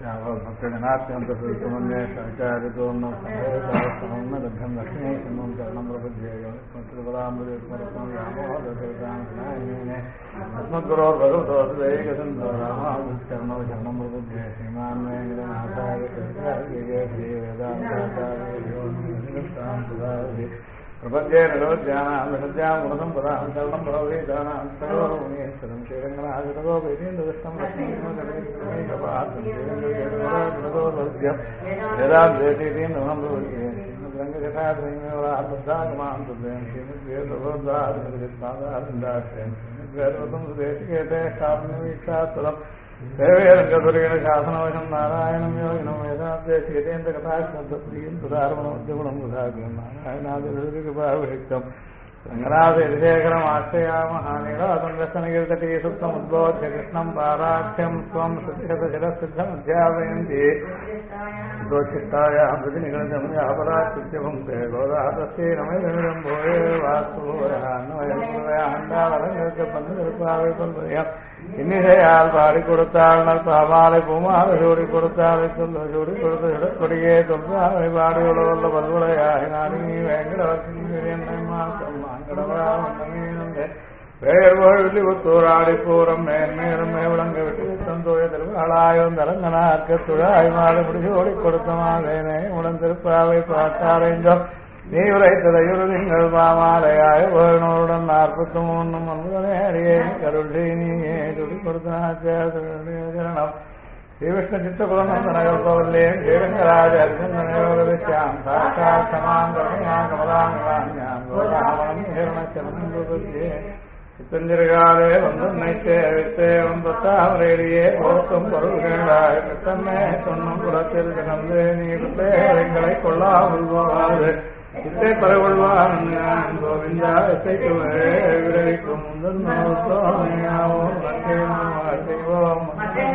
प्रपंचे नगोज्ञानां गुणसं पदां चरणं भववेदानां सर्वमुनीश्वरं श्रीरङ्गनाथगो वेदेन्द्रदष्टं लक्ष्मीगोपात्रं वेदाद्वैतीं नमः भवते रङ्गजटाद्रैमेवराबुद्धागमां तुभ्यं श्रीमद्वेदोदाश्रयं सुदेशिकेते कारुण्यवीक्षात्तरम् देवेरङ्गधुरेण शासनवशं नारायणं योगिनं वेदाद्वैतीन्द्रकथाश्रद्धप्रियं सुधारमणोद्यगुणं सुधाग्रं नारायणादिकृपाभिषिक्तम् रङ्गनाथेशेखरम् आश्रयामः नीलासन्दर्शनकीर्तटी सुप्तमुद्बोध्य कृष्णं पाराख्यं त्वं श्रुतिशतशिरसिद्धमध्यापयन्ति दोषिष्टायां प्रतिनिगणितं यापराकृत्यभुङ्क्ते गोदातस्यै नमैदमिदं भूये वास्तुभूयान्दावरङ्गपन्निरुपाविपल्पयम् இன்னிசையால் பாடி கொடுத்தாள் நற்பாமாலை பூமாலை சூடி கொடுத்தாள் சூடி கொடுத்த கொடியே தொல்பாவை பாடியுள்ள வல்ல பல்வளையாகி நாடி வேங்கடவாண்டமீனந்தேர்வள்ளி ஆடிப்பூரம் மேன்மேலும் மேவிளங்க விட்டு தந்தோய திருவாளாயும் தலங்கனாக்க துழாய் மாலை பிடிச்சு ஓடி கொடுத்த மாதேனே உடன் திருப்பாவை பார்த்தாரைஞ்சோம் நீ உரைத்ததையுறு திங்கள் மாமாலையாய வேணோருடன் 43 அடியே கருள் நீயே துடி கொடுத்தனாச்சரணம் ஸ்ரீவிஷ்ணு சித்தகுலநந்தனகல்பவல்லே ஸ்ரீரங்கராஜ அர்ஜுனேவரவிஷ்யாம் சாட்சாத் சமாந்தரணியாம் கமலாங்களாம் கோதாமணம் ஹேரணச்சரணே சித்தஞ்சிறுகாலே வந்து நைத்தே வித்தே வந்தாமரேடியே ஓர்த்தும் பொருள்களாய் தன்னை சொன்னும் குலத்தில் கிடந்து நீ பிள்ளைகளை கொள்ளாமல் போகாது இத்தை பரவல்வான் கோவிந்தா இசைக்குமே விரைக்கும் சுவாமியாவும் செய்வோம்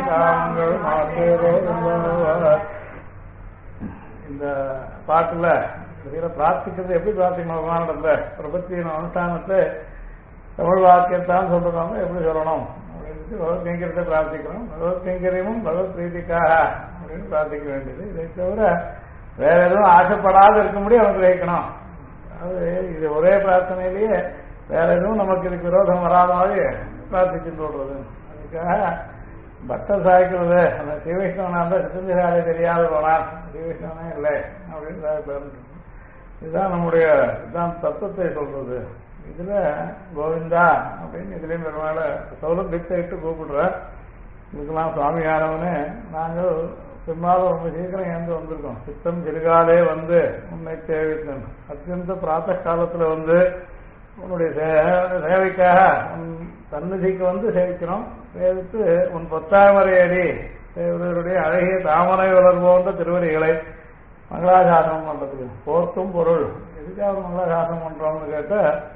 இந்த பாட்டுல பிரார்த்திக்கிறது எப்படி பிரார்த்திக்கணும் பகவானிடத்துல பிரபத்தியின் அனுஷ்டானத்தை தமிழ் வாக்கியத்தான் சொல்றோம் எப்படி சொல்லணும் அப்படின்னு பகவத் கைங்கரியத்தை பிரார்த்திக்கணும் பகவத் கைங்கரியமும் பகவத் பிரீதிக்காக அப்படின்னு பிரார்த்திக்க வேண்டியது இதை தவிர வேற எதுவும் ஆசைப்படாத இருக்கும்படி அவனுக்கு வைக்கணும் அதாவது இது ஒரே பிரார்த்தனையிலேயே வேற எதுவும் நமக்கு இதுக்கு விரோதம் வராத மாதிரி பிரார்த்திச்சு சொல்றது அதுக்காக பக்தர் சாய்க்கிறது அந்த ஸ்ரீவைஷ்ணவனா இருந்தால் சித்தஞ்சிராலே தெரியாத போனார் ஸ்ரீவைஷ்ணவனே இல்லை அப்படின்னு இதுதான் நம்முடைய இதுதான் தத்துவத்தை சொல்றது இதுல கோவிந்தா அப்படின்னு இதுலயும் பெருமாள் சௌலபியத்தை இட்டு கூப்பிடுற இதுக்கெல்லாம் சுவாமியானவனே நாங்கள் பெரும்பாலும் ரொம்ப சீக்கிரம் ஏந்து வந்திருக்கோம் சித்தம் சிறுகாலே வந்து உன்னை சேவித்தேன் அத்தியந்த பிராத்த காலத்துல வந்து உன்னுடைய சேவைக்காக உன் சந்நிதிக்கு வந்து சேவிக்கிறோம் சேவித்து உன் பொத்தாமரை அடி இவருடைய அழகிய தாமரை வளர் போன்ற திருவடிகளை மங்களாசாசனம் பண்றதுக்கு போர்த்தும் பொருள் எதுக்காக மங்களாசாசனம் பண்றோம்னு கேட்ட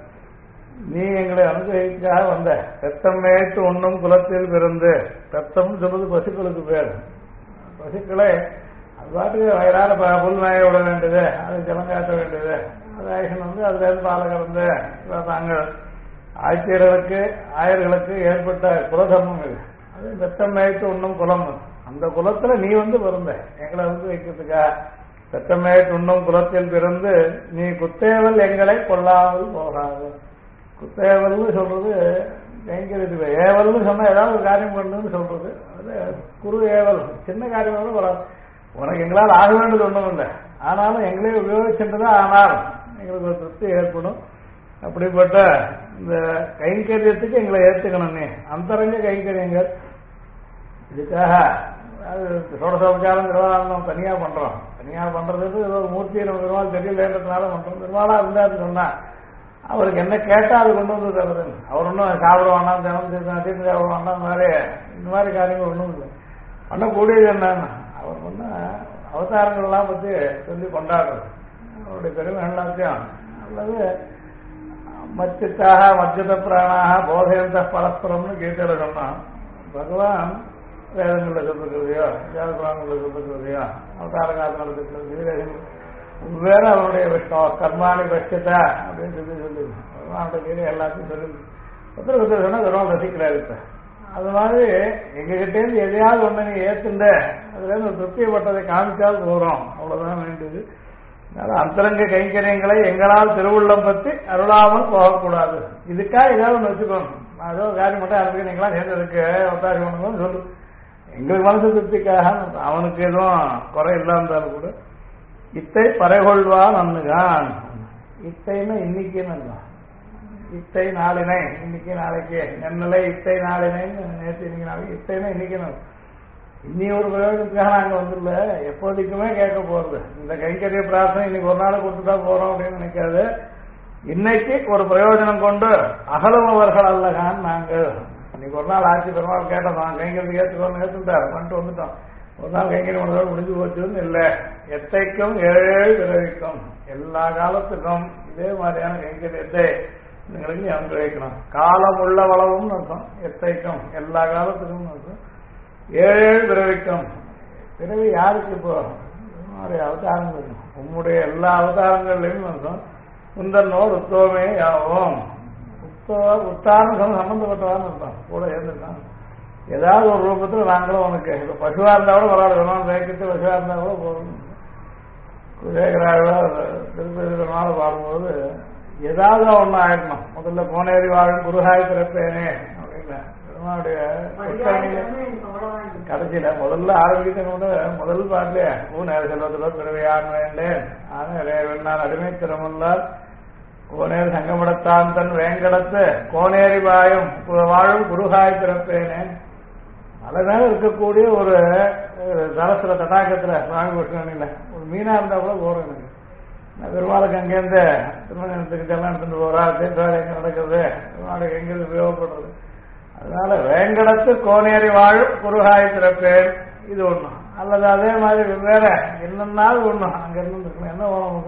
நீ எங்களை அனுகிரகிக்காக வந்த ரத்தம் மேய்த்து உண்ணும் குலத்தில் பிறந்து ரத்தம் சொல்றது பசுக்களுக்கு பேர் பசுக்களை அது பாட்டுக்கு வயலான புல் மேய விட வேண்டியது அது ஜலங்காட்ட வேண்டியது அது ஆயுஷன் வந்து அதுல இருந்து பாலை கறந்து தாங்கள் ஆட்சியர்களுக்கு ஆயர்களுக்கு ஏற்பட்ட குலதர்மம் இது அது ரத்தம் மேய்த்து உண்ணும் குலம் அந்த குலத்துல நீ வந்து பிறந்த எங்களை வந்து வைக்கிறதுக்கா ரத்தம் மேய்த்து உண்ணும் குலத்தில் பிறந்து நீ குத்தேவல் எங்களை கொள்ளாமல் போகாது குத்தேவல்னு சொல்றது கைங்கரியத்துக்கு ஏவல்னு சொன்னா ஏதாவது ஒரு காரியம் பண்ணுன்னு சொல்றது அது குரு ஏவல் சின்ன காரியம் வராது உனக்கு எங்களால் ஆக வேண்டியது ஒன்றும் இல்லை ஆனாலும் எங்களே உபயோகிச்சுட்டுதான் ஆனால் எங்களுக்கு ஒரு திருப்தி ஏற்படும் அப்படிப்பட்ட இந்த கைங்கரியத்துக்கு எங்களை ஏற்றுக்கணும் நீ அந்தரங்க கைங்கரியங்கள் இதுக்காக அது சோடசோபச்சாரம் திருவாரணம் தனியா பண்றோம் தனியா பண்றதுக்கு ஏதோ ஒரு மூர்த்தியை நம்ம பெருமாள் தெரியலன்றதுனால பண்றோம் பெருமாளா இருந்தாரு சொன்னா அவருக்கு என்ன கேட்டா அது கொண்டு வந்து தருது அவர் ஒன்றும் சாப்பிட வேண்டாம் தினம் தீர்த்து சாப்பிட வேண்டாம் இந்த மாதிரி காரியங்கள் ஒன்றும் இல்லை பண்ணக்கூடியது என்னன்னா அவர் பண்ண அவதாரங்கள்லாம் பற்றி சொல்லி கொண்டாடுறது அவருடைய பெருமை எல்லாத்தையும் அல்லது மச்சித்தாக மத்தியத பிராணாக போதையந்த பரஸ்பரம்னு கீதையில சொன்னான் பகவான் வேதங்களில் சொல்லிருக்கிறதையோ வேத புராணங்களில் சொல்லிருக்கிறதையோ அவதார காலத்தில் இருக்கிறது வேற அவருடைய விஷயம் கர்மானி பட்சத்தா அப்படின்னு சொல்லி பகவானோட கீழே எல்லாத்தையும் சொல்லி ஒருத்தர் சொன்னா பெருமாள் ரசிக்கிறாரு. அது மாதிரி எங்ககிட்டேருந்து எதையாவது ஒண்ணு நீ ஏத்துண்ட அதுல இருந்து ஒரு திருப்தியப்பட்டதை காமிச்சால் போறோம், அவ்வளவுதான் வேண்டியது. அதனால அந்தரங்க கைங்கரியங்களை எங்களால் திருவுள்ளம் பற்றி அருளாமல் போகக்கூடாது. இதுக்காக ஏதாவது ஒன்று வச்சுக்கணும். நான் ஏதோ காரியம் மட்டும் யாருக்கு நீங்களாம் சேர்ந்ததுக்கு ஒத்தாரி பண்ணுங்கன்னு சொல்லு. எங்களுக்கு மனசு திருப்திக்காக, அவனுக்கு எதுவும் குறை இல்லாம இருந்தாலும் கூட இத்தை பறைகொள்வா நன்னுகான். இத்தைன்னு இன்னைக்குன்னு இத்தை நாளினை, இன்னைக்கு நாளைக்கு நெல்லை இத்தை நாளினைன்னு நேற்று இன்னைக்கு நாளைக்கு இத்தைன்னா இன்னைக்கு இன்னி ஒரு பிரயோஜனத்துக்காக நாங்கள் வந்துடல, எப்போதைக்குமே கேட்க போறது. இந்த கைங்கரிய பிரார்த்தனை இன்னைக்கு ஒரு நாள் கொடுத்துட்டா போறோம் அப்படின்னு நினைக்காது. இன்னைக்கு ஒரு பிரயோஜனம் கொண்டு அகலுமவர்கள் அல்லகான். நாங்கள் இன்னைக்கு ஒரு நாள் ஆட்சி பெருமாள் கேட்டோம், கைங்கரியத்துக்கு ஏற்றுக்கோன்னு ஏற்றுட்டார், பண்ணிட்டு வந்துட்டோம். ஒரு நாள் கைங்கரியம் ஒன்று முடிஞ்சு போச்சுன்னு இல்லை, எத்தைக்கும் ஏழு பிறவிக்கும் எல்லா காலத்துக்கும் இதே மாதிரியான கைங்கரியத்தை எங்களுக்கு அனுகிரகிக்கணும். காலம் உள்ள வளவும் அர்த்தம், எத்தைக்கும் எல்லா காலத்துக்கும் அர்த்தம், ஏழு பிறவிக்கும். பிறவி யாருக்கு இப்போ அவதாரங்கள், உம்முடைய எல்லா அவதாரங்கள்லையும் அர்த்தம் சுந்தரனோடு உத்தவமே யாவும். உத்தாரம் சம்பந்தப்பட்டவான்னு அர்த்தம், கூட இருந்துட்டான். ஏதாவது ஒரு ரூபத்தில் நாங்களும் உனக்கு இப்போ பசுவா இருந்தா கூட பரவாயில்ல, வேக்கிட்டு பசுவா இருந்தா கூட போகணும். குஜேகராக திருப்பதினால பாடும்போது ஏதாவது ஒன்று ஆயிடணும். முதல்ல கோனேரி வாழும் குருகாய் பிறப்பேனே அப்படின்னு கடைசியில முதல்ல ஆரம்பிக்க முதல் பாட்டுல ஊனேர் செல்வத்துல பிறவையான் வேண்டேன் நான் அடிமை திறமுள்ளார் கோனேர் சங்கமிடத்தான் தன் வேங்கடத்து கோனேரி வாழும் குருகாய் பிறப்பேனேன். மலை மேல இருக்கக்கூடிய ஒரு தரசுல தடாகத்துல சுவாமி கிருஷ்ணனில் ஒரு மீனா இருந்தா கூட போறோம். எனக்கு பெருமாளுக்கு அங்கேருந்து திருமணத்துக்கு செல்லாம் எடுத்துட்டு போறா, தீர்த்தாடு எங்க நடக்குது, பெருமாளுக்கு எங்கிருந்து உபயோகப்படுறது. அதனால வேங்கடத்து கோனேரி வாழும் குருகாய் பிறப்பேன் இது ஒண்ணு. அல்லது அதே மாதிரி வேற என்னன்னாலும் ஒண்ணு அங்க இருந்து இருக்கணும். என்ன வேணும்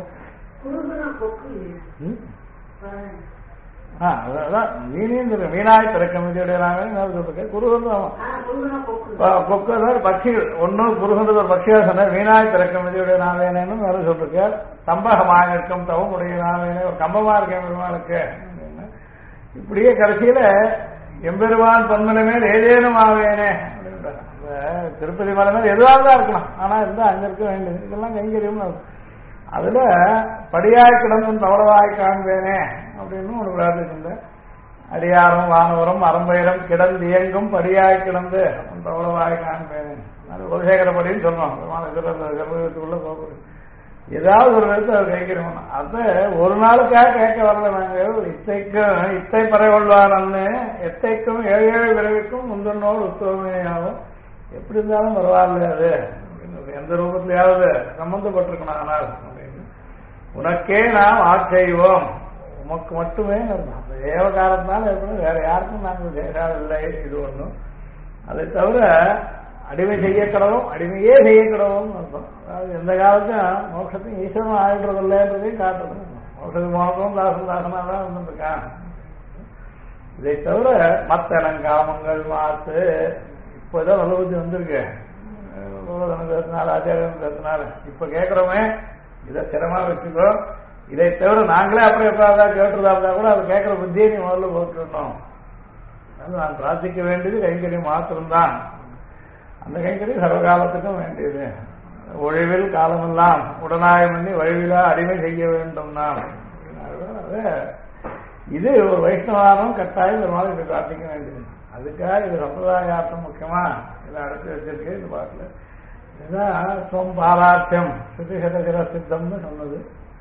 அதான் மீனையும் தெரியும். மீனாய் பிறக்கம் இதோடைய சொல்லிருக்கேன். குருகன் கொக்கு பட்சிகள் ஒன்னு குருகன்றது ஒரு பட்சியாக சொன்ன மீனாய் பிறக்கம் இதோடைய நாவேனு வேற சொல்லிருக்கேன். கம்பகமாக இருக்கும் தவமுடைய நாவேனே ஒரு கம்பமா இருக்கேன் பெருமாளுக்கு. இப்படியே கடைசியில எம்பெருமான் பொன்மலை மேல் ஏதேனும் ஆவேனே அப்படின்ற திருப்பதி மலை மேல் எதுவாகதான் இருக்கலாம். ஆனா இருந்தா அங்க இருக்க வேண்டியது இதெல்லாம் கைங்கரியம்னு அதுல படியாய் கிடந்து தவளவாய் காண்பேனே அப்படின்னு ஒரு பிரார்த்திச்சுங்க. அடியாரம் வானவரம் அரம்பயிரம் கிடந்து இயங்கும் படியாய் கிடந்து தவளவாய் காண்பேனே. அது குலசேகரப்படின்னு சொன்னோம். கர்ப்பத்துக்குள்ள போகக்கூடிய ஏதாவது ஒரு விதத்தை அவர் கைக்கிறோம். அதை ஒரு நாளுக்காக கேட்க வரல. நாங்கள் இத்தை பறைகொள்வாரன்னு எத்தைக்கும் ஏழு ஏழு விரைவுக்கும் முந்தனோடு உத்தவமையாகும். எப்படி இருந்தாலும் பரவாயில்ல அது அப்படின்னு எந்த ரூபத்திலேயாவது சம்பந்தப்பட்டிருக்கணும். ஆனால் உனக்கே நாம் ஆட்செய்வோம், உமக்கு மட்டுமே ஏவகாரத்தினால இருக்கணும், வேற யாருக்கும் நாங்கள் தேசாதில்லை. இது ஒன்றும். அதை தவிர அடிமை செய்ய கடவும் அடிமையே செய்ய கடவும் அர்த்தம். அதாவது எந்த காலத்தையும் மோட்சத்தையும் ஈஸ்வரன் ஆயிடுறதில்லைன்றதையும் காட்டுறது. மோட்சத்துக்கு மோசமும் தாசம் தாசனா தான் இருந்துருக்கான். இதை தவிர மத்தனங்காமங்கள் மாத்து இப்பதான் நல்ல புத்தி வந்திருக்கு. பேசினால ஆச்சாரியம் பேசினால இப்ப கேட்கிறோமே இதை சிரமா வச்சுக்கோ. இதை தவிர நாங்களே அப்புறம் எப்ப கேட்டுறதா இருந்தா கூட அதை கேட்கிற புத்தியை நீ முதல்ல போட்டுருந்தோம். நான் பிரார்த்திக்க வேண்டியது கைங்கரியம் மாத்திரம்தான். அந்த கைங்கரியம் சர்வகாலத்துக்கும் வேண்டியது. ஒழிவில் காலமெல்லாம் உடனாயம் பண்ணி வழிவிலா அடிமை செய்ய வேண்டும் நாம். இது ஒரு வைஷ்ணவானம் கட்டாயம் ஒரு மாதிரி பிரார்த்திக்க வேண்டியது. அதுக்காக இது சம்பிரதாயார்த்தம் முக்கியமா இதை அடுத்து வச்சிருக்கு. இது பாட்டுல இதுதான் ஸ்வம் பாராட்சியம் சுத்திசதகிர சித்தம்னு சொன்னது.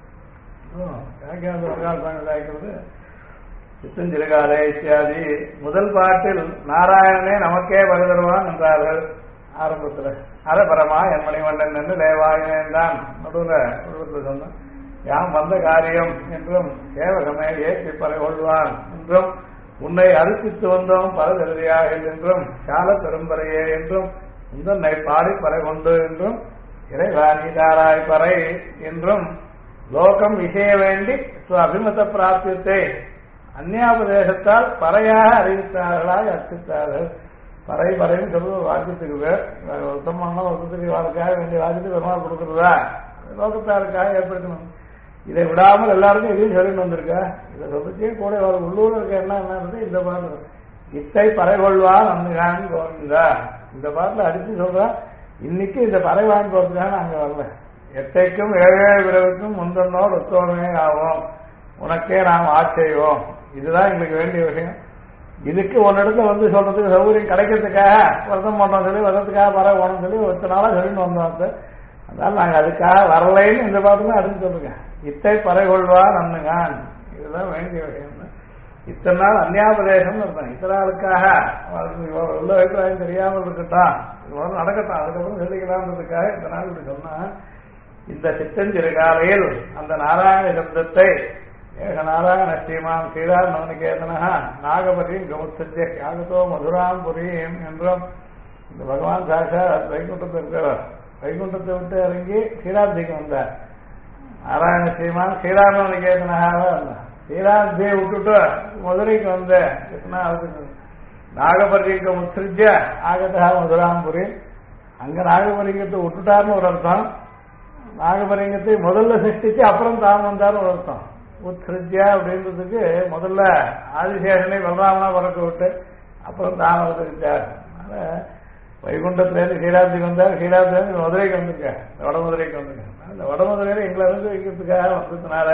காய்க்கிறது சித்தஞ்சிறுகாலே இத்தியாதி. முதல் பாட்டில் நாராயணனே நமக்கே வருதருவான் என்றார்கள். ஆரம்பத்துல அரபரமா என் மணிவண்ணன் என்று லேவாயினேன் தான் நடுவில் சொன்ன யாம் வந்த காரியம் என்றும் சேவகமே ஏற்றி பறை கொள்வான் என்றும் உன்னை அரிசித்து வந்தோம் பரதெழுதியாக என்றும் சால பெரும்பறையே என்றும் உந்தன்னை பாடி பறை கொண்டு என்றும் இறைவா நீதாராய் பறை என்றும் லோகம் விஷய வேண்டி அபிமத பிராப்தியத்தை அந்நியாபதேசத்தால் பறையாக அறிவித்தார்களாய் அர்ச்சித்தார்கள். பறை பறைன்னு சொல்றது ஒரு வாக்கியத்துக்கு பேர். உத்தமான ஒருத்தருக்கு வாழ்க்காக வேண்டிய வாக்கியத்தை பெருமாள் கொடுக்குறதா லோகத்தாருக்காக ஏற்படுத்தணும். இதை விடாமல் எல்லாருக்கும் இதையும் சொல்லிட்டு வந்திருக்கா. இதை சொல்லிச்சே கூட உள்ளூர் இருக்க என்னன்றது இந்த பாட்டு இத்தை பறை கொள்வான் அந்துகான் கோவிந்தா. இந்த பாட்டுல அடிச்சு சொல்றா இன்னைக்கு இந்த பறை வாங்கி போறதுக்காக நாங்க வரல. எத்தைக்கும் ஏழே விரவுக்கும் முந்தனோடு ஒத்தோடுமே ஆகும், உனக்கே நாம் ஆட்செய்வோம். இதுதான் எங்களுக்கு வேண்டிய விஷயம். இதுக்கு ஒரு இடத்துல வந்து சொல்றதுக்கு சௌகரியம் கிடைக்கிறதுக்காக விரதம் பண்ணோம் சொல்லி விரதத்துக்காக பறை போனோம் சொல்லி ஒருத்த நாளா சொல்லிட்டு வந்தோம். அதனால நாங்க அதுக்காக வரலைன்னு இந்த பாட்டுல அடுத்து சொல்லுங்க. இத்தை பறை கொள்வா நன்னுங்கான், இதுதான் வேண்டிய விஷயம். இத்தனை நாள் அந்நியாபதேசம் இருந்தேன், இத்தனை நாளுக்காக உள்ள அபிப்பிராயம் தெரியாமல் இருக்கட்டும், இது நடக்கட்டும், அதுக்கப்புறம் சொல்லிக்கலாம்ன்றதுக்காக இத்தனை நாள் இப்படி சொன்னா. இந்த சித்தஞ்சிறுகாலையில் அந்த நாராயண சப்தத்தை ஏக நாராயண ஸ்ரீமான் ஸ்ரீராம் நவனிகேதனா நாகபதியும் கமுத்தே யாகத்தோ மதுராம் புரியும் என்றும் இந்த பகவான் சாஷா வைகுண்டத்தில் இருக்கிறவர். வைகுண்டத்தை விட்டு இறங்கி ஸ்ரீராப்திக்கு வந்தார். நாராயண ஸ்ரீமான் ஸ்ரீராம் நவனிகேதனாக வந்தார். ஸ்ரீராப்தியை விட்டுட்டு மதுரைக்கு வந்த நாகபரிங்க முத்ரிஜ ஆகதா மதுராம்புரி. அங்க நாகபரிங்கத்தை விட்டுட்டார்னு ஒரு அர்த்தம், நாகபரிங்கத்தை முதல்ல சிருஷ்டிச்சு அப்புறம் தான் வந்தார்னு ஒரு அர்த்தம். உத்ரிஜா அப்படின்றதுக்கு முதல்ல ஆதிசேஷனை பலராமனா பறக்க விட்டு அப்புறம் தான் அவதரிச்சார். அதனால வைகுண்டத்திலேருந்து ஸ்ரீராப்திக்கு வந்தார், ஸ்ரீராப்திலேருந்து மதுரைக்கு வந்திருக்கார், வடமதுரைக்கு வந்திருக்கார். அந்த வடமதுரையில எங்களை இருந்து வைக்கிறதுக்காக வந்ததுனால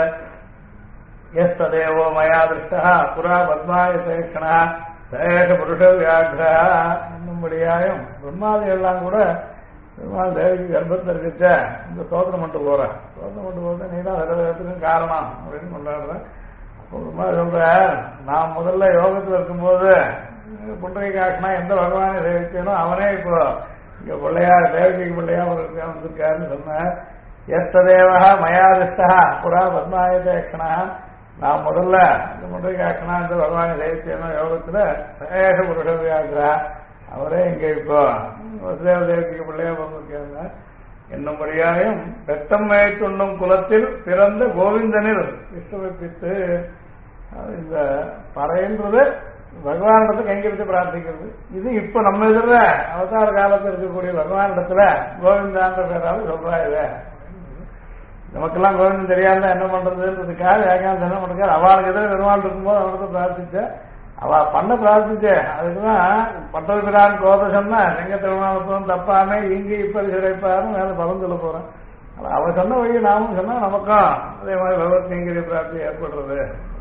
எஸ் ததேவோ மயா திருஷ்டா புரா பத்மாயசேஷனா சேஷ புருஷ வியாகிரா என்னும்படியாயும் பிரம்மாதி எல்லாம் கூட பெருமாள் தேவிக்கு கர்ப்பத்தில் இருக்க இந்த சோதனம் மட்டும் போறேன், சோதனம் மட்டும் போறது நீ தான் சகலத்துக்கும் காரணம் அப்படின்னு கொண்டாடுறேன். அப்போ பெருமாள் சொல்ற, நான் முதல்ல யோகத்தில் இருக்கும்போது புண்டரீகாட்சனா எந்த பகவானை சேவிச்சேனோ அவனே இப்போ இங்க பிள்ளையா தேவகிக்கு பிள்ளையா வந்திருக்காருன்னு சொன்னேன். எத்ததேவா மயாதிஷ்டா புரா பத்மாயதேக்ஷனா, நான் முதல்ல இந்த புண்டரீகாட்சனா எந்த பகவானை சேவிச்சேனோ யோகத்துல சேஷ புருஷ வியாகிரா அவரே இங்க இப்போ வசுதேவ தேவகிக்கு பிள்ளையா வந்திருக்காங்க என்னும்படியாயும் பெத்தம் மேய்த்துண்ணும் குலத்தில் பிறந்த கோவிந்தனில் விஷ்ணுவிப்பித்து. இந்த பறைன்றது பகவானிடத்தை கைங்கரித்து பிரார்த்திக்கிறது. இது இப்ப நம்ம எதிர அவதார காலத்தில் இருக்கக்கூடிய பகவானிடத்துல கோவிந்தான்ற பேரால சொல்றா. இத நமக்கெல்லாம் கோவிந்தன் தெரியாத என்ன பண்றதுன்றதுக்காக ஏகாந்த என்ன பண்றாரு, அவளுக்கு எதிர பெருமாள் இருக்கும்போது அவனுக்கு பிரார்த்திச்ச அவ பண்ண பிரார்த்திச்ச. அதுக்குதான் பட்டது பிரான் கோதசம்னா எங்க திருமணத்துவம் தப்பாமே இங்கே இப்ப சிறைப்பாருன்னு மேல பலம் சொல்ல போறேன். அவ சொன்ன வழி நாமும் சொன்னா நமக்கும் அதே மாதிரி பகவத் கைங்கரிய பிராப்தி ஏற்படுறது.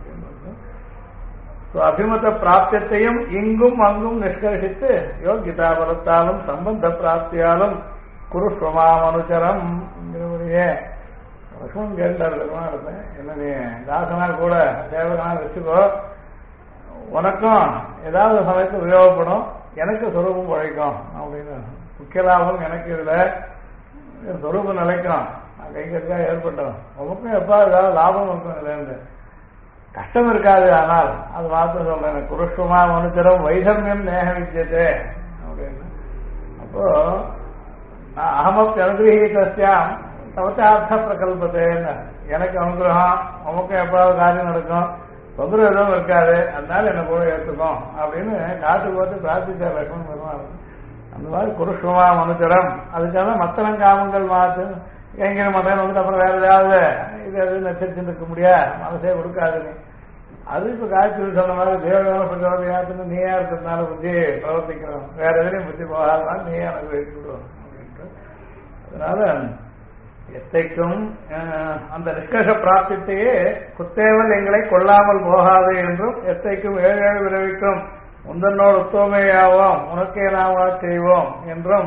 அபிமத பிராப்தியத்தையும் இங்கும் அங்கும் நிஷ்கர்ஷித்து யோகிதா பலத்தாலும் சம்பந்த பிராப்தியாலும் குருஸ்வமாம் அனுச்சரம் லட்சுமணன் கேட்டார் பெருமாள், என்ன நீ தாசனா கூட தேவகனா வச்சுக்கோ, உனக்கும் ஏதாவது சமயத்து உபயோகப்படும், எனக்கு சொரூபம் உழைக்கும் அப்படின்னு. முக்கிய லாபம் எனக்கு இதுல சொரூபம் நிலைக்கும், நான் கைங்கரிக்காக ஏற்பட்டோம், உனக்கும் எப்ப ஏதாவது லாபம் இருக்கும், இதுல இருந்து கஷ்டம் இருக்காது. ஆனால் அது மாத்திரம் சொல்றேன், குருஷ்வமா மனுச்சரம் வைதர்மியம் நேக வித்தியதே அப்படின்னு. அப்போ நான் அகமப் அனுகிரகீதஸ்யாம் தவத்தார்த்த பிரகல்பத்தேன்னு, எனக்கு அனுகிரகம் உமக்கும் எப்பாவது காரியம் நடக்கும், தொந்தரவு எதுவும் இருக்காது, அதனால என்ன கூட ஏற்றுக்கும் அப்படின்னு காட்டுக்கு பார்த்து பிரார்த்திச்சார் லட்சுமணன் பெருமாள். அந்த மாதிரி குருஷ்வமா மனுச்சரம், அதுக்காக மத்தனம் காமங்கள் மாத்து கைங்கிற மாட்டேன்னு வந்துட்டு அப்புறம் வேற ஏதாவது இது எது நச்சரிச்சுட்டு இருக்க முடியாது, மனசே கொடுக்காது நீ. அது இப்ப காய்ச்சல் சொன்ன மாதிரி தேவகான பிரச்சோதயாத்துன்னு நீயா இருக்கிறதுனால புத்தி பிரவர்த்திக்கிறோம், வேற எதுலையும் புத்தி போகாதான் நீயே எனக்கு வைத்து விடுவோம் அப்படின்ட்டு. அதனால எத்தைக்கும் அந்த நிஷ்கர்ஷ பிராப்தித்தையே குத்தேவல் எங்களை கொள்ளாமல் போகாது என்றும், எத்தைக்கும் ஏழு ஏழு விரைவிக்கும் முந்தனோடு உத்தோமையாவோம் உனக்கே நாம செய்வோம் என்றும்.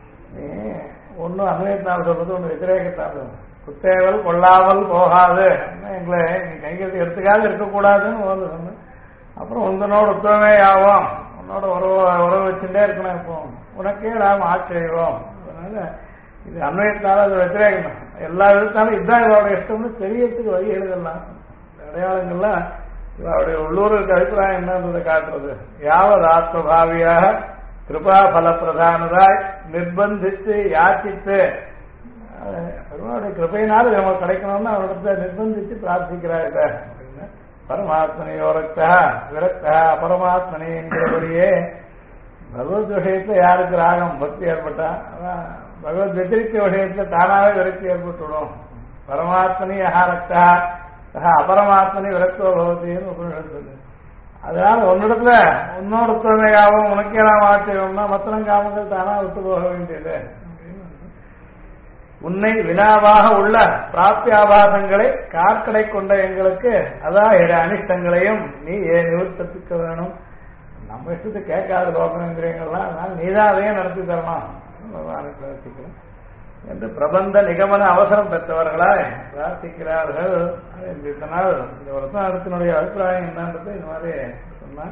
ஒன்னும் அன்வயத்தினால் சொல்றது, ஒன்று விதிரேகத்தால் குத்தேவல் கொள்ளாமல் போகாது, எங்களை நீ கைகட்டி எடுத்துக்காது இருக்கக்கூடாதுன்னு சொன்ன. அப்புறம் உந்தனோடு உத்தமே ஆவோம், உன்னோட உறவு வச்சுட்டே இருக்கணும், இப்போ உனக்கே நாம் ஆச்சரியோம். அதனால இது அன்வயத்தினால அது வச்சிரேக்கணும். எல்லா விதத்தாலும் இதுதான் இவரோட இஷ்டம்னு தெரியறதுக்கு வழி எழுதலாம். அடையாளங்கள்லாம் இவருடைய உள்ளூருக்கு அபிப்பிராயம் என்னன்றதை காட்டுறது. யாவது ஆத்மபாவியாக கிருபா பல பிரதானதாய் நிர்பந்தித்து யாச்சித்து, பெருமாளுடைய கிருபையினால நமக்கு கிடைக்கணும்னு அவரிடத்துல நிர்பந்தித்து பிரார்த்திக்கிறாங்க அப்படின்னு. பரமாத்மனையோரத்தா விரக்தா பரமாத்மனை என்கிறபடியே பகவத் விஷயத்துல யாருக்கு ராகம் பக்தி ஏற்பட்டா பகவத் வெத்திரிக்க விஷயத்துல தானாவே விரக்தி ஏற்பட்டுடும். பரமாத்மனி அஹாரக்தா அபரமாத்மனி விரக்தோ பகவத்தின்னு உபநிஷத்து. அதனால உன்னிடத்துல உன்னோட துணையாகவும் உனக்கே நாம் ஆச்சரியம்னா மத்தனம் காமங்கள் தானா விட்டு போக வேண்டியது. உன்னை வினாவாக உள்ள பிராப்தியாபாசங்களை கார்க்கடை கொண்ட எங்களுக்கு அதான் அனிஷ்டங்களையும் நீ ஏன் நிவர்த்தத்துக்கு வேணும். நம்ம இஷ்டத்தை கேட்காத லோகங்கிறீங்கலாம், அதனால நீதான் அதையும் நடத்தி தரணும் பிரார்த்திக்கிறேன் என்று பிரபந்த நிகமன அவசரம் பெற்றவர்களாய் பிரார்த்திக்கிறார்கள். இதனால் இந்த வருஷம் அடுத்தினுடைய அபிப்பிராயம் என்னன்றது இந்த மாதிரி சொன்னா,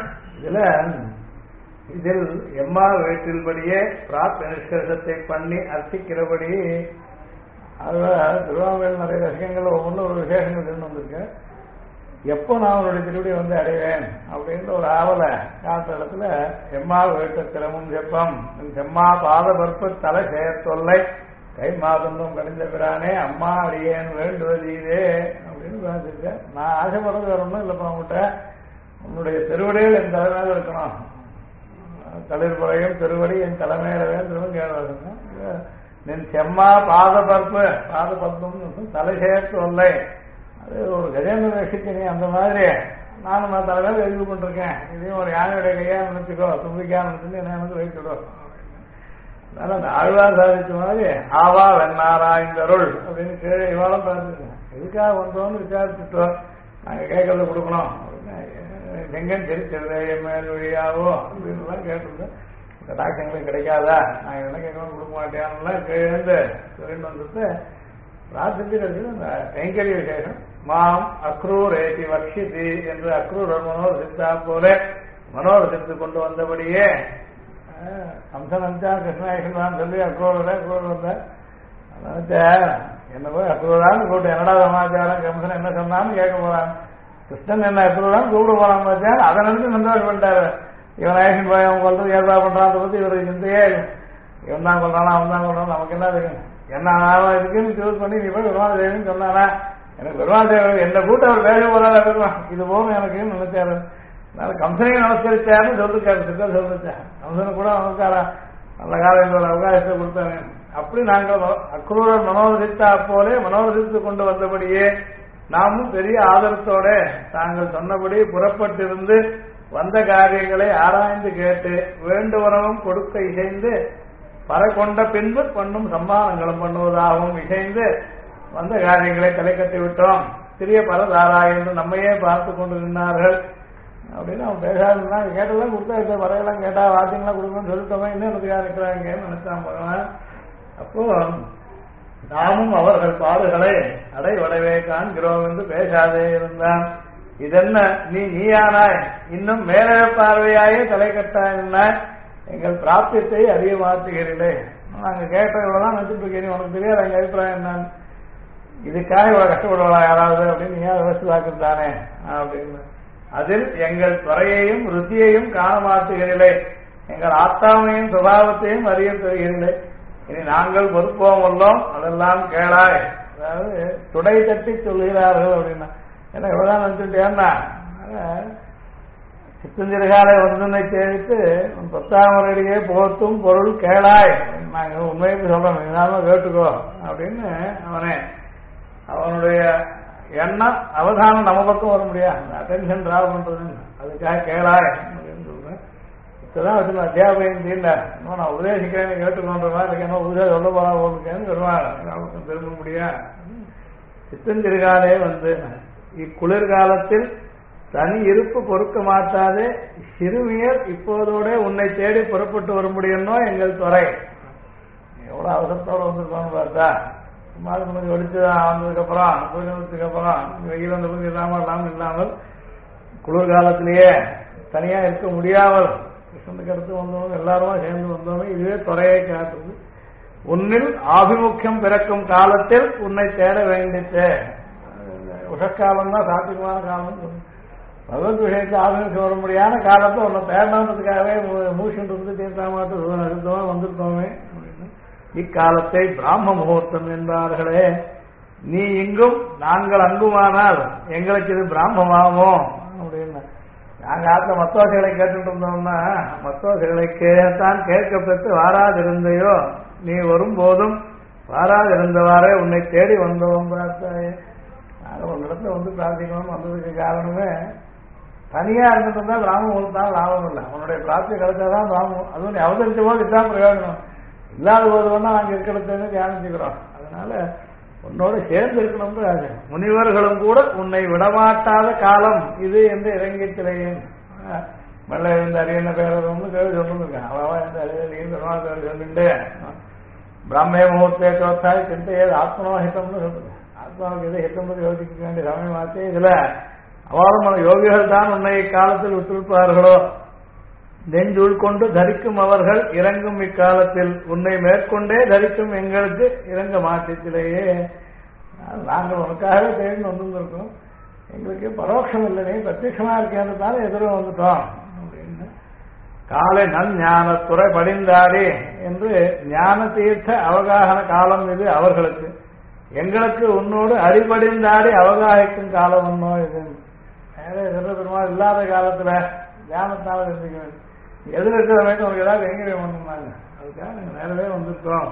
இதில் எம்மா வீட்டில்படியே பிராப்த நிஷ்கர்ஷத்தை பண்ணி அர்ச்சிக்கிறபடி திருவாங்கல் நிறைய ரசிகங்கள் ஒவ்வொன்றும் ஒரு விசேஷங்கள் இருந்து வந்திருக்கு. எப்போ நான் அவருடைய திருவடி வந்து அடைவேன் அப்படின்ற ஒரு ஆவலை காத்த இடத்துல எம்மா வீட்டு திறமும் செப்பம் செம்மா பாத பற்பு தலை செயற்கொல்லை கை மாதந்தும் கடிந்த பிரானே அம்மா அடியேன் வேண்டுவது இதே அப்படின்னு பார்த்துருக்கேன். நான் ஆசைப்படுறது வேற ஒன்றும் இல்லைப்பா, அவங்ககிட்ட உன்னுடைய திருவடிகள் என் தலைமையில இருக்கணும், தளிர்புறையும் திருவடி என் தலைமையிலவே திருவன் கேள்வாங்க. நின் செம்மா பாத பற்பு பாத பற்பும் தலை சேர்த்து ஒல்லை, அது ஒரு கஜேந்திர ரசிக்கணி அந்த மாதிரி நானும் நான் தலைமையில் எழுதி கொண்டிருக்கேன். இதையும் ஒரு யானையுடைய கையா நினைச்சுக்கோ, தும்பிக்கா நினைச்சுன்னு என்ன வந்து வைக்கிடும். அதனால அந்த ஆழ்வார் சாதிச்ச மாதிரி ஆவா வெண்ணாராய்ந்தருள் அப்படின்னு கீழே இவாளும் பார்த்துருக்கேன். எதுக்காக வந்தோம்னு விசாரிச்சுட்டோம், நாங்கள் கேட்கறத கொடுக்கணும் அப்படின்னு எங்கன்னு தெரிச்சது மேல் வழியாவோ அப்படின்லாம் கேட்டிருந்தேன். கடாட்சங்களுக்கு கிடைக்காதா, நாங்கள் என்ன கேட்கணும் கொடுக்க மாட்டேன்லாம் கீழேந்து சொல்லிட்டு வந்துட்டு பிரார்த்தித்து கிடைச்சது அந்த கைங்கரிய விசேஷம். மாம் அக்ரூர் ஏற்றி வக்ஷிதி என்று அக்ரூர் மனோர் சித்தா போல மனோர் சித்து கொண்டு வந்தபடியே கம்சன் நினைச்சா கிருஷ்ணாயகன் சொல்லி அக்ரூர் வந்த நினைச்சா என்ன போய் அக்ரூரான்னு கூப்பிட்டு என்னடா சமாச்சாரம் கம்சன் என்ன சொன்னான்னு கேட்க போறான். கிருஷ்ணன் என்ன அக்ரூரான்னு கூப்பிட போறான் பார்த்தா அதை நினைச்சு சந்தோஷம் பண்ணிட்டாரு. இவன் ஆக்ஷன் போய் அவன் கொள்றது ஏற்பாடு பண்றான் பத்தி இவருக்கு சிந்தையே இவன் தான் கொள்றானா அவன் தான் கொள்றான் நமக்கு என்ன தெரியும், என்ன ஆர்வம் இருக்குன்னு சூஸ் பண்ணி நீ போய் பெருமாள் தேவின்னு சொன்னானா. எனக்கு பெருமாள் தேவி என்ன கூட்ட அவர் வேலை போறாத பெருமாள் இது போகும் எனக்குன்னு நினைச்சாரு. அதனால கம்சனையும் நமஸ்கரிச்சாருன்னு சொல்லிருக்காரு, சித்தர் சொல்லிருச்சா. கம்சனை கூட நமஸ்காரா நல்ல காலம் ஒரு அவகாசத்தை கொடுத்தாங்க. அப்படி நாங்கள் அக்ரூரர் மனோரசித்தா போலே மனோரசித்து கொண்டு வந்தபடியே நாமும் பெரிய ஆதரத்தோட தாங்கள் சொன்னபடி புறப்பட்டிருந்து வந்த காரியங்களை ஆராய்ந்து கேட்டு வேண்டுவனவும் கொடுக்க இசைந்து பற கொண்ட பின்பு பண்ணும் சம்மானங்களும் பண்ணுவதாகவும் இசைந்து வந்த காரியங்களை தலை கட்டி விட்டோம். சிறிய பரதாரா என்று நம்மையே பார்த்து கொண்டு நின்றார்கள் அப்படின்னு அவன் பேசாதுன்னா கேட்டெல்லாம் கொடுத்தா வரையெல்லாம் கேட்டா வாத்தியங்களாம் கொடுக்கணும்னு சொல்லிட்டோமே இன்னும் எனக்குதான் இருக்கிறாங்கன்னு நினைச்சான் பகவான். அப்போ நாமும் அவர்கள் பாடுகளை அடைவடவே காண்கிறோம் என்று பேசாதே இருந்தான். இதென்ன நீயானாய் இன்னும் மேலே பார்வையாயே தலை கட்டாயினாய் எங்கள் பிராப்தியத்தை அறிய மாற்றுகிறீர்களே. நாங்க கேட்ட இவ்வளவுதான் நினைச்சிட்டு இருக்கேன், உனக்கு தெரியாது எங்க அபிப்பிராயம் என்னன்னு, இதுக்காக இவ்வளவு கஷ்டப்படுவா யாராவது அப்படின்னு நீ விவசாயத்தானே அப்படின்னு. அதில் எங்கள் துறையையும் ருத்தியையும் காண மாற்றுகிறீர்களே, எங்கள் ஆத்தாமையும் சுபாவத்தையும் அறிய பெறுகிறீர்களே. இனி நாங்கள் பொறுப்போம் உள்ளோம் அதெல்லாம் கேளாய். அதாவது துடை தட்டி சொல்கிறார்கள் அப்படின்னா என்ன இவ்வளவுதான் நினைச்சுட்டேன்னா சித்தஞ்சிறுகாலை ஒன்றினை சேவித்து பத்தாமரையே போர்த்தும் பொருள் கேளாய் நாங்கள் உண்மைக்கு சொல்றோம், இதனாலும் கேட்டுக்கோ அப்படின்னு அவனுடைய எண்ணம் அவதானம் நம்ம பக்கம் வர முடியாது, அட்டென்ஷன் டிராவ் பண்றதுன்னு அதுக்காக கேளாய் அப்படின்னு சொல்றேன். இப்பதான் வச்சு அத்தியாபயம் தீர்ல இன்னும் நான் உபதேசிக்கிறேன்னு கேட்டுக்கொண்ட மாதிரி என்ன உபதேசம் சொல்ல போறா போட்டுக்கேன்னு சொல்லுவாங்க திரும்ப முடியாது. சித்தஞ்சிறுகாலே இக்குளிர்காலத்தில் தனி இருப்பு பொறுக்க மாட்டாதே சிறுமியர் இப்போதோட உன்னை தேடி புறப்பட்டு வர முடியும்னோ எங்கள் துறை. எவ்வளவு அவசரத்தோட வந்திருக்கோம்னு பார்த்தா சும்மா கொஞ்சம் வெளிச்சுதான் வந்ததுக்கு அப்புறம் கொஞ்சத்துக்கு அப்புறம் வெயில் வந்த கொஞ்சம் இல்லாமல் குளிர்காலத்திலேயே தனியா இருக்க முடியாமல் கிருஷ்ணனுக்கு அடுத்து வந்தவங்க எல்லாருமா சேர்ந்து வந்தவங்க இதுவே துறையை காட்டுறது. உன்னில் ஆபிமுக்கியம் பிறக்கும் காலத்தில் உன்னை தேட வேண்டிட்டு உஷக்காலம் தான் சாத்தியமான காலம். பகவத் விஷயத்தை ஆபிமுக்கியம் வர முடியாத காலத்தை உன்னை தேடணுன்றதுக்காகவே மூஷன் இருந்து தீர்த்தாமாட்டோமே வந்திருக்கோமே அப்படின்னு. இக்காலத்தை பிராம முகூர்த்தம் என்பார்களே, நீ இங்கும் நாங்கள் அங்குமானால் எங்களுக்கு இது பிராமமாமோ அப்படின்னு. நாங்க ஆத்த மத்தோசைகளை கேட்டுட்டு இருந்தோம்னா மத்தோசைகளை தான் கேட்க பெற்று வாராதிருந்தையோ நீ வரும்போதும் வாராதிருந்தவாறே உன்னை தேடி வந்தோம் பார்த்தாயே. நாங்கள் ஒரு இடத்துல பிரார்த்திக்கணும்னு வந்ததுக்கு காரணமே தனியா இருந்துட்டு இருந்தா பிராமம் தான் லாபம் இல்லை, உன்னுடைய பிரார்த்தி கிடைச்சாதான் பிராமம். அதுவும் நீ அவதரிச்ச போது இதுதான் பிரயோஜனம். இல்லாத போது வேணா நாங்கள் இருக்கிறது தியானிச்சுக்கிறோம். அதனால உன்னோட சேர்ந்து இருக்கணும்னு ஆசை. முனிவர்களும் கூட உன்னை விடமாட்டாத காலம் இது என்று இறங்கித்திரையேன். மெல்ல இருந்த அரியன பேரன்னு கேள்வி சொல்லிருக்கேன். அவன் இந்த அரியன் சொல்லிட்டு பிராமே முகூர்த்தே தோத்தாய் சிந்தையே ஆத்மனோ ஹிதம்னு சொல்லுங்க. ஆத்மாவுக்கு எதை ஹிதம் யோசிக்க வேண்டிய சமயமாச்சே. இதுல அவளும் யோகிகள் தான் உன்னை இக்காலத்தில் விட்டிருப்பார்களோ, நெஞ்சுள் கொண்டு தரிக்கும் அவர்கள் இறங்கும் இக்காலத்தில் உன்னை மேற்கொண்டே தரிக்கும் எங்களுக்கு இறங்க மாற்றத்திலேயே. நாங்கள் உனக்காகவே தேர்ந்து வந்துருக்கோம், எங்களுக்கு பரோட்சம் இல்லைனே பிரத்யட்சமா இருக்கேன்றதால எதிரும் வந்துட்டோம் அப்படின்னு. காலை நன் ஞானத்துறை படிந்தாடி என்று ஞான தீர்த்த அவகாகன காலம் இது அவர்களுக்கு. எங்களுக்கு உன்னோடு அடிபடிந்தாடி அவகாகிக்கும் காலம் ஒன்னோ இது. வேற எதிர பெருமாள் இல்லாத காலத்துல ஞானத்தால இருந்துக்க வேண்டும். எதிர இருக்கிற வரைக்கும் உனக்கு ஏதாவது எங்கே பண்ணுனாங்க, அதுக்காக நாங்கள் நேரவே வந்திருக்கோம்.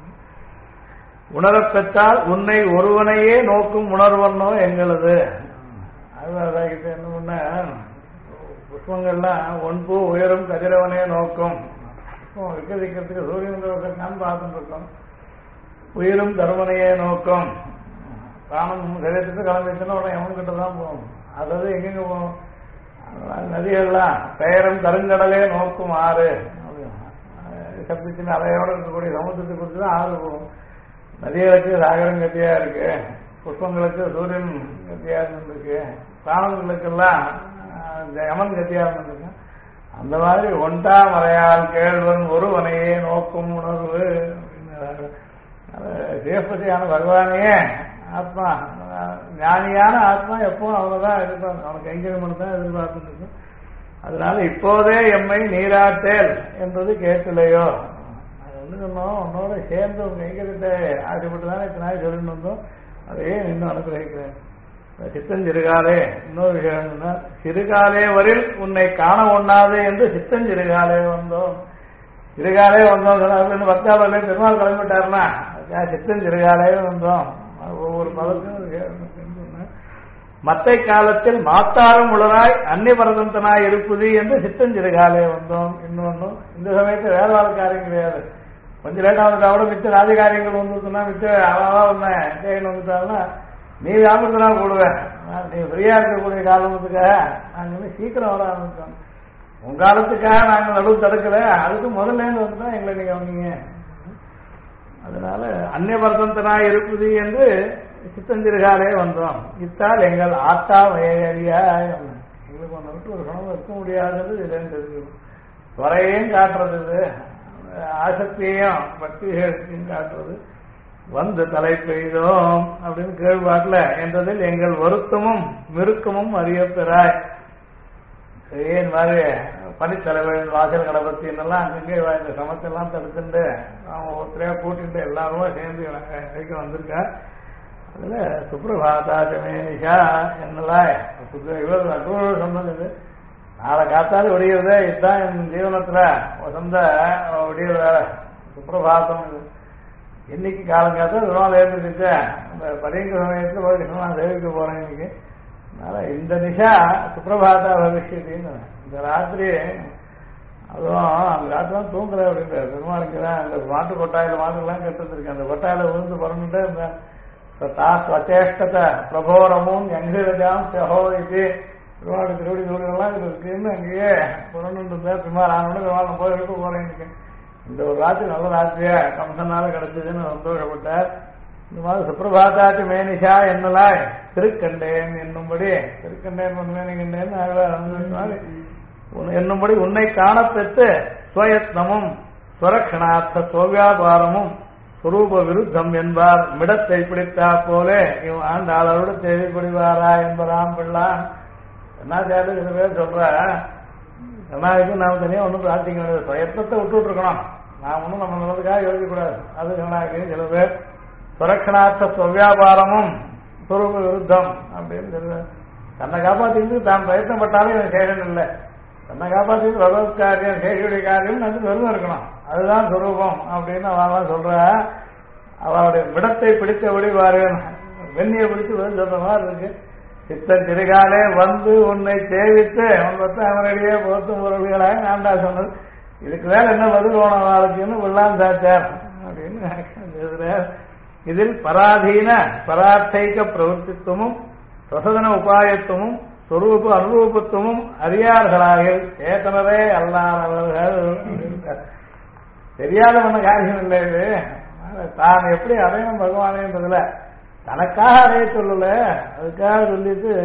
உணரப்பெற்றால் உன்னை ஒருவனையே நோக்கும் உணர்வன்னோ எங்களது. அதுதான் என்ன பண்ண புஷ்பங்கள்லாம் ஒன்பு உயரும் கதிரவனே நோக்கும். புஷ்பம் விற்கிறதுக்கு சூரியன் நான் பார்த்துட்டு இருக்கோம். உயிரும் தருமனையே நோக்கும். பிராணம் சரீரத்துக்கு கிளம்பிச்சுன்னா உடனே எவன் கிட்ட தான் போகும். அதாவது எங்கெங்க போகும், நதிகள்லாம் பெயரும் கருங்கடலே நோக்கும் ஆறு சப்திச்சுன்னு அதையோட இருக்கக்கூடிய சமுத்திரத்தை குறித்து தான் ஆறு போகும். நதிகளுக்கு சாகரம் கத்தியா இருக்கு, புஷ்பங்களுக்கு சூரியன் கத்தியா இருந்துருக்கு, பிராணங்களுக்கெல்லாம் யமன் கத்தியா இருந்திருக்கு. அந்த மாதிரி ஒன்றா மறையால் கேள்வன் ஒருவனையே நோக்கும் உணர்வு அப்படின்னு தேவபதியான பகவானையே ஆத்மா ஞானியான ஆத்மா எப்பவும் அவனதான் எதிர்பார்க்கும், அவனுக்கு கைங்கரியம் தான் எதிர்பார்த்துட்டு இருக்கும். அதனால இப்போதே எம்மை நீராட்டேல் என்பது கேட்கலையோ. அது வந்து சொன்னோம், உன்னோட சேர்ந்து உங்க கைங்கரியத்தை ஆசைப்பட்டு தானே இத்தனை நாள் சொல்லிட்டு வந்தோம். அதையே இன்னும் அனுப்பிக்கிறேன். சித்தஞ்சிறுகாலே இன்னொரு விஷயம், சிறுகாலே வரில் உன்னை காண ஒண்ணாது என்று சித்தஞ்சிறுகாலே வந்தோம். சிறுகாலே வந்தோம் பக்தாவர்களே பெருமாள் கிளம்பிட்டாருன்னா சித்தஞ்சிறுகாலே வந்தோம். ஒவ்வொரு பதத்தும் மத்தை காலத்தில் மாத்தாரும் உளராய் அன்னிபரதந்தனாய் இருப்பது என்று சித்தஞ்சிறுகாலே வந்தோம். இன்னொன்னும் இந்த சமயத்தில் வேற வேலை காரியம் கிடையாது. கொஞ்சம் லேட்டா வந்துட்டா கூட மிச்ச ராஜகாரியங்கள் வந்துச்சுன்னா மிச்ச அளவா ஒன்னு வந்துட்டாங்கன்னா நீ வியாபாரத்தினா போடுவேன். நீ ஃப்ரீயா இருக்கக்கூடிய காலத்துக்காக நாங்க சீக்கிரம் வர ஆரம்பிச்சோம். உங்க காலத்துக்காக நாங்கள் நடுவு தடுக்கல, அதுக்கு முதல்ல இருந்து வந்துதான் எங்களை நீங்க வந்தீங்க. அதனால அந்நியபரதந்தனாய் இருப்பது என்று சித்தஞ்சிறுகாலே வந்தோம். இத்தால் எங்கள் ஆத்தா வயறியா எங்களுக்கு ஒன்று விட்டு ஒரு கணவன் இருக்க முடியாதுன்னு இதுலேருந்து தெரிஞ்சுக்கணும். துறையையும் காட்டுறது இது, ஆசக்தியையும் பக்தியையும் காட்டுறது. வந்து தலை பெய்தோம் அப்படின்னு கேள்வாட்டில் என்றதில் எங்கள் வருத்தமும் மிருக்கமும் அறியப்பெறாய். ஏன் மாதிரி பனித்தலைவன் வாசல் கடபத்தி என்னெல்லாம் அங்கங்கே இந்த சமத்தெல்லாம் தடுத்துட்டு அவன் ஒருத்தரையா கூட்டிட்டு எல்லாருமே சேர்ந்து வரைக்கும் வந்திருக்கா. அதுல சுப்ரபாதாச்சமே நிஷா என்னெல்லாம் இவர் அக்ரூர் சொன்னது. நாளை காத்தாலும் விடியறதே இதுதான் என் ஜீவனத்துல வசந்த விடிய சுப்ரபாதம். இது இன்னைக்கு காலம் காத்தா விமானம் ஏற்றிருக்க அந்த பரிங்க சமயத்துல போய் நான் சேவிக்க போறேன் இன்னைக்கு. அதனால இந்த நிஷா சுப்ரபாதா பவிஷ்யத்தின்னு இந்த ராத்திரி அதுவும் அந்த ராத்திரி தான் தூங்குற அப்படின்ற பெருமாளுக்கு தான் அந்த மாட்டு கொட்டாயில மாட்டுக்கெல்லாம் கட்டுருக்கேன். அந்த கொட்டாயில விழுந்து பிறந்துட்டே இருந்தேன். தாஸ்வச்சேஷ்டத்தை பிரபோரமும் எங்கிரஜாம் செஹோ இது பெருமாள் திருவடி நூல்கள்லாம் இது இருக்குன்னு அங்கேயே புறண்டு இருந்தேன். பெருமாள் ஆனோட பெருமாள் போய் எடுக்க போறேன். இந்த ஒரு ராத்திரி நல்ல ராத்திரியா கம்சனால கிடைச்சதுன்னு சந்தோஷப்பட்டார். இந்த மாதிரி சுப்ரபாதாச்சு மேனிஷா என்னலாய் திருக்கண்டேன் என்னும்படி திருக்கண்டேன் என்னும்படி உன்னை காணப்பெற்று ஸ்வயத்னமும் ஸ்வரக்ஷணார்த்த சோவியாபாரமும் சுரூப விருத்தம் என்பார். மிடத்தை பிடித்தா போலே இவன் ஆண்டாளரோடு தேவைப்படுவாரா என்பதாம் பிள்ளான். என்னாச்சாரு சில பேர் சொல்ற கண்ணாடிக்கும் நாம் தனியாக ஒன்றும் பிரார்த்திக்க முடியாது. பிரயத்னத்தை விட்டுட்டு இருக்கணும். நாம் ஒன்றும் நம்ம நல்லதுக்காக யோசிக்கக்கூடாது. அது கண்ணாடிக்கும் சில பேர் சுரக்ஷணார்த்த சவ்யாபாரமும் சுரூப விருத்தம் அப்படின்னு சொல்லுவேன். தன்னை காப்பாற்றிட்டு தான் பிரயத்னப்பட்டாலும் எனக்கு சேஷன் இல்லை. தன்னை காப்பாற்றிட்டு பகவத் காரியம் சேஷியுடைய காரியம் அது வெறும் இருக்கணும். அதுதான் சுரூபம் அப்படின்னு அவன் சொல்ற. அவளுடைய விடத்தை பிடித்தபடி பாரு, வெண்ணியை பிடித்து சொல்ற மாதிரி இருக்கு. சித்தன் திருகாலே வந்து உன்னை சேவித்து அவன் அவனடியே போத்தும் பொருள்களாக நான்டா சொன்னது. இதுக்கு வேற என்ன பதில் வேணும் வாழ்க்கைன்னு விழாம் சாச்சார் அப்படின்னு. இதில் பராதீன பரார்த்தைக பிரவர்த்தித்துவமும் பிரசதன உபாயத்துவமும் சொரூப அனுரூபத்துவமும் அறியார்களாக சேத்தனரே அல்லாதவர்கள். தெரியாத ஒண்ணு காரியம் இல்லை இது. தான் எப்படி அடையணும் பகவானேன்றதுல தனக்காக அடைய சொல்லல, அதுக்காக சொல்லிட்டு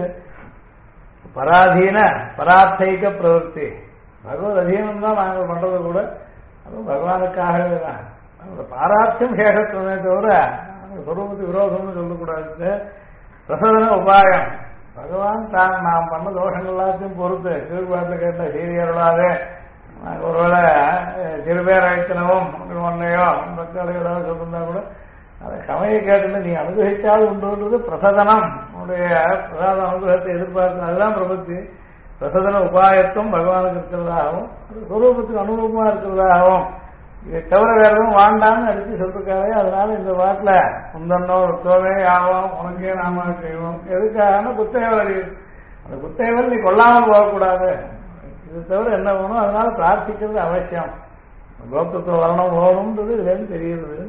பராதீன பரார்த்தைக பிரவர்த்தி பகவத் அதீனம் தான் நாங்கள் பண்றது கூட, அதுவும் பகவானுக்காகவே தான். பாராட்சியம் சேஷத்துவமே தவிர சொரூபத்து விரோதம்னு சொல்லக்கூடாது. பிரசதன உபாயம் பகவான் தான் நாம் பண்ண தோஷங்கள் எல்லாத்தையும் பொறுத்து கீழ்பாட்டு கேட்ட சீரியர்களாக ஒருவேளை சிறு பேர் அழைத்தனவும் ஒன்னையோ மக்கள் ஏதாவது சொல்லிருந்தா கூட அதை கமையை கேட்டு நீ அனுகிரகிச்சால் உண்டுன்றது பிரசதனம். உன்னுடைய பிரசாத அனுகிரகத்தை எதிர்பார்க்கணும். அதுதான் பிரபத்தி. பிரசதன உபாயத்தும் பகவானுக்கு இருக்கிறதாகவும் சுரூபத்துக்கு அனுபவமா இருக்கிறதாகவும் இதை தவிர வேற எதுவும் வாண்டான்னு அடிச்சு சொல்லிருக்காரு. அதனால இந்த பாட்டில் முந்தன்னோ ஒருத்தோவே ஆகும் உனக்கே நாம செய்வோம். எதுக்காக குத்தேவல், அந்த குத்தேவல் நீ கொல்லாமல் போகக்கூடாது. இது தவிர என்ன வேணும், அதனால பிரார்த்திக்கிறது அவசியம். கோப்தத்துவ வரணம் போகணும்ன்றது இதுலேருந்து தெரியுது.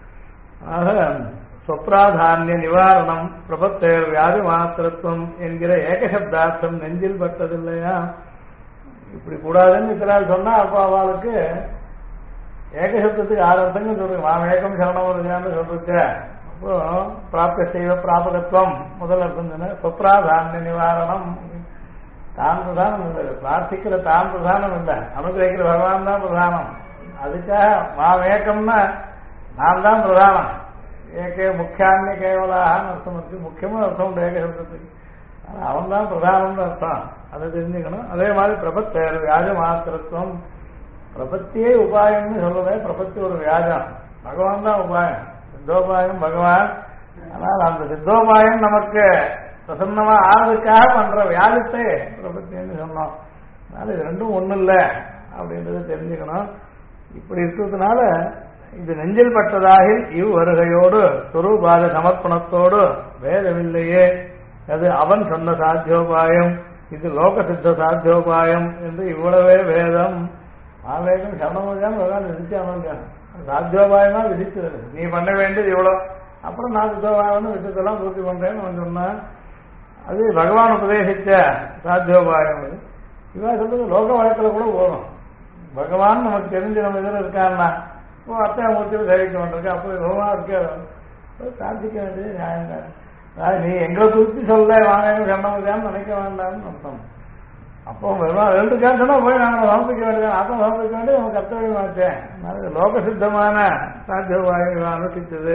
ஆக சொப்ராதானிய நிவாரணம் பிரபத்தேர் வியாதி மாத்திரத்துவம் என்கிற ஏகசப்தார்த்தம் நெஞ்சில் பட்டதில்லையா? இப்படி கூடாதுன்னு இத்தனால் சொன்னா அப்போ அவளுக்கு ஏகசப்தத்துக்கு 6 அர்த்தங்கள் சொல்றேன். மாமேகம் சரணம் வருகிறான்னு சொல்லிருக்க. அப்போ பிராப்த செய்வ பிராபகத்துவம் முதல் அர்த்தம் தானே. சொப்ராதானிய நிவாரணம் தான் பிரதானம் இல்லை, பிரார்த்திக்கிற தான் பிரதானம் இல்லை, அனுகிரகிக்கிற பகவான் தான் பிரதானம். அதுக்காக மாமேகம்னா நான் தான் பிரதானம். ஏகே முக்கியான்ய கேவலான்னு அர்த்தம் இருக்கு. முக்கியமான அர்த்தம் உண்டு ஏகசப்தத்துக்கு. ஆனால் அவன் தான் பிரதானம்னு அர்த்தம். அதை தெரிஞ்சுக்கணும். அதே மாதிரி பிரபத்தேர் வியாஜ மாத்திரத்துவம், பிரபத்தியே உபாயம்னு சொல்லவே பிரபத்தி ஒரு வியாஜம், பகவான் தான் உபாயம், சித்தோபாயம் பகவான். ஆனால் அந்த சித்தோபாயம் நமக்கு பிரசன்னமா ஆறதுக்காக பண்ற வியாஜத்தை பிரபத்தின்னு சொன்னோம். அதனால இது ரெண்டும் ஒண்ணு இல்லை அப்படின்றத தெரிஞ்சுக்கணும். இப்படி இருக்கிறதுனால இது நெஞ்சில் பட்டதாக இவ் வருகையோடு சுரூபாத சமர்ப்பணத்தோடு வேதமில்லையே, அது அவன் சொன்ன சாத்தியோபாயம், இது லோக சித்த சாத்தியோபாயம் என்று இவ்வளவே வேதம். ஆவேகம் சரணமுதான் விதிச்சாங்க. சாத்தியோபாயமா விதிச்சது. நீ பண்ண வேண்டியது இவ்வளோ, அப்புறம் நான் சித்தோபாயம் விஷயத்தெல்லாம் பூர்த்தி பண்றேன்னு அவன் சொன்னான். அது பகவான் உபதேசிச்ச சாத்தியோபாயம். இவன் சொல்றது லோக வழக்கில் கூட போகணும். பகவான் நமக்கு தெரிஞ்சு நம்ம இதில் இருக்கான்னா இப்போ அத்தையமூர்த்தியில் சேவிக்க வேண்டியிருக்கு. அப்போ ரோமா இருக்க சாதிக்க வேண்டியது நியாயம் தான். நீ எங்களை குறித்து சொல்ல வாங்க சரணமுதான்னு நினைக்க வேண்டாம்னு அர்த்தம். அப்போ ரெண்டு கேட்டோன்னா போய் நாங்கள் சமர்ப்பிக்க வேண்டியது, அர்த்தம் சமர்ப்பிக்க வேண்டியது நம்ம கர்த்தவியமாச்சேன். லோக சித்தமான சாத்தியோபாயம் அனுஷ்டித்தது.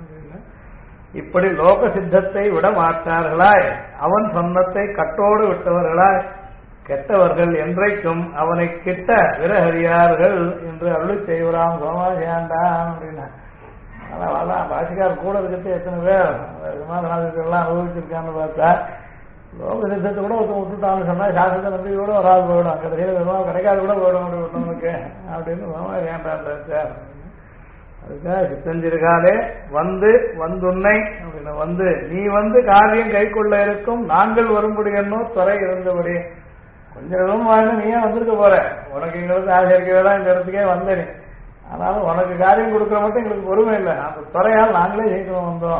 இப்படி லோக சித்தத்தை விட மாட்டார்களாய், அவன் சொன்னத்தை கட்டோடு விட்டவர்களாய் கெட்டவர்கள் என்றைக்கும் அவனை கிட்ட விரஹரியார்கள் என்று அருளி செய்வராம் சோமாசியாண்டான் அப்படின்னா. அதான் பாஷிக்கார் கூட இருக்கிறது எத்தனை பேர் விமானநாதர்கள்லாம் அனுபவிச்சிருக்கான்னு பார்த்தா, லோக சித்தத்தை கூட ஒருத்தன் விட்டுட்டான்னு சொன்னா சாஸ்திரத்தை நம்பி கூட ஒரு ஆள் போயிடும், கடைசியில் விமானம் கிடைக்காது கூட போயிடும் விட்டவனுக்கு அப்படின்னு சோமாசியாண்டான் சார். அதுக்காக சித்தஞ்சிருக்காலே வந்து வந்துன்னை அப்படின்னா வந்து நீ வந்து காரியம் கை கொள்ள இருக்கும், நாங்கள் வரும்படி என்னோ துறை இருந்தபடி. கொஞ்சம் விதம் வாழ்ந்து நீயே வந்திருக்க போற, உனக்கு எங்களுக்கு ஆசிரியர்களே தான் இந்த இடத்துக்கே வந்தேன். ஆனாலும் உனக்கு காரியம் கொடுக்குற மட்டும் எங்களுக்கு பொறுமை இல்லை, அந்த துறையால் நாங்களே ஜெயிக்கணும் வந்தோம்.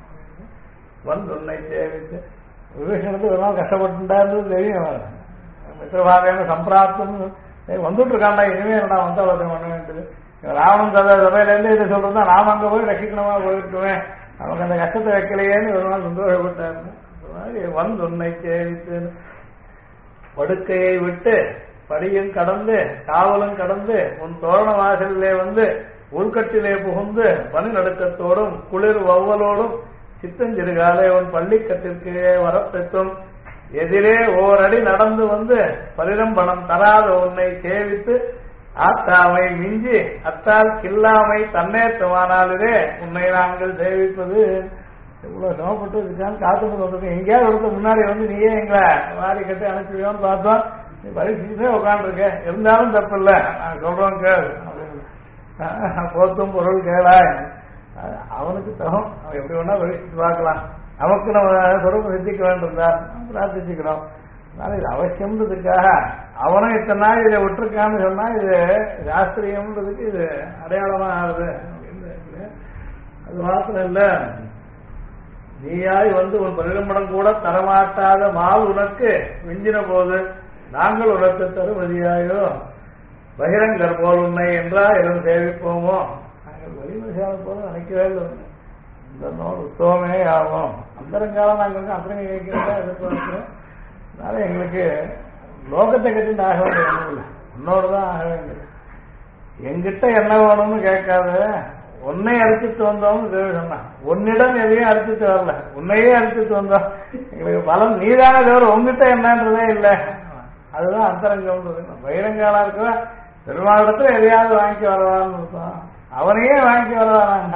வந்து உன்னை சேவித்து விவேஷனுக்கு ஒரு நாள் கஷ்டப்பட்டுட்டாருன்றது தெரியும். மித்திரபாதையான சம்பிராப்தம் வந்துட்டு இருக்காண்டா, இனிமே என்னடா வந்து அவளை பண்ண வேண்டியது. ராவணன் சபையிலேருந்து இதை சொல்றதா நாம் அங்கே போய் ரசிக்கணுமா போயிருக்குவேன், நமக்கு அந்த கஷ்டத்தை வைக்கலையேன்னு ஒரு நாள் சந்தோஷப்பட்டாருன்னு. அந்த மாதிரி வந்து உன்னை சேவித்து படுக்கையை விட்டு படியும் கடந்து காவலும் கடந்து உன் தோரண வாசலிலே வந்து உள்கட்டிலே புகுந்து பனி நடுக்கத்தோடும் குளிர் வௌவலோடும் சித்தஞ்சிறுகாலே உன் பள்ளிக்கட்டிற்கு வரப்பெற்றும் எதிரே ஓரடி நடந்து வந்து பரிரம்பணம் தராத உன்னை சேவித்து ஆத்தாமை மிஞ்சி அத்தால் கில்லாமை தன்னேற்றமானாலே உன்னை நாங்கள் சேவிப்பது. இவ்வளவு சிரமப்பட்டு இருக்கான்னு காத்துட்டு வந்திருக்கோம். எங்கேயாவது ஒருத்தர் முன்னாடி வந்து நீயே எங்களை வாரி கட்டி அனுப்பிடுவோன்னு பார்த்தோம். நீ பரீட்சையிலே உட்காந்துருக்க, இருந்தாலும் தப்பு இல்லை, நான் சொல்றோம் கேள் அப்படின்னு. போத்தும் பொருள் கேளாய், அவனுக்கு தகும், அவன் எப்படி வேணா பரீட்சித்து பார்க்கலாம். நமக்கு நம்ம சொரூபம் சித்திக்க வேண்டும் தான் பிரார்த்திச்சுக்கிறோம். அதனால இது அவசியம்ன்றதுக்காக அவனும் இத்தனை நாள் இதை விட்டுருக்கான்னு சொன்னா இது சாஸ்திரியம்ன்றதுக்கு இது அடையாளமா ஆகுது அப்படின்னு. அது மாத்திரம் இல்ல, நீயாய் வந்து உன் பரிகம்படம் கூட தரமாட்டாத மாவு உனக்கு விஞ்சின போது நாங்கள் உனக்கு தருமதியாயோ பகிரங்கர் போல் உன்னை என்றா எதுவும் சேவிப்போமோ. நாங்கள் வலிமை சேவை போல நினைக்கவே இல்லை. இந்த நோடு உத்தவமே ஆகும். அந்தரங்காலம் நாங்கள் அத்தனை கேட்கிறதா எதிர்பார்க்கிறோம். அதனால எங்களுக்கு லோகத்தை கட்டிட்டு ஆக வேண்டிய ஒன்றும் இல்லை, உன்னோடு தான் ஆக வேண்டியது. எங்கிட்ட என்ன வேணும்னு கேட்காத, உன்னை அடிச்சுட்டு வந்தோம்னு சொன்னான். உன்னிடம் எதையும் அடிச்சுட்டு வரல, உன்னையே அடிச்சுட்டு வந்தோம். எங்களுக்கு பலம் நீதான தவிர உங்ககிட்ட என்னன்றதே இல்லை. அதுதான் அந்தரங்கம்ன்றது. பகிரங்காலா இருக்கிற பெருமாளிடத்துல எதையாவது வாங்கி வரலான்னு இருக்கோம், அவனையே வாங்கி வரலாங்க.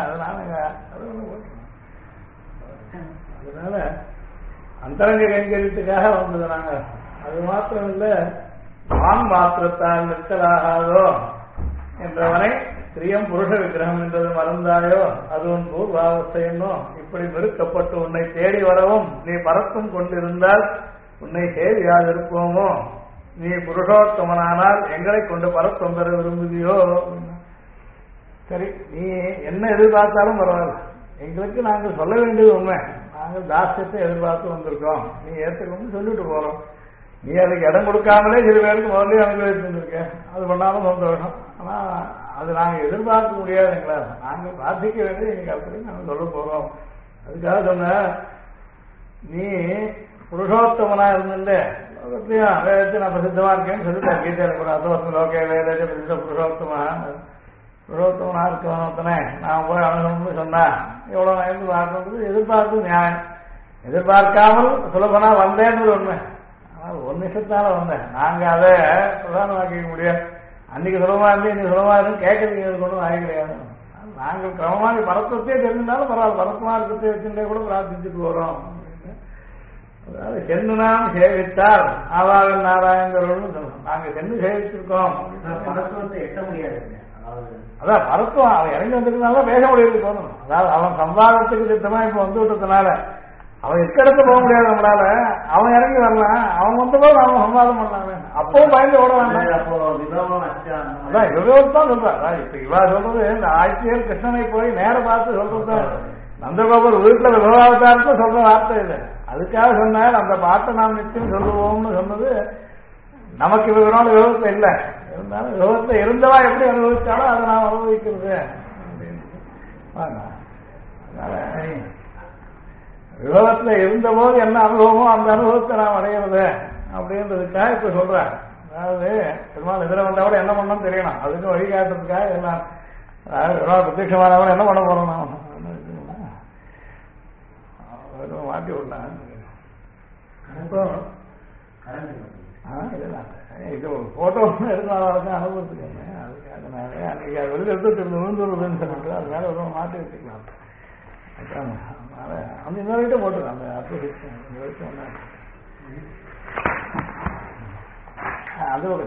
அதனால அந்தரங்க கைங்கரியத்துக்காக வந்தது நாங்க. அது மாத்திரம் இல்ல, ஆண் மாத்திரத்தால் நிற்கலாகாதோ என்றவனை ஸ்திரியம் புருஷ விக்கிரகம் என்றது மறந்தாயோ அது உன் பூர்வாவஸ்தையோ. இப்படி நெருக்கப்பட்டு உன்னை தேடி வரவும் நீ பரத்தும் கொண்டிருந்தால் உன்னை சேவியாதிருப்போமோ. நீ புருஷோத்தமனானால் எங்களை கொண்டு பரத்தம் பெற விரும்புதியோ. சரி, நீ என்ன எதிர்பார்த்தாலும் பரவாயில்ல, எங்களுக்கு நாங்கள் சொல்ல வேண்டியது உண்மை. நாங்கள் தாஸ்யத்தை எதிர்பார்த்து வந்திருக்கோம், நீ ஏற்றுக்கணும்னு சொல்லிட்டு போறோம். நீ அதுக்கு இடம் கொடுக்காமலே சில பேருக்கு முதல்ல அனுபவிச்சுருக்க, அது பண்ணாலும் சந்தோஷம். ஆனா அது நாங்கள் எதிர்பார்க்க முடியாதுங்களா, நாங்கள் பிரார்த்திக்க வேண்டியது எங்க கருத்துக்கு நாங்கள் சொல்ல போறோம். அதுக்காக சொன்ன, நீ புருஷோத்தமனா இருந்துட்டு லோகத்தையும் வேதத்தை நான் பிரசித்தமா இருக்கேன்னு சொல்லிட்டேன். கீதையில கூட அதோசம் லோகே வேத பிரசித்த புருஷோத்தமா, புருஷோத்தமனா இருக்கவனத்தனே நான் போய் அணுகணும்னு சொன்னா எவ்வளவு நான் எதிர்பார்க்கறது எதிர்பார்த்து நியாயம். எதிர்பார்க்காமல் சுலபனா வந்தேன்னு உண்மை. ஆனால் ஒரு நிமிஷத்தால வந்தேன். நாங்க அதை பிரதானமாக்கிக்க முடியாது. அன்னைக்கு சுலபமா இருந்து இன்னைக்கு சுலபமா இருந்து கேட்கறதுக்கு கொண்டு ஆகி கிடையாது. நாங்கள் கிரமமாக பரத்தத்தையே தெரிஞ்சிருந்தாலும் பரவாயில்ல, பரத்தமா இருக்கிறதே வச்சுட்டே கூட பிரார்த்திச்சுட்டு வரோம். அதாவது சென்று நாம் சேவித்தால் ஆவாகன் நாராயணர்களும் சொன்னோம். நாங்க சென்று சேவிச்சிருக்கோம். எட்ட முடியாது. அதான் பரத்துவம் அவன் இறங்கி வந்திருக்கனால பேச முடியாது தோணும். அதாவது அவன் சம்பாதத்துக்கு திட்டமா இப்ப வந்து விட்டதுனால அவன் எக்கடத்து போக முடியாது நம்மளால. அவன் இறங்கி வரலாம், அவன் வந்த போது அவன் சம்பாதம் பண்ணலாமே, அப்பவும் பயந்து ஓட வேண்டாம். அதான் விவரம் சொல்றான். இப்ப இவா சொல்றது இந்த ஆட்சியர் கிருஷ்ணனை போய் நேர பார்த்து சொல்றது நந்தகோபர் வீட்டுல விவகாரத்தாருக்கு சொல்ற வார்த்தை இல்லை. அதுக்காக சொன்னால் அந்த பாட்டை நாம் நிச்சயம் சொல்லுவோம்னு சொன்னது நமக்கு விவரம் விவரத்தை இல்லை. இருந்தாலும் விவரத்தை இருந்தவா எப்படி அனுபவிச்சாலும் அதை நாம் அனுபவிக்கிறது. விவரத்துல இருந்த போது என்ன அனுபவமோ அந்த அனுபவத்தை நாம் அடையிறது அப்படின்றதுக்காக இப்ப சொல்றேன். அதாவது பெருமாள் எதிர வந்தவரை என்ன பண்ணணும் தெரியணும், அதுக்கு வழிகாட்டுறதுக்காக எல்லாம். அதாவது பிரத்யட்சமானவரை என்ன பண்ண போறோம் நாம் மாட்டி விடலாம். இது ஒரு போட்டோ எடுத்தாலும் அனுபவத்துக்கு அதுக்காக நான் அன்னைக்கு அது வெளியில் எடுத்துட்டு விழுந்துருதுன்னு சொல்லிட்டு அதனால ஒரு மாட்டி வச்சுக்கலாம். அதனால அந்த இன்னொரு போட்டுருக்கேன். அந்த அப்ளிகேஷன் அது ஒரு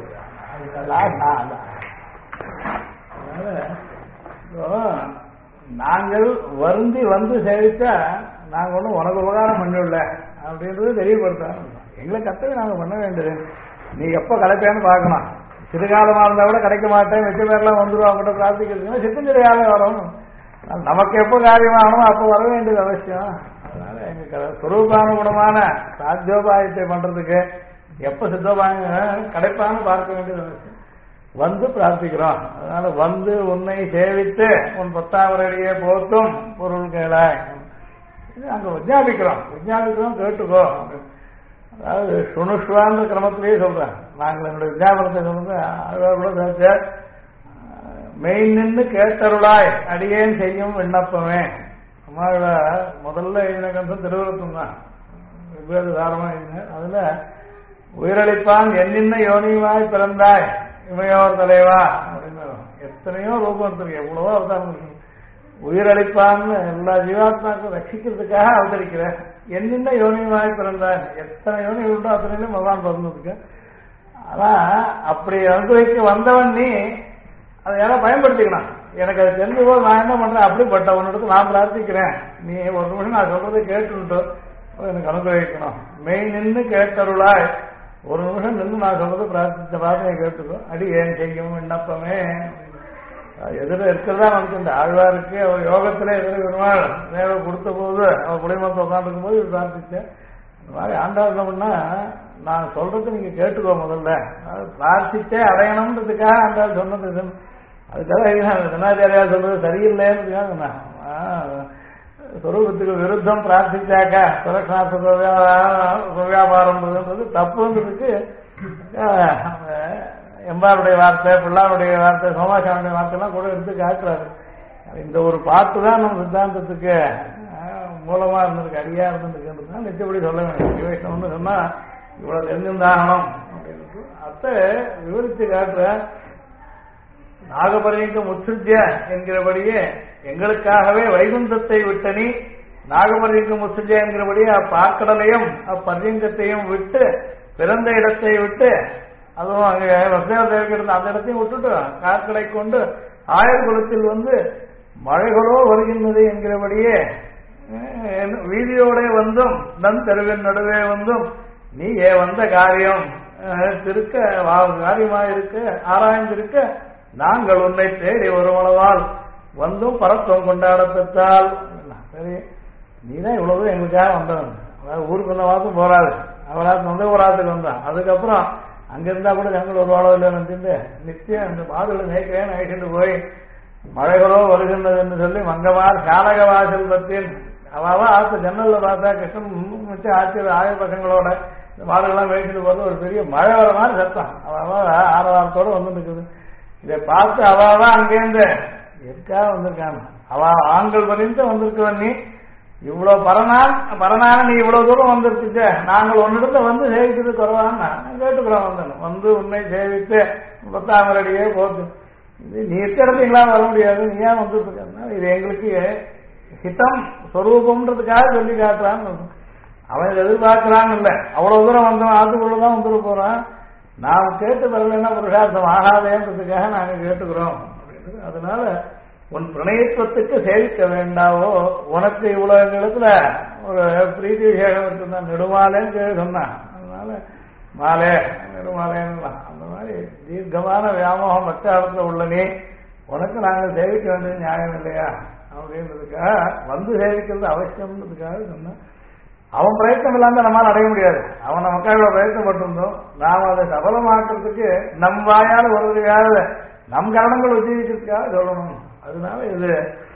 அதனால நாங்கள் வருந்தி வந்து சேவித்தா நாங்கள் ஒன்றும் உனக்கு உபகாரம் பண்ணிவிடல அப்படின்றது தெரியப்படுத்த எங்களை கத்தவே நாங்கள் பண்ண வேண்டியது. நீ எப்போ கிடைப்பேன்னு பார்க்கணும். சிறுகாலமாக இருந்தால் கூட கிடைக்க மாட்டேன், மிச்ச பேர்லாம் வந்துடும் அவங்ககிட்ட பிரார்த்திக்கிறதுனா சித்தஞ்சரியாலே வரும். நமக்கு எப்போ காரியமாகணும் அப்போ வர வேண்டியது அவசியம். அதனால எங்களுக்கு சுரூபானுகுணமான சாத்தியோபாயத்தை பண்றதுக்கு எப்போ சித்தோபாயம் கிடைப்பான்னு பார்க்க வேண்டியது அவசியம். வந்து பிரார்த்திக்கிறோம். அதனால வந்து உன்னை சேவித்து உன் பத்தாவரையே போத்தும் பொருள்களாய் அங்க விஜாபிக்கிறோம் கேட்டுக்கோ. அதாவது சுணுஷ்வான்ற கிரமத்திலேயே சொல்றேன். நாங்கள் என்னுடைய விஜாபனத்தை சொல்றது கூட மெயின் நின்று கேட்டருளாய் அடியேன் செய்யும் விண்ணப்பமே. அம்மாவோட முதல்ல எழுதின கந்தம் திருவிழத்தும் தான் வெவ்வேறு தாரமா எழுதின. அதுல உயிரளிப்பான் என்னின்ன யோனியுமாய் பிறந்தாய் இமையோர் தலைவா அப்படின்னு எத்தனையோ ரூபம் இருக்கு, எவ்வளவோ அவதாரம் இருக்கு. உயிரளிப்பான்னு எல்லா ஜீவாத்மாக்களும் ரட்சிக்கிறதுக்காக அவதரிக்கிற என்னென்ன யோனியுமாய் பிறந்தாய், எத்தனை யோனி உண்டோ அத்தனையிலும் பகவான் பிறந்திருக்கு. ஆனா அப்படி அனுபவிக்க வந்தவன் நீ அதை யாரா பயன்படுத்திக்கலாம். எனக்கு அது தெரிஞ்ச போது நான் என்ன பண்றேன், அப்படிப்பட்ட உன்னிடத்து நான் பிரார்த்திக்கிறேன். நீ ஒரு நிமிஷம் நான் சொல்றதை கேட்டுட்டோ எனக்கு அனுபவிக்கணும். மெய் நின்று கேட்டருளாய் ஒரு நிமிஷம் நின்று நான் சொல்றது பிரார்த்தனை கேட்டுக்கோ. அடி ஏன் செய்யும் விண்ணப்பமே எதிர இருக்கிறதா நமக்கு இந்த ஆழ்வாருக்கு அவர் யோகத்திலே எதிர பெருமாள் நேரம் கொடுத்த போது அவர் குடிமத்தை உட்காந்துருக்கும் போது பிரார்த்திச்சேன். இந்த மாதிரி ஆண்டாள் என்ன பண்ணா, நான் சொல்றது நீங்க கேட்டுக்கோ முதல்ல, பிரார்த்திச்சே அடையணும்ன்றதுக்காக ஆண்டாள் சொன்னது. அதுக்காக தினாச்சாரியா சொல்றது சரியில்லைன்னு சொரூபத்துக்கு விருத்தம் பிரார்த்திச்சாக்கா சுரக்ஷார்த்த வியாபாரம்ன்றது தப்புன்றதுக்கு எம்பாருடைய வார்த்தை, பிள்ளாருடைய வார்த்தை, சோமாசானுடைய வார்த்தைலாம் கூட எடுத்து காட்டுறாரு. இந்த ஒரு பாட்டு தான் நம்ம சித்தாந்தத்துக்கு மூலமா இருந்திருக்கு, அடியா இருந்திருக்குன்றதுதான் நிச்சயப்படி சொல்ல வேண்டும். வைஷ்ணவம்னு சொன்னா இவ்வளவு தெரிஞ்சிருந்தாகணும் அப்படின்னு அத்தை விவரிச்சு காட்டுற. நாகபரியங்க முத்சுஜ்ய என்கிறபடியே எங்களுக்காகவே வைகுந்தத்தை விட்ட நீ நாகபரியங்க முத்சுஜ்ய என்கிறபடியே அப்பாக்கடலையும் அப்பரியங்கத்தையும் விட்டு பிறந்த இடத்தை விட்டு, அதுவும் அங்க வசேவதேவிக்கு இருந்த அந்த இடத்தையும் விட்டுட்டு காற்களை கொண்டு ஆயர் குலத்தில் வந்து மழைகளோ வருகின்றது என்கிறபடியே வீதியோட வந்தும் நன் தெருவின் நடுவே வந்தும் நீ வந்த காரியம் திருக்க காரியமாயிருக்க ஆராய்ந்திருக்க நாங்கள் உன்னை தேடி வருவளவால் வந்தும் பரத்துவம் கொண்டாடப்பட்டால். சரி, நீதான் இவ்வளவு எங்களுக்காக வந்தவன். அதாவது ஊருக்கு வந்த வாரத்தும் போறாது, அவராது வந்த வாரத்துக்கு வந்தான். அதுக்கப்புறம் அங்க இருந்தா கூட ஜனங்கள் ஒரு வாழ இல்லைன்னு நிச்சயம் இந்த மாடுகளை மேய்க்கிறேன்னு அழைச்சிட்டு போய் மழைகளோ வருகின்றதுன்னு சொல்லி மங்கமார் சாலக வாசல் பத்தின் அவாவா ஆத்து ஜன்னல்ல பார்த்தா கிருஷ்ணன் வச்சு ஆட்சி ஆய பசங்களோட இந்த மாடுகள்லாம் மேய்ச்சிட்டு போறது ஒரு பெரிய மழை வர மாதிரி சத்தம் அவாவா ஆரவாரத்தோட வந்து நிற்குது. இதை பார்த்து அவாவா அங்கேருந்து எதுக்காக வந்திருக்காங்க, அவ ஆண்கள் வரைந்து வந்திருக்கவன் நீ இவ்வளவு பரனான நீ இவ்வளவு தூரம் வந்துருச்சுச்ச, நாங்கள் ஒன்னிடத்துல வந்து சேவிக்கிறது குறவான்னு கேட்டுக்கிறோம். வந்து உன்னை சேவித்து 10ஆம் அடியே போச்சு. இது நீ இருக்கிறதுங்களா வர முடியாது, நீ ஏன் வந்துருக்க, இது எங்களுக்கு ஹிதம் ஸ்வரூபம்ன்றதுக்காக சொல்லி காட்டுறான்னு. அவன் எதிர்பார்க்கிறான்னு இல்லை, அவ்வளவு தூரம் வந்தவன் ஆத்துக்குள்ளதான் வந்துட்டு போறான். நாம் கேட்டு வரலன்னா புருஷார்த்தம் ஆகாதேன்றதுக்காக நாங்க கேட்டுக்கிறோம் அப்படின்னு. அதனால உன் பிரணயத்துவத்துக்கு சேவிக்க வேண்டாவோ, உனக்கு இவ்வளவு எங்களுக்கு ஒரு பிரீதி விசேஷம் இருக்குன்னா நெடுமாலேன்னு சொன்னான். அதனால மாலே நெடுமாலேன்னு அந்த மாதிரி தீர்க்கமான வியாமோகம் மச்சாரத்தில் உள்ள நீ உனக்கு நாங்கள் சேவிக்க வேண்டியது நியாயம் இல்லையா அப்படின்றதுக்காக வந்து சேவிக்கிறது அவசியம்ன்றதுக்காக சொன்னேன். அவன் பிரயத்தனம் இல்லாம நம்மளால அடைய முடியாது. அவன் நமக்காக பிரயத்தனப்பட்டிருந்தோம், நாம் அதை சபலமாக்குறதுக்கு நம் வாயால் ஒருவரையாவது நம் கரணங்கள் உஜீவிக்கிறதுக்காக சொல்லணும். அதனால இது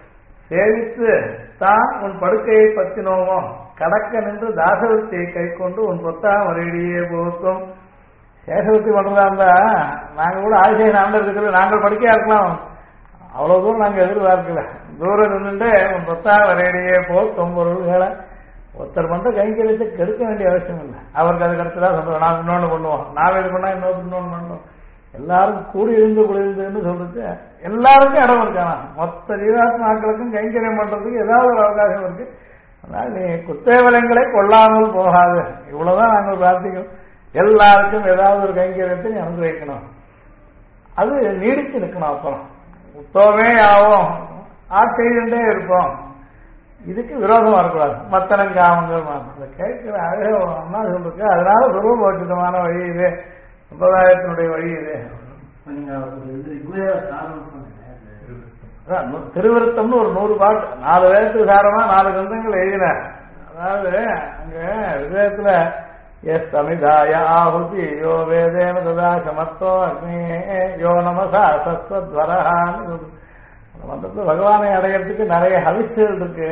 சேவித்து தான் உன் படுக்கையை பற்றினோமோ கடக்க நின்று தாசவத்தியை கை கொண்டு உன் பொத்தா வரையிலேயே போத்தும். சேஷவத்தி பண்றதா இருந்தா நாங்க கூட ஆதிசேய நாங்கள் இருக்கிறது, நாங்கள் படுக்கையா இருக்கலாம், அவ்வளவு தூரம் நாங்க எதிர்பார்க்கல. தூரம் நின்றுட்டு உன் பொத்தா வரையிலேயே போத்தும் பொருள்களை ஒருத்தர் மட்டும் கைங்கரியத்தை கெடுக்க வேண்டிய அவசியம் இல்லை. அவருக்கு அதுக்கு அடுத்ததான் சொல்றோம், நாங்கள் இன்னொன்று பண்ணுவோம், நாம் இது பண்ணா இன்னொன்று பண்ணுவோம். எல்லாரும் கூடியிருந்து குடியிருந்துன்னு சொல்றது எல்லாருக்கும் இடம் இருக்கானா, மொத்த ஜீவாத்மாக்களுக்கும் கைங்கரியம் பண்றதுக்கு ஏதாவது ஒரு அவகாசம் இருக்கு. அதனால நீ குத்தேவலங்களை கொள்ளாமல் போகாது, இவ்வளவுதான் நாங்கள் பிரார்த்திக்கிறோம். எல்லாருக்கும் ஏதாவது ஒரு கைங்கரியத்தை நீ அனுகிரகிக்கணும், அது நீடிச்சு நிற்கணும். அப்புறம் உத்தவமே ஆகும், ஆட்சிண்டே இருப்போம், இதுக்கு விரோதமா இருக்கக்கூடாது. மத்தனங்க அவங்க கேட்கிற அழகா சொல்லிருக்கு. அதனால துருவபோட்சிதமான வழி இது, சம்பிரதாயத்தினுடைய வழி இது. திருவிருத்தம்னு ஒரு 100 பாட்டு 4 வேதத்துக்கு சாரமா 4 கிரந்தங்கள் எழுதினார். அதாவது அங்க விதயத்துல எஸ் சமிதாய ஆஹுதி யோ வேதேன ததா சமர்த்தோ அக்னி யோ நமசா சஸ்வத்வரஹான்னு மந்திரத்துல பகவானை அடையிறதுக்கு நிறைய ஹவிஸ்கள் இருக்கு.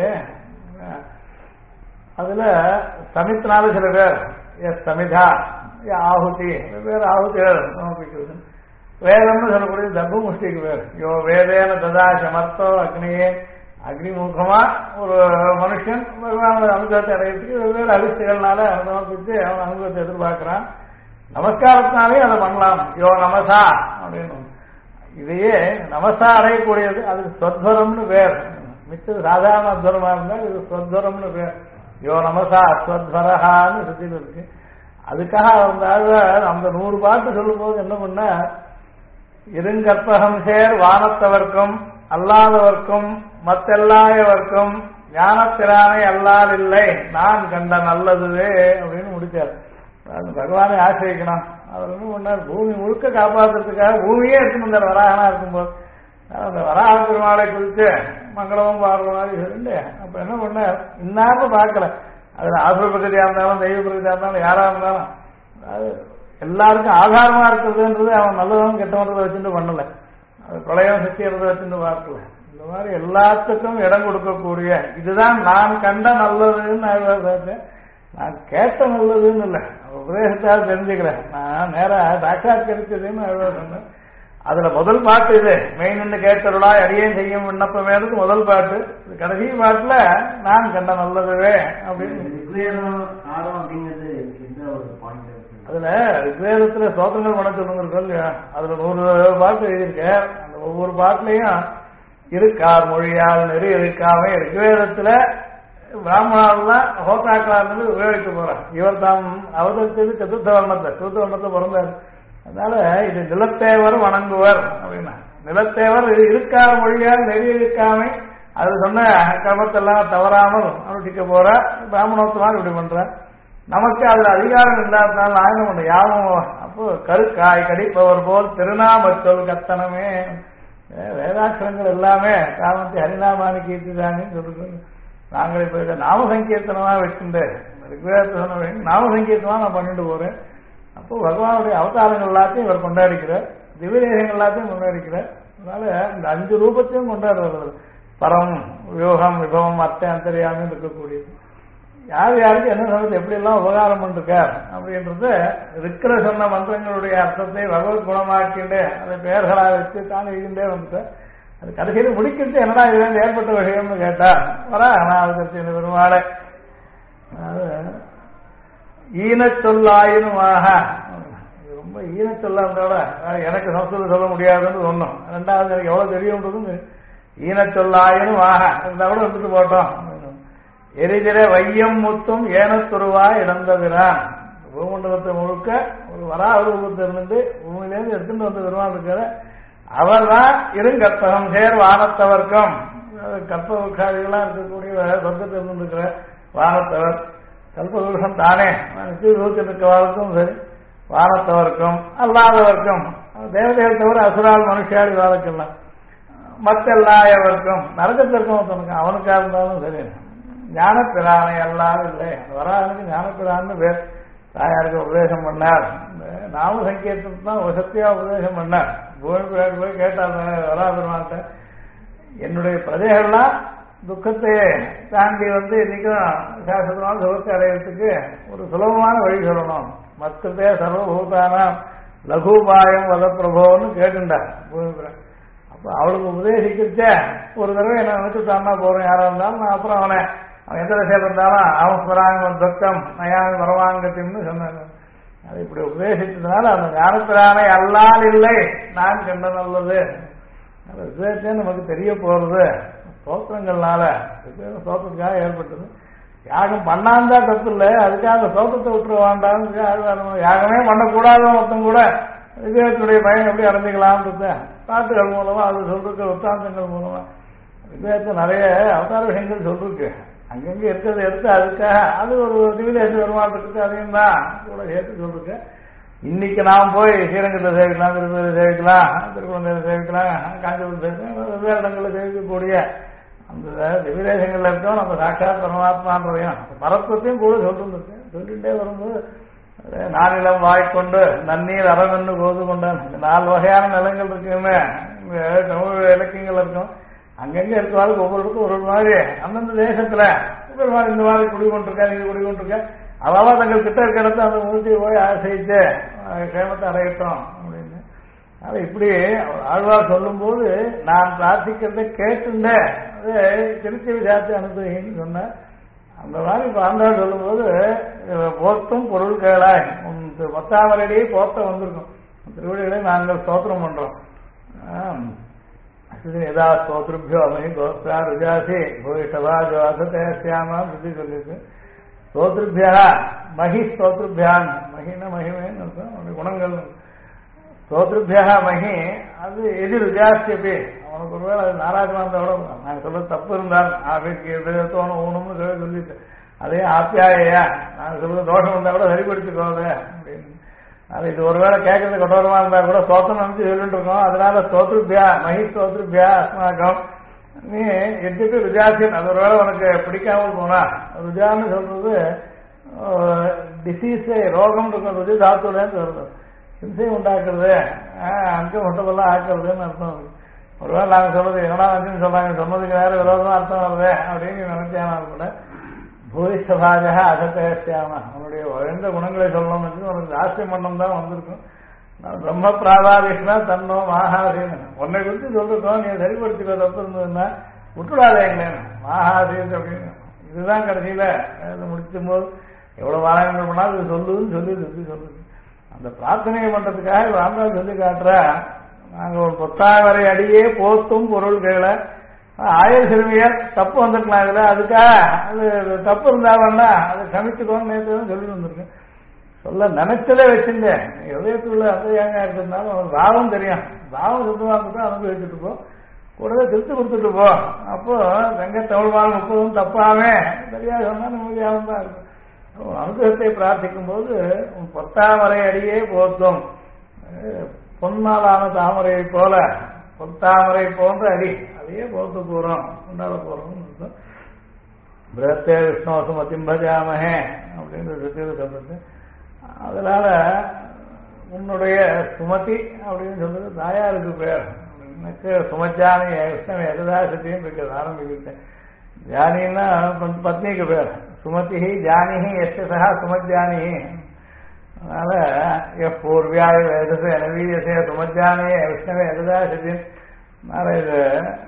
அதுல சமித்னால சில பேர் எஸ் சமிதா ஆகுதி பேர் ஆகுதிகள் சமர்ப்பிக்கிறது. வேதம்னு சொல்லக்கூடிய தர்ப முஷ்டிக்கு பேர் யோ வேதேன ததா சமர்த்தோ அக்னியே, அக்னிமுகமா ஒரு மனுஷன் பகவானோட அனுபவத்தை அடையிறதுக்கு வெவ்வேறு அவிஷ்டிகள்னால சமர்ப்பித்து அவன் அனுபவத்தை எதிர்பார்க்கிறான். நமஸ்காரத்தினாலே அதை பண்ணலாம். யோ நமசா அப்படின்னு இதையே நமசா அடையக்கூடியது, அதுக்கு ஸ்வத்வரம்னு பேர். மிச்சது சாதாரண அத்வரமா இருந்தால் இது ஸ்வத்வரம்னு பேர். யோ நமசா ஸ்வத்வரஹான்னு சுத்திட்டு இருக்கு. அதுக்காக வந்தால் அந்த 100 பாட்டு சொல்லும் போது என்ன பண்ண, இருங்கற்பகம் சேர் வானத்தவர்க்கும் அல்லாதவர்க்கும் மத்தெல்லாயவர்க்கும் ஞானத்திரானை அல்லாதில்லை நான் கண்ட நல்லதுவே அப்படின்னு முடிச்சார். அது பகவானை ஆசிரியக்கணும். அவர் என்ன பண்ணார், பூமி முழுக்க காப்பாற்றுறதுக்காக பூமியே எடுத்துன்னு வந்தார் வராகனா இருக்கும்போது. அந்த வராக பெருமாளை குறித்து மங்களமும் பாடுற மாதிரி சொல்லிட்டு அப்ப என்ன பண்ணார், இன்னாரும் பார்க்கல. அதுல ஆசுர பிரகதியா இருந்தாலும் தெய்வ பிரகதியா இருந்தாலும் யாரா இருந்தாலும் அது எல்லாருக்கும் ஆதாரமா இருக்கிறதுன்றது அவன் நல்லதும் கெட்டவன்றதை வச்சுட்டு பண்ணல, அது பிரளயம் சக்தியறதை வச்சுட்டு பார்க்கல. இந்த மாதிரி எல்லாத்துக்கும் இடம் கொடுக்கக்கூடிய இதுதான் நான் கண்ட நல்லதுன்னு பார்த்தேன். நான் கேட்ட நல்லதுன்னு இல்லை, உபதேசத்தால் தெரிஞ்சுக்கிறேன். நான் நேரா சாட்சாத்கரிச்சதுன்னு சொன்னேன். அதுல முதல் பாட்டு இது மெயின் கேட்டருளா அடியேன் செய்யும் விண்ணப்பமேறது முதல் பாட்டு. கடைசி பாட்டுல நான் கண்ட நல்லதுவே அப்படின்னு. அதுல ரிக்வேதத்துல ஸ்தோத்திரங்கள் பண்ண சொல்லுங்க இல்லையா, அதுல 100 பாட்டு எழுதியிருக்கேன். அந்த ஒவ்வொரு பாட்டுலையும் இருக்கார் மொழியால் நெறி இருக்காம ரிக்வேதத்துல பிராமணாலாம் ஹோத்தாக்களா இருந்து உபயோகிக்க போறார். இவர் தாம் அவதரித்தது சதுர்த்த வர்ணத்தை பிறந்தார். அதனால இது நிலத்தேவர் வணங்குவர் அப்படின்னா, நிலத்தேவர் இருக்கார் மொழியால் நெறி இருக்காமை அது சொன்ன கிரமத்தெல்லாம் தவறாமல் அனுஷ்டிக்க போற பிராமணோத்தமாக இப்படி பண்ற. நமக்கு அதுல அதிகாரம் இல்லாதனால நான் என்ன பண்ண யாவும் அப்போ கருக்காய் கடிப்பவர் போல் திருநாமச்சொல் கத்தனமே. வேதாட்சரங்கள் எல்லாமே காமத்தை ஹரிநாமானி கீர்த்திதானின்னு சொல்றது. நாங்கள் இப்ப இதை நாம சங்கீர்த்தனமா வச்சுட்டு ரிக்வேதத்தை சொன்ன நாம சங்கீர்த்தமா நான் பண்ணிட்டு போறேன். அப்போ பகவானுடைய அவதாரங்கள் எல்லாத்தையும் இவர் கொண்டாடிக்கிறார், திவ்யதேசங்கள் எல்லாத்தையும் கொண்டாடிக்கிறார். அதனால இந்த 5 ரூபத்தையும் கொண்டாடுறது பரம் வியோகம் விபவம் அத்தை அந்தரியாமல் இருக்கக்கூடியது. யார் யாருக்கு என்ன சமயத்தை எப்படி எல்லாம் உபகாரம் பண்ணிருக்கார் அப்படின்றத இருக்கிற சொன்ன மந்திரங்களுடைய அர்த்தத்தை பகவத் குணமாக்கிட்டு அதை பெயர்களாக வச்சு தான் எழுதிண்டே வந்துட்டார். அது கடைசியில் முடிக்கிறது என்னடா இதுல ஏற்பட்ட விஷயம்னு கேட்டா வரா நான் பெருமாளை ஈனச்சொல்லாயினுமாக ரொம்ப ஈனச்சொல்லா இருந்தோட எனக்கு சம்ஸ்கிருதம் சொல்ல முடியாதுன்னு ஒண்ணும். ரெண்டாவது எனக்கு எவ்வளவு தெரியும்ன்றது ஈனச்சொல்லாயினும் ஆக இருந்தா கூட வந்துட்டு போட்டோம். எரிதிர வையம் முத்தும் ஏனத்துருவா இழந்தவிரான். பூமண்டலத்தை முழுக்க ஒரு வராக ரூபத்தை இருந்து பூமியிலேருந்து எடுத்துட்டு வந்து பெருமாள் இருக்கிற அவர் தான் இருங்கற்பகம் சேர் வானத்தவர்க்கும் கற்பவர்காதிகளாம் இருக்கக்கூடிய சொர்க்கத்தில் இருந்துருக்கிற வானத்தவர் கல்பவருஷம் தானே நிச்சயம் இருக்கவாருக்கும் சரி வானத்தவர்க்கும் அல்லாதவர்க்கும் தேவதைகள் தவிர அசுரால் மனுஷாடி வாழ்க்கெல்லாம் மத்தெல்லாயவர்க்கும் நரகத்திற்கும் ஒருத்தனுக்கு அவனுக்கா இருந்தாலும் சரி ஞானப்பிரானை எல்லாரும் இல்லை. வராதனுக்கு ஞானப்பிரான்னு பேர். தாயாருக்கு உபதேசம் பண்ணார். நாம சங்கீர்த்தம் தான் வசத்தியா உபதேசம் பண்ணார். பூமி பிராட்டி போய் கேட்டார் வராதமாட்ட என்னுடைய பிரஜைகள்லாம் துக்கத்தை தாண்டி வந்து இன்னைக்கும் சாஸ்திரமான சுகத்தை அடையிறதுக்கு ஒரு சுலபமான வழி சொல்லணும். மத்தே சர்வபூதான லகுபாயம் வத பிரபோன்னு கேட்டுண்டார் பூமி பிராட்டி. அப்ப அவளுக்கு உபதேசிக்கிச்ச ஒரு தடவை என்ன நினைச்சு தானா போறேன் யாரா இருந்தாலும் நான் அப்புறம் அவன் எந்த திசையில் இருந்தாலும் அவன் ஸ்வராங்கம் தொக்கம் நயாமி வரவாங்கத்தின்னு சொன்னாங்க. அது இப்படி உபதேசித்ததுனால அந்த ஞானப்பிரானை அல்லால் இல்லை நான் கண்ட நல்லது விசேஷத்தே நமக்கு தெரிய போறது ஸ்தோத்திரங்கள்னால. ஸ்தோத்திரத்துக்காக ஏற்பட்டது. யாகம் பண்ணாந்தா தப்பு இல்லை, அதுக்காக ஸ்தோத்திரத்தை விட்டுற வேண்டாம். யாகமே பண்ணக்கூடாத மொத்தம் கூட விவேகத்துடைய பயன் எப்படி அடைஞ்சிக்கலாம்ன்றத பாட்டுகள் மூலமா அது சொல்லிருக்க உத்தாந்தங்கள் மூலமா விவேகத்தை நிறைய அவதார விஷயங்கள் சொல்லிருக்கு. அங்கங்க இருக்கிறத எடுத்து அதுக்காக அது ஒரு திவ்யதேச பெருமாட்டத்துக்கு அதையும் தான் கூட சேர்த்து சொல்லிருக்கு. இன்னைக்கு நாம் போய் ஸ்ரீரங்கத்தை சேவிக்கலாம், திருப்பதி சேவிக்கலாம், திருக்குழந்தையில சேவிக்கலாம், காஞ்சிபுரம் சேவிக்கலாம், வெவ்வேறு இடங்களில் சேவிக்கக்கூடிய அந்த திவ்யதேசங்கள்ல இருக்கோம் நம்ம சாட்சாத் பரமாத்மான்றதையும் பரத்வத்தையும் கூட சொல்லிருக்கு. சொல்லிட்டே வரும்போது நானிலம் வாய்க்கொண்டு நன்னீர் அறமென்று போது கொண்டான். 4 வகையான நிலங்கள் இருக்குமே தமிழ் இலக்கியங்கள் இருக்கும். அங்கங்க இருக்கிறவாருக்கு ஒவ்வொருக்கும் ஒரு மாதிரி அந்தந்த தேசத்துல இந்த மாதிரி குடிகொண்டிருக்கா நீங்க குடிகொண்டிருக்க அவாவா தங்கள் கிட்ட இருக்க இடத்த அந்த மூர்த்தியை போய் ஆசைத்து கேமத்தை அடையட்டும் அப்படின்னு. அது இப்படி ஆழ்வார் சொல்லும் போது நான் பிரார்த்திக்கிறத கேட்டுண்டேன் அது திருச்சி விசாரித்து அனுப்புகிறேன்னு சொன்னேன். அந்த மாதிரி இப்ப ஆண்டாள் சொல்லும் போது போத்தும் பொருள் கேளாய் மொத்தாமரடியே போத்த வந்திருக்கும். திருவடிகளை நாங்கள் ஸ்தோத்திரம் பண்றோம். எதா ஸ்தோத்ருபியோ அமகி கோஸ்தா ருஜாசி பூஷவா ஜோசேசியாமா புத்தி சொல்லிருக்கு. ஸ்தோத்ருபியா மகி ஸ்தோத்ருபியான் மகின மகிமேன்னு இருக்கும். அவனுடைய குணங்கள் ஸ்தோத்ருபியா மகி அது எது ருஜாசியப்பே அவனுக்கு ஒருவேளை அது நாராஜமானதோட நாங்கள் சொல்ல தப்பு இருந்தால் ஆகைக்கு தோணும் ஊனம்னு சொல்லிட்டு அதே ஆத்தியாயா நான் சொல்றது தோஷம் வந்தா கூட சரிப்படுத்திக்கோங்க அப்படின்னு. அது இது ஒருவேளை கேட்கறது கட்டோரமா இருந்தா கூட ஸ்தோத்திரம் நினைச்சு சொல்லிட்டு இருக்கோம். அதனால ஸ்தோத்ருபியா மகி ஸ்தோத்ருபியா அஸ்மாக்கம் நீ எதுக்கு ருஜாசின் அது ஒருவேளை உனக்கு பிடிக்காமல் போனா ருஜான்னு சொல்றது டிசீஸ் ரோகம் இருக்கும். ருஜு தாத்துலேன்னு வருது ஹிம்சை உண்டாக்குறது அங்கம் ஒட்டதெல்லாம் ஆக்குறதுன்னு அர்த்தம். ஒருவேளை நாங்கள் சொல்றது என்னடா வந்து சொல்றாங்க சொன்னதுக்கு வேற விரோதமா அர்த்தம் வருது அப்படின்னு நினைச்சேன். கூட பூரிஷ்டபாஜா அசத்தேசியாம அவனுடைய உயர்ந்த குணங்களை சொல்லணும்னு உனக்கு ஆசிரியம் பண்ணம் தான் வந்திருக்கும். நான் பிரம்ம பிராதாதிஷ்னா தன்னோ மகாசீன் உன்னை குறித்து சொல்லிருக்கோம். நீ சரிப்படுத்திக்கோ தப்பு இருந்ததுன்னா விட்டுடாதேங்க மகாசீன் அப்படின்னு. இதுதான் கடைசியில முடிச்சும் போது எவ்வளவு வாராயங்கள் பண்ணாலும் இது சொல்லுதுன்னு சொல்லுது. அந்த பிரார்த்தனை பண்றதுக்காக ராமதாஸ் சொல்லி காட்டுற நாங்க ஒரு 10,000 அடியே போத்தும் பொருள்களை 1000 சிறுமியர் தப்பு வந்துருக்கலாம். இதுல அதுக்காக அது தப்பு இருந்தாங்கன்னா அதை சமைச்சுக்கோன்னு நேற்று சொல்லிட்டு வந்திருக்கேன். சொல்ல நினைச்சதே வச்சிருந்தேன் இதயத்துக்குள்ள அசையாங்க இருக்கிறதுனால அவனுக்கு ராவம் தெரியும். ராவம் சுத்தமாக தான் அனுபவிச்சுட்டு போ கூடவே திருத்து கொடுத்துட்டு போ. அப்போ வெங்க தமிழ்வாள் 30 தப்பாமே சரியா சொன்னா நிம்மதியாகவும் தான் இருக்கும். அனுகிரகத்தை பிரார்த்திக்கும் போது 10,000 அடியே போத்தும் பொன்னாலான தாமரையை போல பொத்தாமரை போன்ற அடி அதையே போத்து போறோம் கொண்டாட போறோம். பிரத்தே விஷ்ணு சுமதிம் பஜாமஹே அப்படின்னு சொல்றது. அதனால உன்னுடைய சுமதி அப்படின்னு சொல்றது தாயாருக்கு பேர். எனக்கு சுமஜானி விஷ்ணு எதாசத்தின்னு இருக்கிறது ஆரம்பிக்கிட்டேன். ஜானின்னா பத்னிக்கு பேர். சுமதி ஜானிஹி எஸ்யா சுமஜானி. அதனால பூர்வியாய வேதசே நவீயசே சுமஜானியே விஷ்ணவே எதாசத்தின். அதனால இது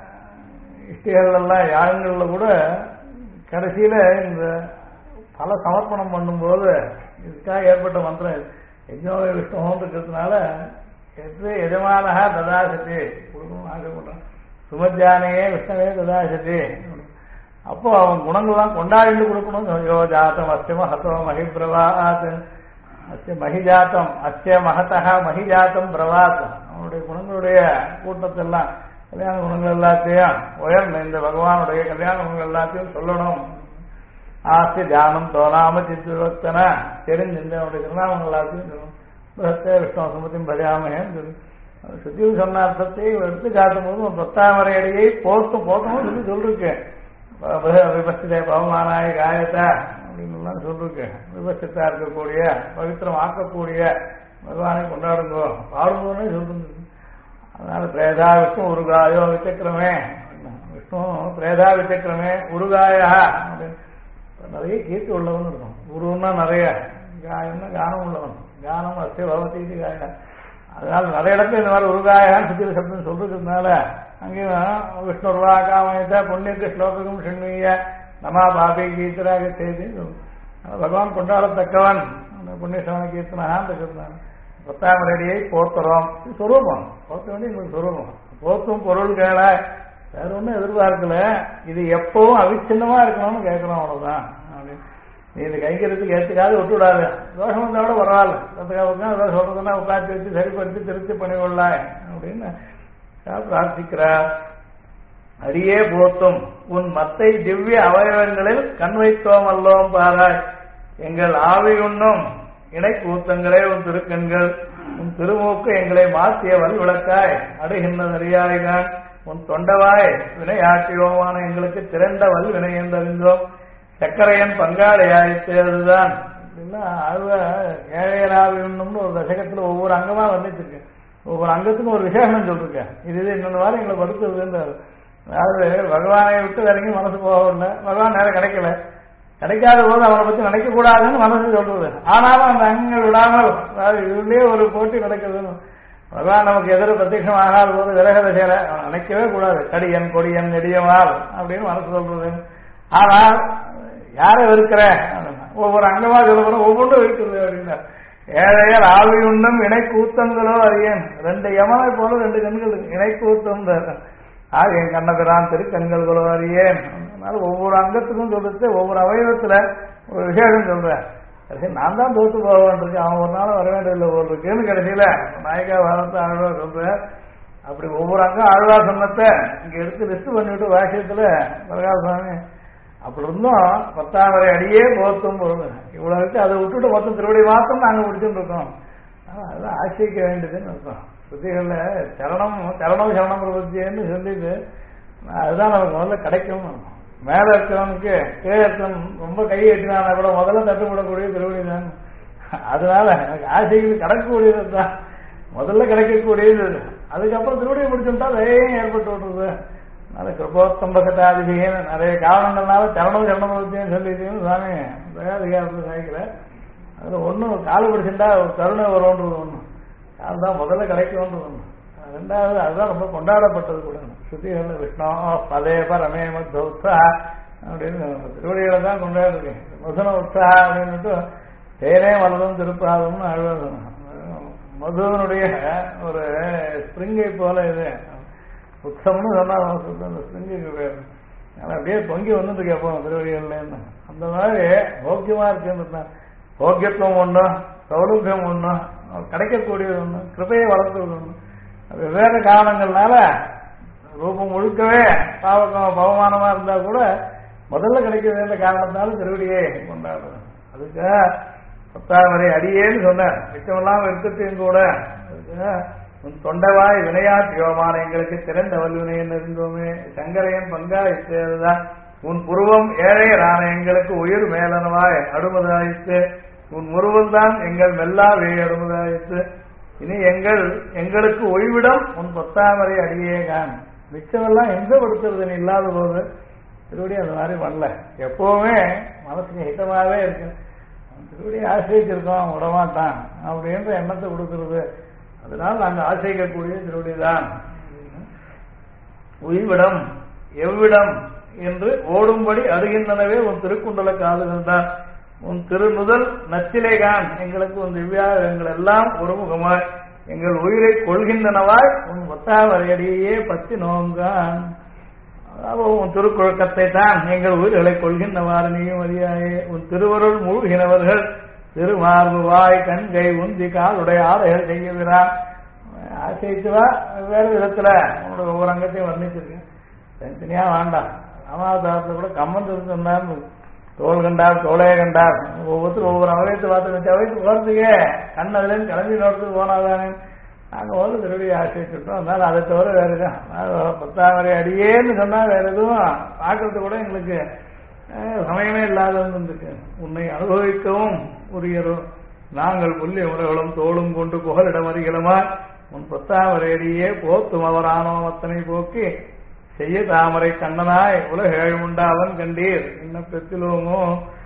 இஷ்டிகள் எல்லாம் யாகங்கள்ல கூட கடைசியில இந்த பல சமர்ப்பணம் பண்ணும்போது இதுக்காக ஏற்பட்ட மந்திரம் யஜ்னோ விஷ்ணுன்னு இருக்கிறதுனால எது எஜமானகா ததாசதி கொடுக்கணும்னு ஆசைப்படுறான். சுமஜானையே விஷ்ணவே ததாசதி. அப்போ அவன் குணங்கள்லாம் கொண்டாடிட்டு கொடுக்கணும். யோ ஜாத்தம் அஸ்ய மகத்தோ மகிபிரவாத் அஸ்ய மகிஜாத்தம் அஸ்ய மகத்தா மகிஜாத்தம் பிரவாத். அவனுடைய குணங்களுடைய கூட்டத்தெல்லாம் கல்யாண குணங்கள் எல்லாத்தையும் உயர்ந்த இந்த பகவானுடைய கல்யாண குணங்கள் எல்லாத்தையும் சொல்லணும். ஆஸ்தி ஜானம் தோணாம சித்துவத்தன தெரிஞ்சு அவனுடைய திருநாமங்கள் எல்லாத்தையும் சொல்லணும். பிரத்தே விஷ்ணு சுமதியும் பஜாமேன்னு சொல்லி சுத்தி சொன்ன அர்த்தத்தை எடுத்து காட்டும் போது 10,000 அடியை போட்டணும் சொல்லி சொல்லிருக்கேன். விபஸ்திதே பவமானாய காயத்தா அப்படின்னு சொல்லிருக்கேன். விபஸ்தித்தா இருக்கக்கூடிய பவித்திரம் ஆக்கக்கூடிய பகவானை கொண்டாடுங்கோ பாடுங்கோன்னு சொல்லிருந்து. அதனால பிரேதா விஷ்ணு உருகாயோ விசக்கிரமே விஷ்ணு பிரேதா விசக்கிரமே உருகாயா அப்படின்னு நிறைய கீர்த்தி உள்ளவன் இருக்கும். உருன்னா நிறைய காயம்னா கானம் உள்ளவன். கானம் அஸ்ய பவதி காய. அதனால நிறைய இடத்துல இந்த மாதிரி உருகாயான்னு சுத்திர சப்தம் சொல்றதுனால அங்கேயும் விஷ்ணு உருவா காமயத்தை புண்ணியக்கு ஸ்லோகம் சின்னிய நமா பாபி கீர்த்தராக செய்தி பகவான் கொண்டாடத்தக்கவன் புண்ணியசவன கீர்த்தனான்னு இருக்கிறான். 10,000 அடியை போத்துறோம். சொரூபம் போத்த வேண்டிய எங்களுக்கு சொரூபம். போத்தும் பொருள்களை வேற ஒன்றும் எதிர்பார்க்கல. இது எப்பவும் அவிச்சின்னமா இருக்கணும்னு கேட்கறோம். அவ்வளவுதான். நீ இந்த கைக்கிறதுக்கு ஏற்றுக்காது விட்டுவிடாது. தோஷம் வந்தா கூட பரவாயில்ல. ஏதாவது சொல்றதுன்னா உட்காந்து வச்சு சரிப்படுத்தி திருப்தி பண்ணிக்கொள்ளாய் அப்படின்னு பிரார்த்திக்கிறார். அடியே போத்தும் உன் மத்தை திவ்ய அவயவங்களில் கண் வைத்தோம் அல்லோம் பாராய். எங்கள் ஆவியுண்ணும் இணை கூத்தங்களே உன் திருக்கண்கள். உன் திருமூக்கு எங்களை மாற்றிய வல் விளக்காய் அடுகின்ற நெறியாய்கான். உன் தொண்டவாய் வினையாற்றியோமான எங்களுக்கு திரண்ட வல் வினை என்றறிந்தோம். சக்கரையன் பங்காளியாயிற்று. அதுதான் அப்படின்னா ஏழையராவியம்னு ஒரு தசகத்துல ஒவ்வொரு அங்கமா வந்துட்டு ஒவ்வொரு அங்கத்துக்கும் ஒரு விசேஷம் சொல்லிருக்கேன். இது இன்னொன்று வாரம் எங்களை படுத்துறதுன்றாரு. அதாவது பகவானை விட்டு இறங்கி மனசு போகல. பகவான் நேரம் கிடைக்கல. கிடைக்காத போது அவனை பத்தி நினைக்க கூடாதுன்னு மனசு சொல்றது. ஆனாலும் அந்த அங்கங்கள் விடாமல் அதாவது இதுலயே ஒரு போட்டி நடக்குதுன்னு பகவான் நமக்கு எதிர பிரத்யட்சம் ஆகாத போது விலகத சேர நினைக்கவே கூடாது. கடியன் கொடியன் நெடியமால் அப்படின்னு மனசு சொல்றது. ஆனால் யாரை இருக்கிற ஒவ்வொரு அங்கமா சொல்ல ஒவ்வொன்றும் இருக்குது அப்படின்னா ஏழையர் ஆவியுண்ணும் இணை கூத்தங்களோ அறியேன். 2 யமனை போல 2 கண்கள் இணை கூத்தம் என் கண்ணபிரான் திருக்கண்களோ அறியேன். அதனால ஒவ்வொரு அங்கத்துக்கும் சொல்லிட்டு ஒவ்வொரு அவயவத்துல ஒரு விசேஷம் சொல்றேன். கடைசி நான் தான் தோத்து போவேன் இருக்கு. அவன் ஒரு நாள் வர வேண்டியதில்லை போல் இருக்குன்னு கடைசியில நாயகா வாரத்தை ஆழ்வார் சொல்றேன். அப்படி ஒவ்வொரு அங்கம் ஆழ்வார் சொன்னத்தை இங்க எடுத்து லிஸ்ட் பண்ணிவிட்டு வாக்கியத்துல பிரகாஷ் சுவாமி அப்படி இருந்தும் 10,000 அடியே போத்தும் பொருள் இவ்வளவு இருக்கு. அதை விட்டுட்டு மொத்தம் திருவடி மாத்திரம் நாங்க முடிச்சுட்டு இருக்கோம். அதெல்லாம் ஆசிரிக்க வேண்டியதுன்னு அர்த்தம். ஸ்ருதிகள்ல சரணம் சரணம் பிரபத்தியன்னு சொல்லிட்டு அதுதான் நமக்கு முதல்ல கிடைக்கும். மேல இருக்கிறவனுக்கு கீழே இருக்கவன் ரொம்ப கை எட்டினான கூட முதல்ல தட்டுப்படக்கூடிய திருவடி தான். அதனால எனக்கு ஆசைகள் கிடைக்கக்கூடியது தான் முதல்ல கிடைக்கக்கூடியது. அதுக்கப்புறம் திருவடியை முடிச்சுட்டா வேகம் ஏற்பட்டு விட்டுருது. அதனால கிருபோத்தம்பகத்தாதிபின்னு நிறைய காரணங்கள்னால சரணம் பிரபத்தியன்னு சொல்லிட்டீங்கன்னு சுவாமி அதிகாரத்தில் சாய்க்கிற அதுல ஒன்றும் கால் பிடிச்சிருந்தா ஒரு கருணை வரும்ன்றது ஒன்று, கால் தான் முதல்ல கிடைக்கும்ன்றது ஒன்று. ரெண்டாவது அதுதான் ரொம்ப கொண்டாடப்பட்டது கூட ஸ்ருதிகள் விஷ்ணு பதே பரமே மத்தா அப்படின்னு திருவடிகளை தான் கொண்டாடிருக்கேன். மதுன உற்சா அப்படின்னுட்டு தேனே வலதும் திருப்பாதம்னு அழுவது. மதுவனுடைய ஒரு ஸ்பிரிங்கை போல இது உற்சவம்னு சொன்னா அந்த ஸ்பிரிங்குக்கு பேர். அப்படியே பொங்கி வந்துட்டு கேட்போம் திருவடிகள்ல. அந்த மாதிரி போக்கியமா இருக்குன்னு போக்கியத்துவம் ஒண்ணு, சௌலபியம் ஒண்ணு, கிடைக்கக்கூடியது ஒண்ணு, கிருபையை வளர்த்துறது ஒண்ணு. வெவ்வேறு காரணங்கள்னால ரூபம் முழுக்கவே பவமானமா இருந்தா கூட முதல்ல கிடைக்க வேண்டிய காரணத்தினால திருவடியை கொண்டாடுறோம். அதுக்கு 10,000 அடியேன்னு சொன்னேன். மிச்சமெல்லாம் இருக்கத்தையும் கூட உன் தொண்டவாய் வினையாற்றியோமான எங்களுக்கு திறந்த வல்வினையன் இருந்தோமே சங்கரையன் பங்கா இத்தேதான் உன் புருவம் ஏழையரான எங்களுக்கு உயிர் மேலனவாய் அடுமதாயித்து உன் முருவல் தான் எங்கள் மெல்லா வேய் அடுமதாயித்து இனி எங்களுக்கு ஓய்விடம் உன் 10,000 அடியே கான். மிச்சமெல்லாம் எங்க படுத்துறது இல்லாத போது திருவடி அந்த மாதிரி பண்ணல. எப்பவுமே மனசுக்கு ஹிதமாவே இருக்கு. திருவடி ஆசிரியச்சிருக்கோம் விடமாட்டான் அப்படின்ற எண்ணத்தை கொடுக்கறது. அதனால நாங்கள் ஆசிரியக்கூடிய திருவடி தான். உய்விடம் எவ்விடம் என்று ஓடும்படி அருகின்றனவே உன் திருக்குண்டல காதுகள் தான். உன் திருநுதல் நச்சிலைகான் எங்களுக்கு உன் திவ்யாகங்கள் எல்லாம் ஒருமுகமாய் எங்கள் உயிரை கொள்கின்றனவாய் உன் 10,000 அடியே பத்தி நோங்கான். அதாவது உன் திருக்குழக்கத்தை தான் எங்கள் உயிர்களை கொள்கின்றவாறு நீயும் அறியாயே. உன் திருவருள் மூழ்கினவர்கள் திருமார்பு வாய் கண்கை உந்தி காலுடைய ஆடைகள் செய்கிறான். ஆசைத்துவா வேறு விதத்துல உன்னோட ஒவ்வொரு அங்கத்தையும் வர்ணிச்சிருக்கேன். தனித்தனியா வேண்டாம். ராமாவதாரத்தில் கூட கம்மன் இருந்தான். தோல் கண்டார் தோலைய கண்டார் ஒவ்வொருத்தரும் ஒவ்வொரு அவயத்தை பார்த்து அவயத்து போறதுக்கே கண் அதுலேருந்து கிளம்பி நோட்டுக்கு போனாதானே நாங்கள் வந்து திருவடியை ஆசிரிச்சிட்டோம். அதனால அதை தவிர வேறு தான் 10,000 அடியேன்னு சொன்னா வேற எதுவும் பார்க்கறது கூட எங்களுக்கு சமயமே இல்லாத இருந்துருக்கு. உன்னை அனுபவிக்கவும் உரியரும் நாங்கள் புள்ளி உலகளும் தோளும் கொண்டு புகலிடம் அறிகளமா உன் 10,000 அடியே போத்தும் அவரானோ அத்தனை போக்கி செய்ய தாமரை கண்ணனாய் உலக ஏழுமுண்டா அவன் கண்டீர் இன்னும் பெற்றிலோமோ.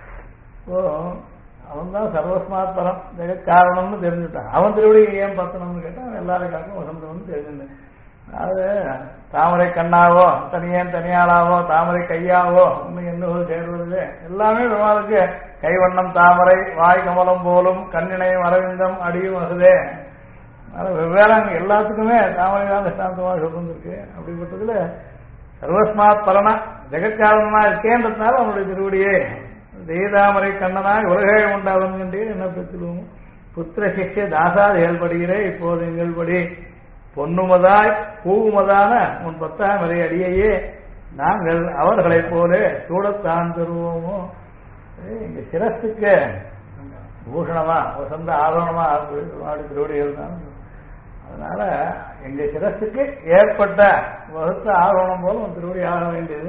அவன் தான் சர்வஸ்மாத் பரம் ஜெகத் காரணம்னு தெரிஞ்சுட்டான். அவன் திருவடி ஏன் பத்தணும்னு கேட்டான். அவன் எல்லாருக்காகவும் வசந்தம்னு தெரிஞ்சுட்டேன். அது தாமரை கண்ணாவோ தனியாளாவோ தாமரை கையாவோ இன்னும் என்ன சேர்வது எல்லாமே பெருமாளுக்கு கைவண்ணம் தாமரை வாய் கமலம் போலும் கண்ணினையும் அரவிந்தம் அடியும் வசதே. வெவ்வேறு எல்லாத்துக்குமே தாமரை தான் திஷ்டாந்தமாக சொல்லிருக்கு. அப்படிப்பட்டதுல சர்வஸ்மாத் பரனா ஜெகத்காரணமா இருக்கேன்றதுனால அவனுடைய திருவடியே தெய்தாமரை கண்ணனாய் உலகே உண்டாவன் கண்டே என்ன பெற்றுவோம். புத்திர சிஷ்ய தாசாது ஏற்படுகிறே இப்போது எங்கள் படி பொன்னுமதாய் பூவுமதான உன் 10,000 அடியையே நாங்கள் அவர்களைப் போல சூடத்தான் தருவோமோ. எங்க சிரஸுக்கு பூஷணமா வசந்த ஆபரணமா திருவடிகள் தான். அதனால எங்க சிரஸுக்கு ஏற்பட்ட வகுத்த ஆரோணம் போல ஒரு திருவடி ஆக வேண்டியது.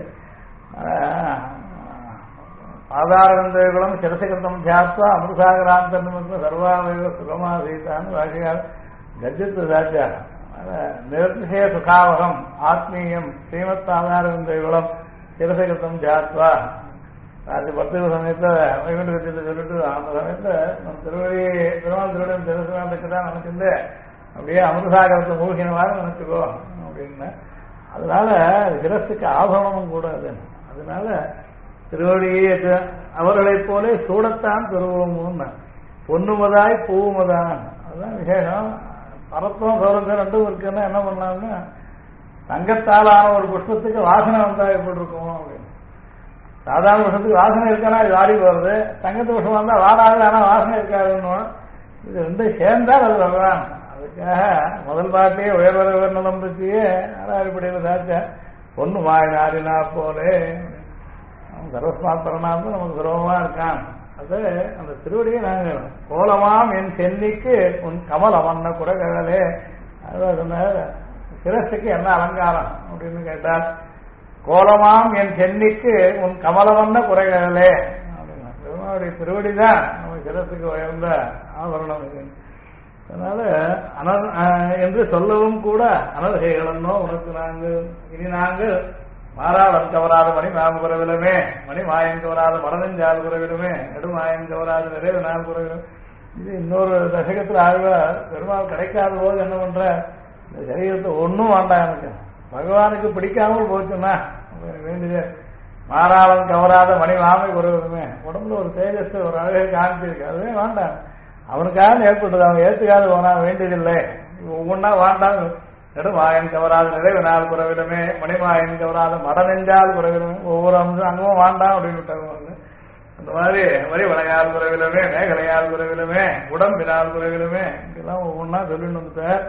ஆதாரங்களும் சிரசகிருத்தம் தியாத்வா அமிர்தாகராந்தன் சர்வாவய சுகமா சீதான்னு வாசியார் கஜித்து சாச்சா. நிர்திசய சுகாவகம் ஆத்மீயம் ஸ்ரீமத் ஆதாரங்களும் சிரசகிருத்தம் தியாத்வா அது 10 சமயத்தை வைகுண்ட கட்சியத்தை சொல்லிட்டு அந்த சமயத்தை நம்ம திருவடி பெருமாள் திருவடி தெரிசுதான் நினைச்சிருந்து அப்படியே அமிர்தாகரத்தை மூழ்கினவாறு நினைச்சுக்கோ அப்படின்னு. அதனால சிரஸுக்கு ஆபரணமும் கூட அது. அதனால திருவடியை அவர்களைப் போல சூடத்தான் திருவோம்னு பொன்னுமதாய் பூவுமதான். அதுதான் விசேஷம். பரத்துவம் சௌரத்தம் ரெண்டும் இருக்குன்னா என்ன பண்ணலாம்னா தங்கத்தாலான ஒரு புஷ்பத்துக்கு வாசனை வந்தா எப்படி இருக்கும் அப்படின்னு. சாதாரண புஷ்பத்துக்கு வாசனை இருக்கானா இது வாடி போறது. தங்கத்து புஷ்பம் வந்தா வாடாது ஆனா வாசனை இருக்காதுன்னு. இது ரெண்டும் சேர்ந்தா அது வரலாம். அதுக்காக முதல் பாட்டிலேயே உயர்வர நலம் பற்றியே ஆறாடிப்படையில் தாச்ச பொண்ணு வாய் நாரினா போலே சர்வஸ்மாத் பரணார்த்தம் நமக்கு சுலபமா இருக்கான். அது அந்த திருவடியை நாங்கள் கோலமாம் என் சென்னிக்கு உன் கமல் அவன்ன குறைகளே. அதாவது சொன்ன சிரசுக்கு என்ன அலங்காரம் அப்படின்னு கேட்டால், கோலமாம் என் சென்னிக்கு உன் கமலவண்ண குறைகளே அப்படின்னா பெருமாளுடைய திருவடிதான் நம்ம சிரசுக்கு உயர்ந்த ஆபரணம். அதனால என்று சொல்லவும் கூட அனர்கைகளோ உனக்கு நாங்கள் இனி நாங்கள் மாறாளம் கவராத மணி மாம் குறைவிலுமே, மணி மாயம் கவராத மடனஞ்சால் குறைவிலுமே, நெடுமாயம் கவராத நிறைவு நாள் குறைவிலும். இது இன்னொரு தசகத்தில் ஆழ்வார் பெருமாள் கிடைக்காத போது என்ன பண்ற, இந்த சரீரத்தை ஒன்றும் வேண்டாம் எனக்கு, பகவானுக்கு பிடிக்காமல் போச்சுன்னா வேண்டியது மாறாளம் கவராத மணி மாமை குறைவிலுமே. உடம்புல ஒரு தேஜஸ் ஒரு அழகை காமிச்சிருக்கு, அதுவே வேண்டாம், அவனுக்காக ஏற்பட்டது, அவன் ஏற்றுக்காது போனா வேண்டியதில்லை, ஒவ்வொன்றா வேண்டாம். நெடுமாயன் கவராத நிறைவு நாள் குறைவிலுமே, மணிமாயன் கவராத மடநெஞ்சால் குறைவிலுமே, ஒவ்வொரு அம்சம் அங்கமும் வேண்டாம் அப்படின்னு விட்டாங்க. அந்த மாதிரி வரி வளையால் குறைவிலுமே, மேகலையால் குறைவிலுமே, உடம்பினால் குறைவிலுமே, இதெல்லாம் ஒவ்வொன்றா சொல்லிட்டு வந்துட்டார்.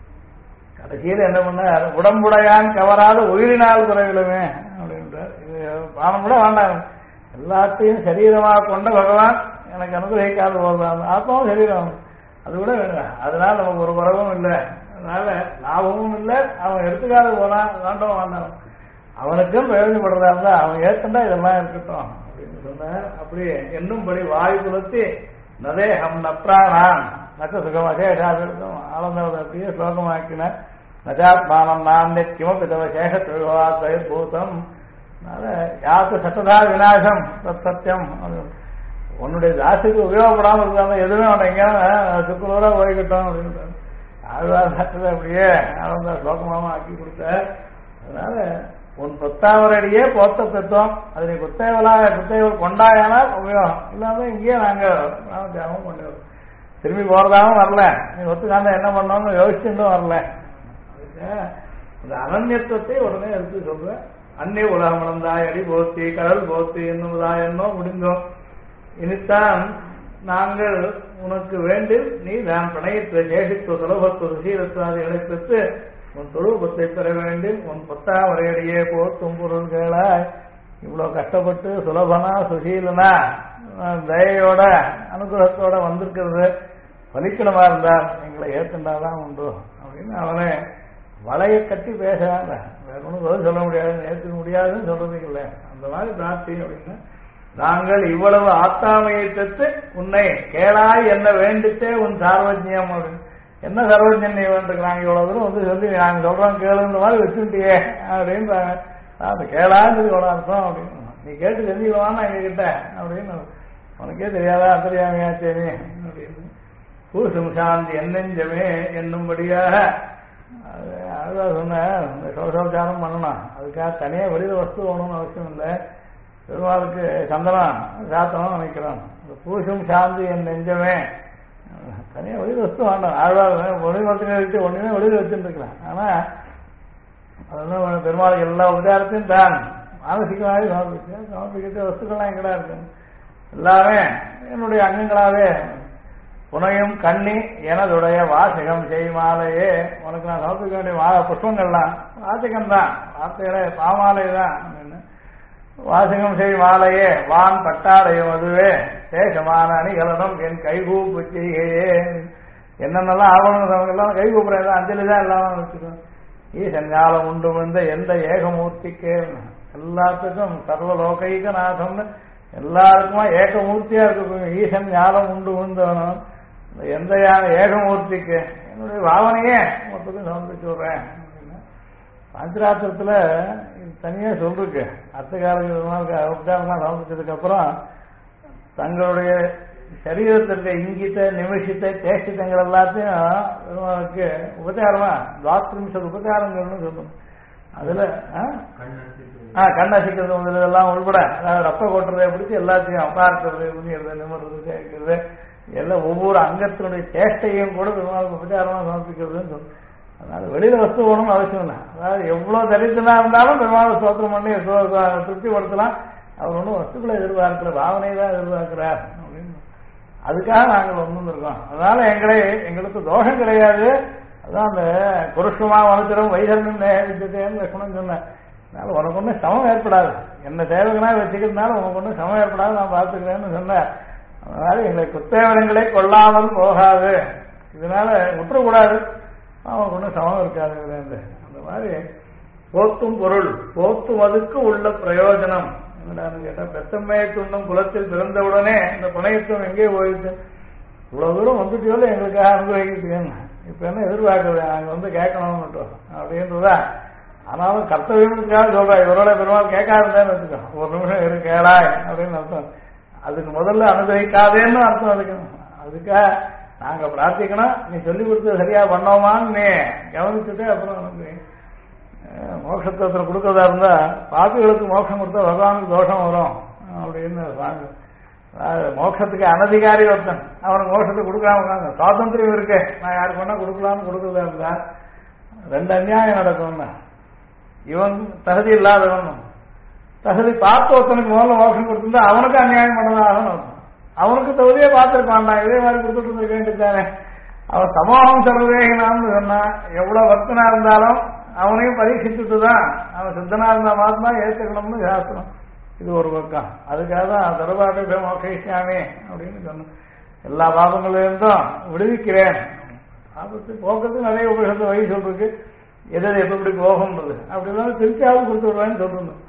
கடைசியில் என்ன பண்ண, உடம்புடையான் கவராத உயிரினால் குறைவிலுமே அப்படின்றார். இது பானம் கூட வேண்டாம், எல்லாத்தையும் சரீரமாக கொண்ட பகவான் எனக்கு அனுகிரகிக்காத போதுதான், ஆத்மாவும் சரீரம் அது கூட வேண்டாம். அதனால நமக்கு ஒரு குறவும் இல்லை, அதனால லாபமும் இல்லை, அவன் எடுத்துக்காத போனா வேண்டாம் வேண்டாம், அவனுக்கும் பிரயோஜனப்படுறதா இருந்தா அவன் ஏற்கண்டா இதெல்லாம் இருக்கட்டும் அப்படின்னு சொன்ன. அப்படி என்னும்படி வாயு குலத்தி நதேகம் நப்ராணான் நச்ச சுகம் அசேஷாதிருக்கும் ஆனந்தவதை அப்படியே ஸ்லோகமாக்கின. நஜாத்மானம் நான்ய கிமபிதவ சேஷத்வயிர்பூதம் யாத்து சட்டதா விநாசம் தத் சத்தியம். உன்னுடைய தாசுக்கு உபயோகப்படாமல் இருக்காங்க, எதுவுமே அவன் எங்கேயாவது சுக்குலூரா போய்கிட்டோம் அப்படின்னு ஆழ்வார் அப்படியே ஆனந்த ஸ்லோகமாக ஆக்கி கொடுத்த. அதனால உன் பொத்தாவரடியே போத்த பெற்றோம், அது நீ குத்தேவல் கொண்டாயானால் உபயோகம் இல்லாம இங்கேயே நாங்கள் தியாகம் பண்ணுவோம். திரும்பி போறதாகவும் வரல, நீ ஒத்துக்காந்த என்ன பண்ணோம்னு யோசிச்சுட்டும் வரல. அதுக்கு அந்த அனன்யத்துவத்தை உடனே எடுத்து சொல்ற. அன்னை உலகம் வளர்ந்தாய் அடி போத்தி கடல் போத்தி என்னுவதாய் என்னோ முடிந்தோம். இனித்தான் நாங்கள் உனக்கு வேண்டும், நீ நான் பிணையத்தை சேஷித்துவ சுலபத்துவ ருசீரத்துவாதிகளை பெற்று உன் தொழுபத்தை பெற வேண்டும். உன் பொத்தாவரையடியே போத்தும் பொருள்களாய் இவ்வளவு கஷ்டப்பட்டு சுலபனா சுசீலனா தயையோட அனுகிரகத்தோட வந்திருக்கிறது பலிக்கணமா இருந்தால் எங்களை ஏற்கண்டாதான் உண்டு அப்படின்னு அவனை வளைய கட்டி பேசுறாங்க. வேற ஒன்றும் பதில் சொல்ல முடியாது, ஏற்றுக்க முடியாதுன்னு சொல்றதுக்கு இல்லை. அந்த மாதிரி பிரார்த்தி அப்படின்னு நாங்கள் இவ்வளவு ஆத்தாமையை பெற்று உன்னை கேளாய் என்ன வேண்டித்தே உன் சார்வஜ்யம் அப்படின்னு. என்ன சர்வஜன் நீ வேண்டுக்கிறாங்க, இவ்வளவு தூரம் வந்து சொல்லி நாங்க சொல்றோம் கேளுன்ற மாதிரி வச்சுட்டியே அப்படின்றாங்க. அந்த கேளான்னு இவ்வளவு அர்த்தம் அப்படின்னு. நீ கேட்டு தெரிஞ்சுக்கலாமா எங்க கிட்ட அப்படின்னு. உனக்கே தெரியாதா அந்தரியாமையாச்சே நீ அப்படின்னு. பூசும் சாந்தி என்னெஞ்சமே என்னும்படியாக அதுதான் சொன்னேன். இந்த சோசோச்சாரம் பண்ணணும், அதுக்காக தனியா வெளியில வஸ்து வேணும்னு அவசியம் இல்லை. பெருமாளுக்கு சந்தனம் சாத்தணும் நினைக்கிறோம். பூசும் சாந்தி என் நெஞ்சமே தனியாக வெளியில் வச்சு வேண்டாம். ஆழ்வார் ஒளிமரத்தினை வச்சு ஒண்ணுமே வெளியில் வச்சுருக்கலாம். ஆனா அதெல்லாம் பெருமாளுக்கு எல்லா உபச்சாரத்தையும் தான் மானசிகமாகவே சமர்ப்பிக்க வஸ்துக்கள்லாம் எங்கடா இருக்கு, எல்லாமே என்னுடைய அங்கங்களாவே புனையும் கண்ணி எனதுடைய வாசகம் செய் மாலையே. உனக்கு நான் சமர்ப்பிக்க வேண்டிய புஷ்பங்கள்லாம் வாசகம் தான், வார்த்தைகளே பாமாலை தான். வாசகம் செய் மாலையே வான் பட்டாடையும் அதுவே சேஷமான அணிகலனும் என் கைகூப்பு செய்கையே. என்னென்னலாம் ஆவணம் எல்லாம் கைகூப்புறேன், அஞ்சலி தான் எல்லாம் வச்சுக்கணும். ஈசன் ஞாலம் உண்டு வந்த எந்த ஏகமூர்த்திக்கே எல்லாத்துக்கும் சர்வலோகைக நாசம்னு எல்லாருக்குமா ஏகமூர்த்தியா இருக்கு. ஈசன் ஞாலம் உண்டு வந்தவனும் எந்த ஏகமூர்த்திக்கு என்னுடைய பாவனையே மொத்தத்தையும் சமர்ப்பிச்சு விடுறேன். பஞ்சராத்திரத்துல தனியா சொல்லிருக்கு. அர்த்தகாரமாக சமர்ப்பிச்சதுக்கு அப்புறம் தங்களுடைய சரீரத்திற்கு இங்கிட்ட நிமிஷத்தை தேசித்தங்கள் எல்லாத்தையும் உபச்சாரமா 20 உபச்சாரங்கள்னு சொல்லணும். அதுல கண்ணசிக்கிறது முதலெல்லாம் உள்பட ரத்த கொட்டுறதை பிடிச்சி எல்லாத்தையும் அப்பார்க்கிறது புண்ணியறது நிமிடுறது சேர்க்கிறது எல்லாம் ஒவ்வொரு அங்கத்தினுடைய சேஷ்டையும் கூட பெருமாளுக்கு உபச்சாரமா சமர்ப்பிக்கிறதுன்னு சொல்லணும். அதனால வெளியில வஸ்து போகணும்னு அவசியம் இல்லை. அதாவது எவ்வளவு தரிசனா இருந்தாலும் பெருமாள் ஸ்தோத்திரம் பண்ணி திருப்திப்படுத்தலாம். அவர் ஒன்றும் வஸ்துக்களை எதிர்பார்க்கல, பாவனை தான் எதிர்பார்க்கிறார் அப்படின்னு. அதுக்காக நாங்கள் வந்துருக்கோம். அதனால எங்களுக்கு தோஷம் கிடையாது. அதான் அந்த குருஷ்மா வனத்திரம் வைதர்மம் நேகித்தேன்னு லட்சணம் சொன்னேன். அதனால உனக்கு ஒன்றும் சமம் ஏற்படாது, என்ன தேவைகளாக வச்சுக்கிறதுனால உனக்கு ஒன்றும் சமம் ஏற்படாது, நான் பார்த்துக்கிறேன்னு சொன்னேன். அதனால எங்களை குத்தேவனங்களை கொள்ளாமல் போகாது, இதனால விட்டுறக்கூடாது, அவனுக்கு ஒன்றும் சமம் இருக்காது. அந்த மாதிரி போத்தும் பொருள் போத்துவதுக்கு உள்ள பிரயோஜனம் என்னடான்னு கேட்டா, பெத்தம்மையை துண்ணும் குலத்தில் பிறந்தவுடனே இந்த புனையத்துவம் எங்கே போயிடுச்சு, இவ்வளவு தூரம் வந்துட்டோல எங்களுக்காக அனுபவிக்கிறதுக்கு இப்ப என்ன எதிர்பார்க்குறது, நாங்க வந்து கேட்கணும்னு அப்படின்றதா. ஆனாலும் கர்த்தவியத்துக்காக சொல்றா, இவரோட பெருமாள் கேட்காதுன்னு வச்சுக்கோ, ஒரு நிமிஷம் இரு கேளாய் அப்படின்னு அர்த்தம். அதுக்கு முதல்ல அனுபவிக்காதேன்னு அர்த்தம். அதுக்காக நாங்க பிரார்த்திக்கணும், நீ சொல்லி கொடுத்தது சரியா பண்ணோமான்னு நீ கவனிச்சுட்டு அப்புறம் மோட்சத்தை கொடுக்கறதா இருந்தா, பாப்பிகளுக்கு மோட்சம் கொடுத்தா பகவானுக்கு தோஷம் வரும் அப்படின்னு வாங்க. மோட்சத்துக்கு அனதிகாரி ஒருத்தன் அவனுக்கு மோட்சத்தை கொடுக்காம சுவாதந்திரம் இருக்கு, நான் யாருக்கு வேணா கொடுக்கலாம்னு கொடுக்கறதா இருந்தா ரெண்டு அநியாயம் நடக்கும்னா, இவன் தகுதி இல்லாதவன் தகுதி பார்த்து ஒருத்தனுக்கு முதல்ல மோட்சம் கொடுத்திருந்தா அவனுக்கு அநியாயம் பண்ணதாகணும். அவனுக்கு தகுதியே பார்த்துருப்பான், நான் இதே மாதிரி கொடுத்துட்டு இருந்திருக்க வேண்டியதானே. அவன் சமூகம் சர்வதேகனான்னு சொன்னா எவ்வளவு பக்தனா இருந்தாலும் அவனையும் பரீட்சிச்சுட்டு தான் அவன் சித்தனா இருந்தா மாத்திரம் ஏற்றுக்கணும்னு சாஸ்திரம். இது ஒரு பக்கம். அதுக்காக தான் தர்பாட்டை மோகிஷாமே அப்படின்னு சொன்னேன். எல்லா பாபங்களிலிருந்தும் விடுவிக்கிறேன், ஆபத்து போக்குறதுக்கு நிறைய உபயோகத்தை வழி சொல்றதுக்கு, எதை எப்படி போகும்ன்றது அப்படிலாம் திருச்சியாவும் கொடுத்து விடுவேன்னு சொல்றேன்.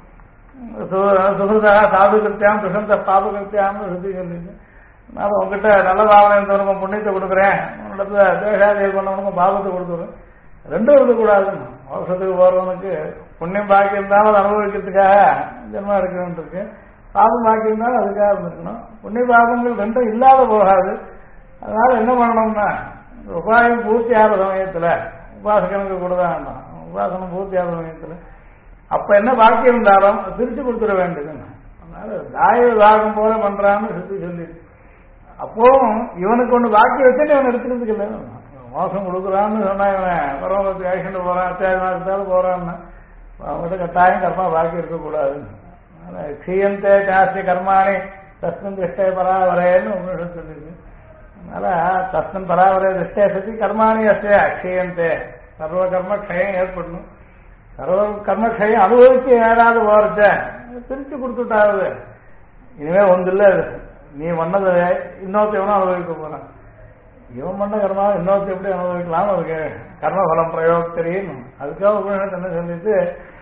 சுகிருதா சாது கிருத்தியாம் துஷந்த பாப கிருத்தியாம்னு சுத்தி சொல்லிட்டு, நான் உங்ககிட்ட நல்ல பாவனை இருந்தவனுக்கு புண்ணியத்தை கொடுக்குறேன், உன்னிடத்துல தேசாதிகள் பண்ணவனுக்கு பாபத்தை கொடுத்துருவேன். ரெண்டும் இருக்கக்கூடாதுன்னு. மோட்சத்துக்கு போறவனுக்கு புண்ணியம் பாக்கி இருந்தாலும் அதை அனுபவிக்கிறதுக்காக ஜென்மா இருக்கணும்னு இருக்கு, பாபம் பாக்கி இருந்தாலும் அதுக்காக இருந்திருக்கணும். புண்ணிய பாபங்கள் ரெண்டும் இல்லாத போகாது. அதனால என்ன பண்ணணும்னா, உபாயம் பூர்த்தி ஆகிற சமயத்துல உபாசகனுக்கு கூட தான் வேண்டாம், உபாசனம் பூர்த்தி ஆகிற சமயத்துல அப்ப என்ன பாக்கி இருந்தாலும் பிரிச்சு கொடுத்துட வேண்டியதுன்னு. அதனால தாய விவாகம் போல பண்றான்னு சுத்தி சொல்லி, அப்போவும் இவனுக்கு ஒண்ணு பாக்கி வச்சுட்டு இவன் எடுத்துக்கிறதுக்கு இல்லை. மோசம் கொடுக்குறான்னு சொன்னா இவன் பரவாயில்ல ஆக்சிடென்ட் போறான், அத்தியாவசியமா இருந்தாலும் போறான்னு அவங்ககிட்ட கட்டாயம் கர்மா பாக்கி இருக்கக்கூடாதுன்னு. க்ஷீயந்தே ஜாஸ்தி கர்மாணி தஸ்மின் திருஷ்டே பராவரேன்னு உங்களுக்கு சொல்லிருக்கு. அதனால தஸ்மின் பராவரே திருஷ்டே சதி கர்மாணி அஸ்தே அக்ஷீயந்தே, சர்வ கர்ம க்ஷயம் ஏற்படணும். சர்வ கர்மக்ஷயம் அனுபவிச்சு ஏதாவது போறச்ச பிரிச்சு கொடுத்துட்டாவது, இனிமே ஒன்று இல்லை, நீ பண்ணது இன்னொருத்தவனும் அனுபவிக்க போறான், இவன் பண்ண கர்மா இன்னொருத்த எப்படி அனுபவிக்கலாம், அதுக்கு கர்மபலம் பிரயோகத்தரியும். அதுக்காக உபநிஷத்து என்ன சொல்லிட்டு,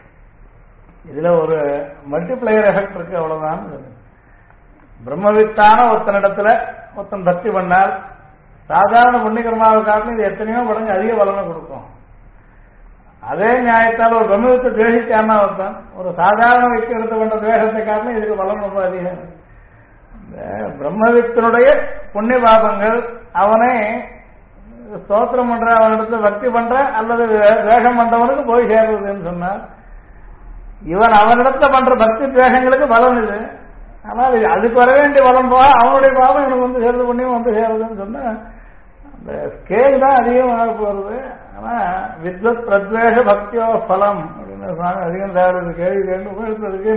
இதுல ஒரு மல்டிப்ளையர் எஃபெக்ட் இருக்கு, அவ்வளவுதான். பிரம்மவித்தான ஒருத்தனிடத்துல ஒருத்தன் பக்தி பண்ணால் சாதாரண புண்ணிய கர்மாவை காட்டிலும் இது எத்தனையோ மடங்கு அதிக பலனை கொடுக்கும். அதே நியாயத்தால் ஒரு பிரம்மவித்தை துவேஷிக்காம ஒருத்தன் ஒரு சாதாரண வித்து எடுத்து கொண்ட துவேஷத்தை காட்டிலும் இதுக்கு பலன் ரொம்ப அதிகம். பிரம்மவித்தனுடைய புண்ணிய பாபங்கள் அவனை ஸ்தோத்திரம் பண்ற, அவனிடத்துல பக்தி பண்ற அல்லது துவேஷம் பண்றவனுக்கு போய் சேர்றதுன்னு சொன்னால், இவன் அவனிடத்துல பண்ற பக்தி துவேஷங்களுக்கு பலன் இது. ஆனால் அதுக்கு வர வேண்டிய பலன் போக அவனுடைய பாவம் இவனுக்கு வந்து சேர்றது, புண்ணியம் வந்து சேர்றதுன்னு சொன்னா அந்த ஸ்கேல் தான் அதிகமாக போறது. ஆனா வித்வத் பிரத்வேஷ பக்தியோ பலம் அப்படின்னு சொன்னாங்க. அதிகம் தேவை கேள்வி கேட்டு உபயோகத்துக்கு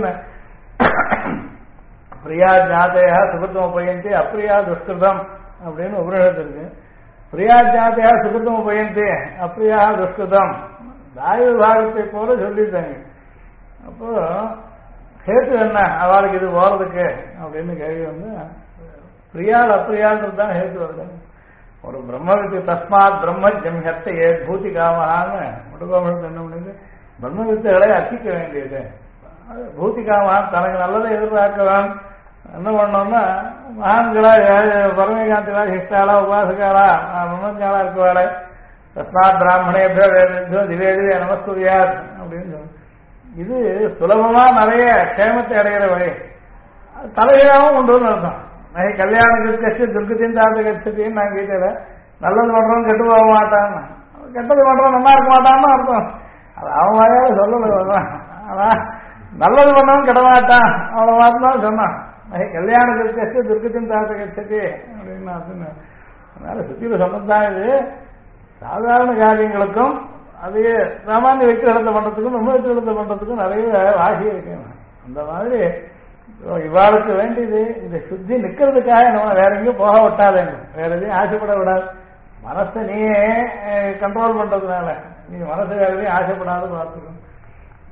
பிரியா ஜாதையா சுகத்துவ பையன்தி அப்பிரியா துஷ்கிருதம் அப்படின்னு உபயோகத்து இருக்கு. பிரியா ஜாதையா சுகத்துவ பையன்தி அப்பிரியா துஷ்கிருதம் தாய விபாகத்தை போல சொல்லிட்டாங்க. அப்போ கேட்டு என்ன அவளுக்கு இது போறதுக்கு அப்படின்னு கேள்வி வந்து, பிரியால் அப்பிரியான்றது தான் ஹேத்து வருது. ஒரு பிரம்மவித்து தஸ்மாத் பிரம்ம ஜம்ஹத்த ஏ பூதி காமகான்னு முடுகோமத்து என்ன பண்ணுது, பிரம்மவித்துகளை அர்ச்சிக்க வேண்டியது. பூதி காமகான் தனக்கு நல்லதை எதிர்பார்க்கலாம். என்ன பண்ணோம்னா, மகான்களா பரமகாந்திகளா சிஷ்டாளா உபாசகாளா பிரம்மஞாளா இருக்குவாளே, தஸ்மாத் பிராமணேபியோ வேதோ திவேதிவே நமஸ்குரியார் அப்படின்னு சொல்லு. இது சுலபமா நிறைய க்ஷேமத்தை அடைகிற வழி. தலைகளாகவும் கொண்டு வந்து அர்த்தம். நான் கல்யாண கட்சி துர்க்கத்தின் தாத்த கட்சத்தின்னு நான் கேட்டல, நல்லது பண்றோம் கெட்டு போக மாட்டான், கெட்டது பண்றோம் நல்லா இருக்க மாட்டான்னு அர்த்தம். அது அவன் வாயால சொல்லல. ஆனா நல்லது பண்ணவன் கெட மாட்டான் அவ்வளவு மாத்தான் சொன்னான். கல்யாண கட்சி துர்க்கத்தின் தாத்த கட்சத்தி அப்படின்னு அர்த்தம். அதனால சுத்தியில சொன்னதுதான் இது. சாதாரண காரியங்களுக்கும் அதே சாமானிய வெற்றிகளத்தை பண்றதுக்கும் நம்ம வெற்றிகளத்தை பண்றதுக்கும் நிறைய வாசி இருக்கு. அந்த மாதிரி இவாளுக்கு வேண்டியது இந்த சுத்தி நிக்கிறதுக்காக நம்ம வேற எங்கேயும் போக விட்டாதேங்க, வேற எதையும் ஆசைப்பட விடாது. மனசை நீயே கண்ட்ரோல் பண்றதுனால நீ மனசு வேற எதையும் ஆசைப்படாத பார்த்துக்கணும்.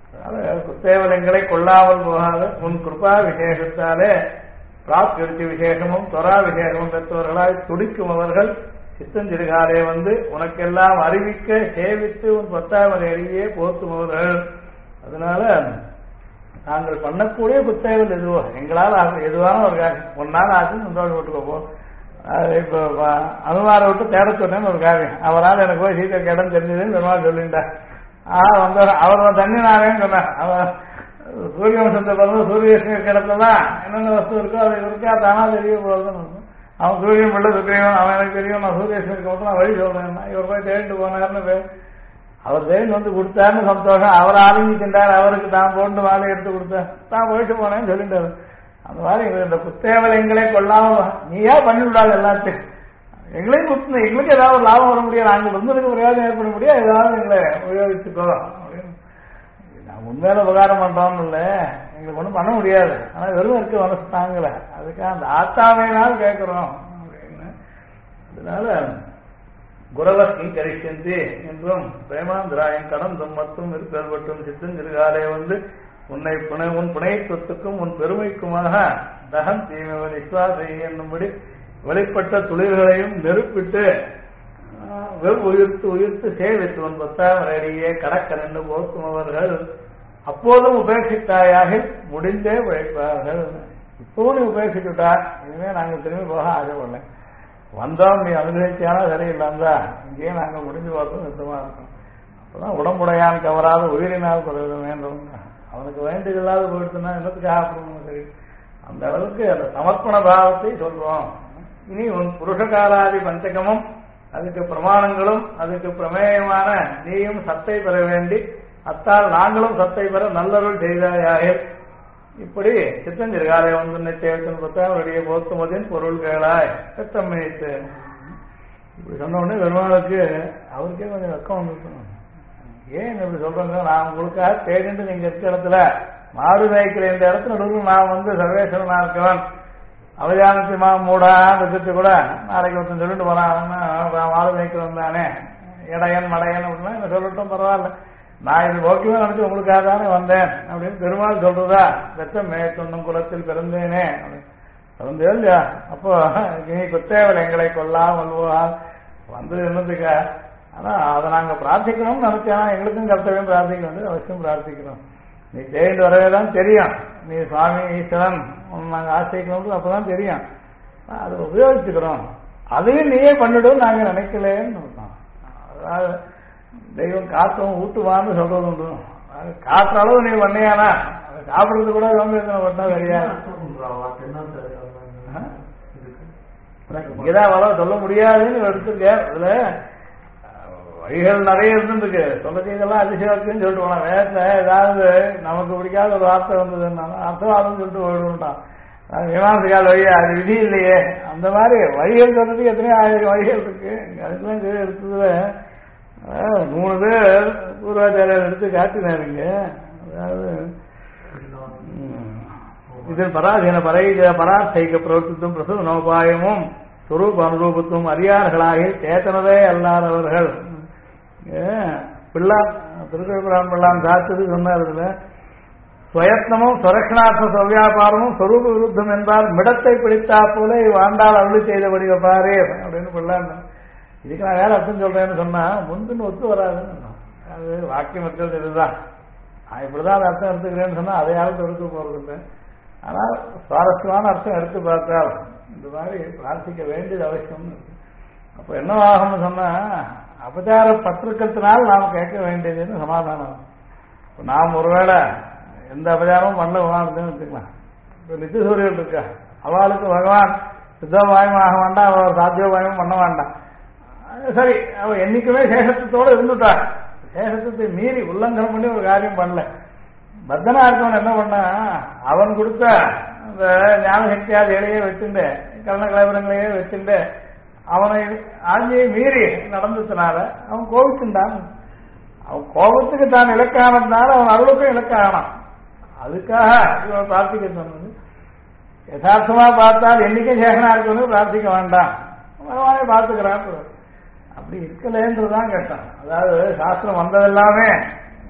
அதனால குத்தேவலங்களை கொள்ளாமல் போகாத உன் கிருபா விசேஷத்தாலே பிராப்தி விசேஷமும் தொரா விசேஷமும் பெற்றவர்களாய் துடிக்கும் அவர்கள் சித்தஞ்சிறுகாலே வந்து உனக்கெல்லாம் அறிவிக்க சேவித்து உன் 10வது அடியே போத்துமவர்கள். அதனால நாங்கள் பண்ணக்கூடிய குத்தேவல் எதுவோ எங்களால் எதுவான ஒரு காரியம் ஒன்னால ஆச்சு சந்தோஷப்பட்டுக்கோ போ. இப்போ அனுமாரை விட்டு தேட சொன்னேன்னு ஒரு காரியம் அவரால் எனக்கு போய் சீக்கிரம் இடம் தெரிஞ்சதுன்னு பெருமாள் சொல்லிட்டா. வந்தார் அவர் தண்ணி நானேன்னு சொன்னேன். அவன் சூரிய வம்சத்தை பிறந்த சூரிய கிடத்தான் என்னென்ன வஸ்து இருக்கோ அது இருக்கா தானா தெரிய போகுதுன்னு. அவன் சூரியன் பிள்ளை சுக்கிரீவன் அவன் எனக்கு தெரியும் நான் சூரியேஸ்வருக்கு மட்டும் நான் வழி சொல்றேன். இவர் போய் தேடிட்டு போனார்னு அவர் தேடி வந்து கொடுத்தாருன்னு சந்தோஷம். அவர் ஆரம்பிக்கின்றார் அவருக்கு தான் போட்டு மாலை எடுத்து கொடுத்தார் தான் போயிட்டு போனேன்னு சொல்லிட்டாரு. அந்த மாதிரி இந்த குத்தேவலை எங்களே கொள்ளாம நீயா பண்ணி விடாது எல்லாத்தையும் எங்களையும் குத்து எங்களுக்கு ஏதாவது லாபம் வர முடியாது நாங்கள் வந்ததுக்கு பிரயோஜனம் ஏற்பட முடியாது ஏதாவது எங்களை உபயோகிச்சுக்கோ அப்படின்னு. நான் உண்மையில உபகாரம் பண்றோம்னு இல்லை எங்களுக்கு ஒன்றும் பண்ண முடியாது. ஆனால் வெறும் இருக்க மனசு தாங்கல அதுக்காக அந்த ஆத்தாமையினால் கேட்கிறோம் அப்படின்னு. அதனால குரவஸ்கி கரிசந்தி என்றும் பிரேமாந்திராயம் கடந்தும் மற்றும் இருப்பேற்பட்டும் சித்தஞ்சிறுகாலே வந்து உன்னை உன் புனைத்துவத்துக்கும் உன் பெருமைக்குமாக தகன் தீமைவன் விஸ்வாசை என்னும்படி வெளிப்பட்ட துளிர்களையும் நெருப்பிட்டு உயிர்த்து சேவித்து உன் 10வது அடியே கடக்கரண்டு போக்குமவர்கள் அப்போதும் உபேட்சித்தாயாக முடிந்தே உழைப்பார்கள். இப்பவும் நீ உபேட்சிச்சுட்டா இனிமே நாங்கள் திரும்பி போக ஆசைப்படல. வந்தோம் நீ அனுபவிச்சானா சரியில்லாந்தா இங்கேயே நாங்கள் முடிஞ்சு பார்த்தோம் சுத்தமா இருக்கோம். அப்பதான் உடம்புடையான் கவராத உயிரினால் குறைவு வேண்டும். அவனுக்கு வேண்டியதில்லாத போயிடுச்சுன்னா என்னத்துக்காக அப்படின்னு தெரியும். அந்த அளவுக்கு அந்த சமர்ப்பண பாவத்தை சொல்றோம். இனி உன் புருஷகாராதி பஞ்சகமும் அதுக்கு பிரமாணங்களும் அதுக்கு பிரமேயமான நீயும் சத்தை பெற வேண்டி அத்தால் நாங்களும் சத்தை பெற நல்லருள் செய்தாயாக. இப்படி சித்தஞ்சிறுகாலை வந்து நிச்சயத்தின் 10வது அடியை போத்துமதின் பொருள்களாய் சத்தமிழித்து இப்படி சொன்ன உடனே பெருமாளுக்கு அவருக்கே கொஞ்சம் வெக்கம் வந்துருக்கணும். ஏன் இப்படி சொல்றாங்க நான் உங்களுக்காக தேடிட்டு நீங்க இருக்க இடத்துல மாடு மேய்க்கிற இந்த இடத்துல நடுவில் நான் வந்து சர்வேஸ்வரனா இருக்கவன் அவஜானத்தி மூடா இருக்கிறது கூட நாளைக்கு ஒருத்தன் சொல்லிட்டு போறான் மாடு மேய்க்கிறவன் தானே இடையன் மடையன் அப்படின்னா என்ன சொல்லட்டும் பரவாயில்ல நான் இது ஓகேவா நினைச்சு உங்களுக்காக தானே வந்தேன் அப்படின்னு பெருமாள் சொல்றதா வெச்சம் மேற்கொண்ணும் குலத்தில் பிறந்தேனே பிறந்தே இல்லையா. அப்போ நீ குத்தேவல் எங்களை கொல்லாம் வல்லுவான் வந்தது என்னதுக்கா. ஆனா அதை நாங்க பிரார்த்திக்கணும்னு நினைச்சா எங்களுக்கும் கர்த்தவியம் பிரார்த்திக்க வேண்டியது அவசியம் பிரார்த்திக்கணும். நீ தேடிட்டு வரவே தான் தெரியும் நீ சுவாமி ஈஸ்வரன் நாங்க ஆசைக்கணும் அப்பதான் தெரியும். அதை உபயோகிச்சுக்கிறோம் அதையும் நீயே பண்ணிடும் நாங்க நினைக்கலன்னு சொல்றோம். அதாவது தெய்வம் காத்தவும் ஊட்டுவான்னு சொல்றது உண்டு. காற்ற அளவு நீ பண்ணையானா சாப்பிடுறது கூட பண்ணா சரியா இங்கதான் வள சொல்ல முடியாதுன்னு எடுத்துருக்க. அதுல வழிகள் நிறைய இருந்துருக்கு சொல்ல செய்தெல்லாம் அதிசயத்துன்னு சொல்லிட்டு போனா வேற ஏதாவது நமக்கு பிடிக்காத ஒரு வார்த்தை வந்ததுன்னா அர்த்தவாதம் சொல்லிட்டு போயிடுவோம்ட்டான். மீமாசைக்கால் வழியா அது விதி இல்லையே அந்த மாதிரி வழிகள் சொல்றதுக்கு எத்தனையோ 1000 வழிகள் இருக்கு. அதுக்கெல்லாம் கீழே எடுத்ததுல 3 பேர் பூர்வாச்சாரியர் எடுத்து காட்டினாருங்க. அதாவது இதன் பராதீன பரார்த்தைக்க பிரவர்த்தித்தும் பிரசுர நோபாயமும் சுரூப அனுரூபத்துவம் அறியார்களாகி சேத்தனதே அல்லாதவர்கள். பிள்ளான் திருக்குறள் பிள்ளான் சாத்தது சொன்னார். சுயத்னமும் சுரக்ஷணார்த்த சவ்யாபாரமும் சொரூப விருத்தம் என்பார் மிடத்தை பிடித்தா போல வாழ்ந்தால் அருளி செய்தபடி வைப்பாரே அப்படின்னு பிள்ளான். இதுக்கு நான் வேற அர்த்தம் சொல்றேன்னு சொன்னா முன்பின் ஒத்து வராதுன்னு அது வாக்கியம் இருக்கிறது இதுதான். நான் இப்படிதான் அர்த்தம் எடுத்துக்கிறேன்னு சொன்னா அதை யாரும் எடுத்து போறது இல்லை. ஆனால் சுவாரஸ்யமான அர்த்தம் எடுத்து பார்த்தால் இந்த மாதிரி பிரார்த்திக்க வேண்டியது அவசியம். அப்ப என்னவாகும்னு சொன்னா அபச்சார பத்திரிக்கத்தினால் நாம் கேட்க வேண்டியதுன்னு சமாதானம். நாம் ஒருவேளை எந்த அபச்சாரமும் பண்ண விமானத்துன்னு வச்சுக்கலாம். இப்ப நித்திய சூரியன் இருக்கா அவளுக்கு பகவான் சித்தபாயமாக வேண்டாம் அவள் சாத்தியோபாயமும் பண்ண வேண்டாம். சரி அவ என்னைக்குமே சேஷத்தோடு இருந்துட்டா சேஷத்தை மீறி உல்லங்கனம் பண்ணி ஒரு காரியம் பண்ணல. பத்தனா இருக்கவன் என்ன பண்ணா அவன் கொடுத்த அந்த ஞான சக்தியால் இடையே வச்சுட்டு கரண கலைவரங்களையே வச்சுட்டு அவனை ஆஞ்சியை மீறி நடந்ததுனால அவன் கோபிச்சுட்டான். அவன் கோபத்துக்கு தான் இலக்கானதுனால அவன் அருளுக்கும் இலக்கானான். அதுக்காக இவன் பிரார்த்திக்க சொன்னது. யதார்த்தமா பார்த்தால் என்னைக்கும் சேகனா இருக்கணும் பிரார்த்திக்க வேண்டாம் பகவானே பார்த்துக்கிறான். அப்படி இருக்கலன்றதுதான் கேட்டான். அதாவது சாஸ்திரம் வந்ததெல்லாமே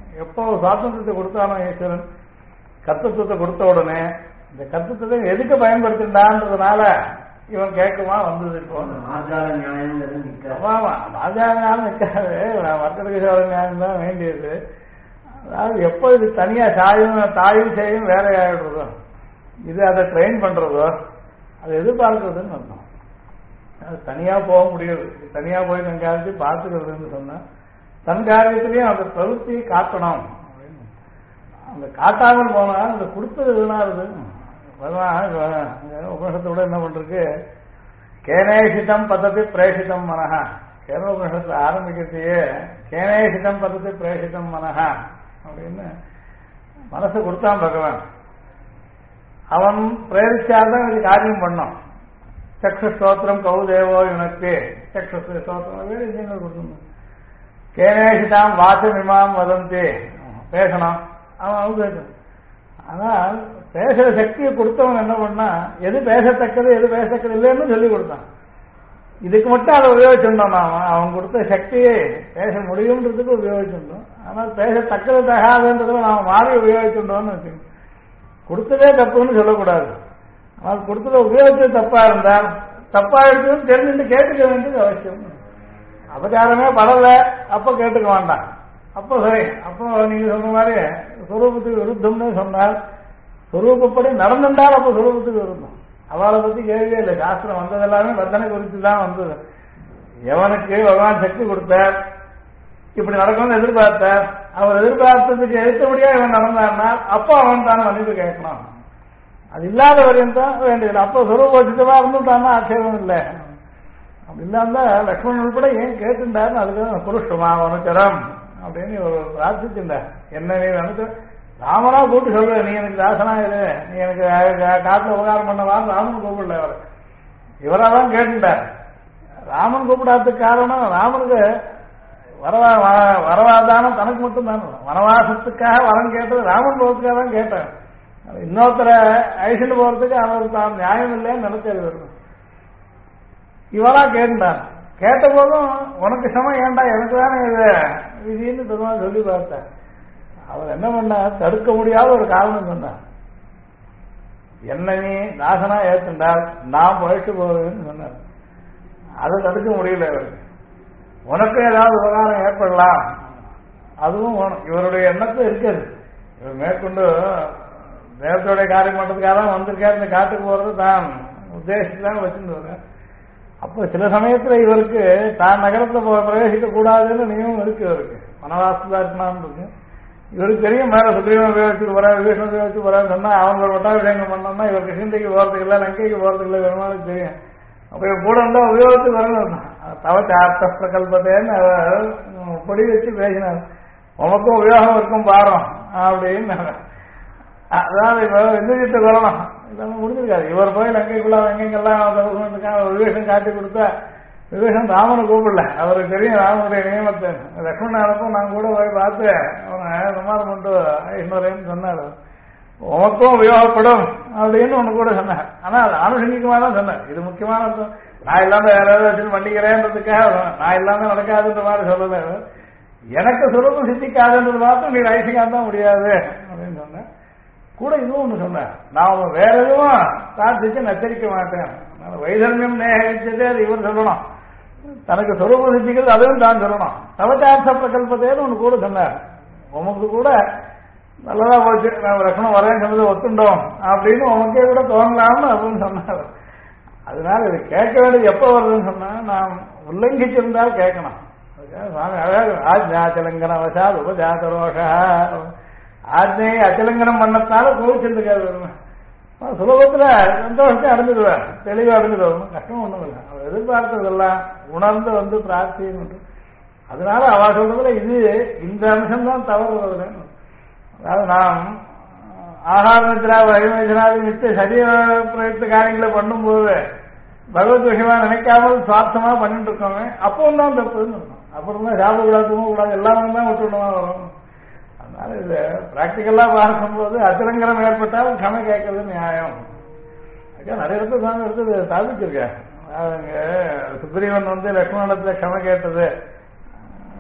எப்போ சுவாதந்திரத்தை கொடுத்தானோ ஈஸ்வரன் கர்த்தத்துவத்தை கொடுத்த உடனே இந்த கர்த்தத்தை எதுக்கு பயன்படுத்தின்றான்றதுனால இவன் கேட்குமா வந்தது. இப்போ ஆச்சார நியாயங்கிறது நிற்காது. ஆமா ஆச்சார நியாயம் நிற்காது, வர்த்தக நியாயம் தான் வேண்டியது. அதாவது எப்போ இது தனியா தாயும் செய்யும் வேலை ஆயிடுறதோ, இது அதை ட்ரெயின் பண்றதோ, அதை எதிர்பார்க்கறதுன்னு அர்த்தம். அது தனியா போக முடியாது. தனியா போய் தன் காரியத்தையும் பார்த்துக்கிறதுன்னு சொன்னா தன் காரியத்திலையும் அந்த பிரவೃத்தியை காட்டணும் அப்படின்னு. அந்த காட்டாமல் போனால் அந்த கொடுத்தது வீணாருது. உபனிஷத்தோட என்ன பண்றது, கேனேஷிதம் பதத்தை பிரேஷிதம் மனஹா. கேனோபனிஷத்துல ஆரம்பிக்கிறதையே கேனேஷிதம் பதத்தை பிரேஷிதம் மனஹா அப்படின்னு மனசை கொடுத்தான் பகவான். அவன் பிரேரிச்சாதான் இது காரியம் பண்ணோம். சக்ஷு ஸ்தோத்திரம் கௌதேவோ இவனுக்கு சக்ஷு ஸ்தோத்திரம் வேறு விஷயங்கள் கொடுத்துருந்தோம். கேனேஷிதாம் வாசமிமாம் வதந்தி பேசணும், அவன் பேசணும். ஆனால் பேசுற சக்தியை கொடுத்தவன் என்ன பண்ணா எது பேசத்தக்கது எது பேசத்தக்கது இல்லைன்னு சொல்லி கொடுத்தான். இதுக்கு மட்டும் அதை உபயோகிச்சுட்டோம். அவன் கொடுத்த சக்தியை பேச முடியும்ன்றதுக்கு உபயோகிச்சுட்டோம். ஆனால் பேசத்தக்கது தகாதுன்றதுல நாம மாறி உபயோகிச்சுட்டோம்னு வச்சுக்கோங்க. கொடுத்ததே தப்புன்னு சொல்லக்கூடாது. ஆனால் கொடுத்ததை உபயோகிச்சது தப்பா இருந்தால் தப்பா இருக்குன்னு தெரிஞ்சுட்டு கேட்டுக்க வேண்டியது அவசியம். அபச்சாரமே படல அப்ப கேட்டுக்க வேண்டாம். அப்போ சரி, அப்போ நீங்க சொன்ன மாதிரி சுரூபத்துக்கு விருத்தம்னு சொன்னால் சுரூபப்படி நடந்துட்டால் அப்போ சுரூபத்துக்கு விருத்தம். அவளை பத்தி கேள்வியே இல்லை. சாஸ்திரம் வந்தது எல்லாமே வர்த்தனை குறித்து தான் வந்தது. எவனுக்கு பகவான் சக்தி கொடுத்தார், இப்படி நடக்கணும்னு எதிர்பார்த்தார், அவர் எதிர்பார்த்ததுக்கு எழுத்தபடியா இவன் நடந்தான்னா அப்போ அவன் தான் மன்னிப்பு கேட்கணும். அது இல்லாத வரையும் தான் வேண்டியதில்லை. அப்போ சுரூபோச்சிதமா இருந்துட்டான்னா ஆட்சேபம் இல்லை. அப்படி இல்லாம லக்ஷ்மணன் உள்பட ஏன் கேட்டுட்டாருன்னு அதுக்கு புருஷமா வனுச்சரம் அப்படின்னு ஒரு பிரார்த்திச்சுட்டார். என்ன நீ வந்து ராமனா கூப்பிட்டு சொல்ற, நீ எனக்கு தாசனா இரு, நீ எனக்கு காட்டுல உபகாரம் பண்ணவான்னு ராமன் கூப்பிடல. அவர் இவராதான் கேட்டுட்டார். ராமன் கூப்பிடாததுக்கு காரணம் ராமனுக்கு வரவாதானம் தனக்கு மட்டும் தான். வனவாசத்துக்காக வரம் கேட்டது ராமன் போறதுக்காக தான் கேட்டார். இன்னொருத்தரை ஐசன் போறதுக்கு அவர் தான் நியாயம் இல்லைன்னு நினைச்சது. இவரா கேட்டான். கேட்ட போதும் உனக்கு சமம் ஏண்டா, எனக்கு தானே இது விதின்னு சொல்லி பார்த்தார். அவர் என்ன பண்ணார், தடுக்க முடியாத ஒரு காரணம் சொன்னார். என்ன நீ நாசனா ஏற்றுண்டால் நான் பழிச்சு போவேன்னு சொன்னார். அதை தடுக்க முடியல அவருக்கு. உனக்கு ஏதாவது உபகாரம் ஏற்படலாம், அதுவும் இவருடைய எண்ணத்தை இருக்காது. இவர் மேற்கொண்டு நேரத்தோடைய காரியம் பண்றதுக்காக தான் வந்திருக்காரு. இந்த காட்டுக்கு போறது தான் உத்தேசத்தான் வச்சுருந்தாரு. அப்போ சில சமயத்துல இவருக்கு தான் நகரத்துல பிரவேசிக்க கூடாதுன்னு நியமம் இருக்கு. இவருக்கு வனவாசத்தா இருக்கணும்னு இருக்கு. இவருக்கு தெரியும் மேல சுக்ரீவன் உபயோகிச்சுட்டு போறா, விபீஷன் உபயோகிச்சு போறான்னு சொன்னா அவங்க ஒரு வட்டாபிஷேகம் பண்ணோம்னா இவருக்கு சிந்தைக்கு போறதுக்கு இல்லை, லங்கைக்கு போறதுக்கு இல்லை, பெருமாளுக்கு தெரியும். அப்ப இவ கூட இருந்தா உபயோகித்து வரணும். தவச்சார்த்த பிரகல்பத்தேன்னு பொடி வச்சு பேசினார். உனக்கும் உபயோகம் இருக்கும் பாரம் அப்படின்னு. அதாவது இப்ப இந்திரியத்தை வரணும் இதெல்லாம் முடிஞ்சிருக்காது. இவர் போய் லங்கைக்குள்ள எங்கெங்கெல்லாம் விவேஷம் காட்டி கொடுத்தா விவேஷம் ராமனை கூப்பிடல. அவருக்கு தெரியும் ராமனுடைய நியமத்தை. லக்ஷ்மணனுக்கும் நான் கூட போய் பார்த்து அவன் சமாதம் பண்ணிட்டு ஐஸ்வரேன்னு சொன்னார். உனக்கும் உபயோகப்படும் அப்படின்னு ஒண்ணு கூட சொன்னார். ஆனா அது ஆனுஷங்கிகமா தான் சொன்னார். இது முக்கியமான நான் இல்லாம வேற ஏதாவது வச்சு பண்ணிக்கிறேன்றதுக்காக நான் இல்லாம நடக்காதுன்ற மாதிரி சொல்லல. எனக்கு சுலபம் சித்திக்காதுன்றது பார்த்து நீ ஐசிக்கா தான் முடியாது அப்படின்னு சொன்னேன். கூட இதுவும் ஒண்ணு சொன்னேன், நான் வேற எதுவும் பிரார்த்திச்சு நச்சரிக்க மாட்டேன். வைதர்மியம் நேகிச்சதே அது இவர் சொல்லணும். தனக்கு சொரூப சித்திக்கிறது அதுவும் தான் சொல்லணும். தவச்சார்த்த பிரகல்பத்தேன்னு ஒண்ணு கூட சொன்னார். உமக்கு கூட நல்லதா போச்சு, நான் ரக்கணம் வரேன்னு சொன்னது ஒத்துண்டோம் அப்படின்னு உமக்கே கூட தோணலாம்னு அப்படின்னு சொன்னார். அதனால இது கேட்க வேண்டியது எப்ப வருதுன்னு சொன்னா நாம் உல்லங்கிச்சிருந்தால் கேட்கணும். சுவாமி அழகாக ஆஜ்ஞாச்சலங்கன வசாத் உபஜாதரோஷா, ஆஜ்ஞையை அச்சலங்கனம் பண்ணத்தால கோவிச்சிருக்காரு. சுலபத்துல சந்தோஷத்தை அடைஞ்சிடுவார், தெளிவா அடைஞ்சிடுவார். கஷ்டம் ஒண்ணும் இல்லை. அவர் எதிர்பார்த்ததெல்லாம் உணர்ந்து வந்து பிரார்த்தின்னு. அதனால அவ சொல்றதுல இது இந்த அம்சம் தான் தவறு வருது. அதாவது நாம் ஆகாரத்திலா வகைமைதினால நிச்சய சரீர பிரயத்த காரியங்களை பண்ணும்போது பகவத் விஷயமா நினைக்காமல் சுவார்த்தமா பண்ணிட்டு இருக்கோங்க. அப்பவும் தான் தப்புன்னு இருக்கும். அப்புறம் தான் சாப்பிடக்கூடாது, தூங்கக்கூடாது, எல்லாமே தான் விட்டுவிடமா வரும். அதனால இது பிராக்டிக்கலா பார்க்கும்போது அத்திரங்கரம் ஏற்பட்டால் கணை கேட்கறது நியாயம். அதுக்காக நிறைய இடத்துல சாமி எடுத்து ஸ்தாபிச்சிருக்கேன். சுக்ரீவன் வந்து லக்ஷ்மணத்துல க்ஷம கேட்டது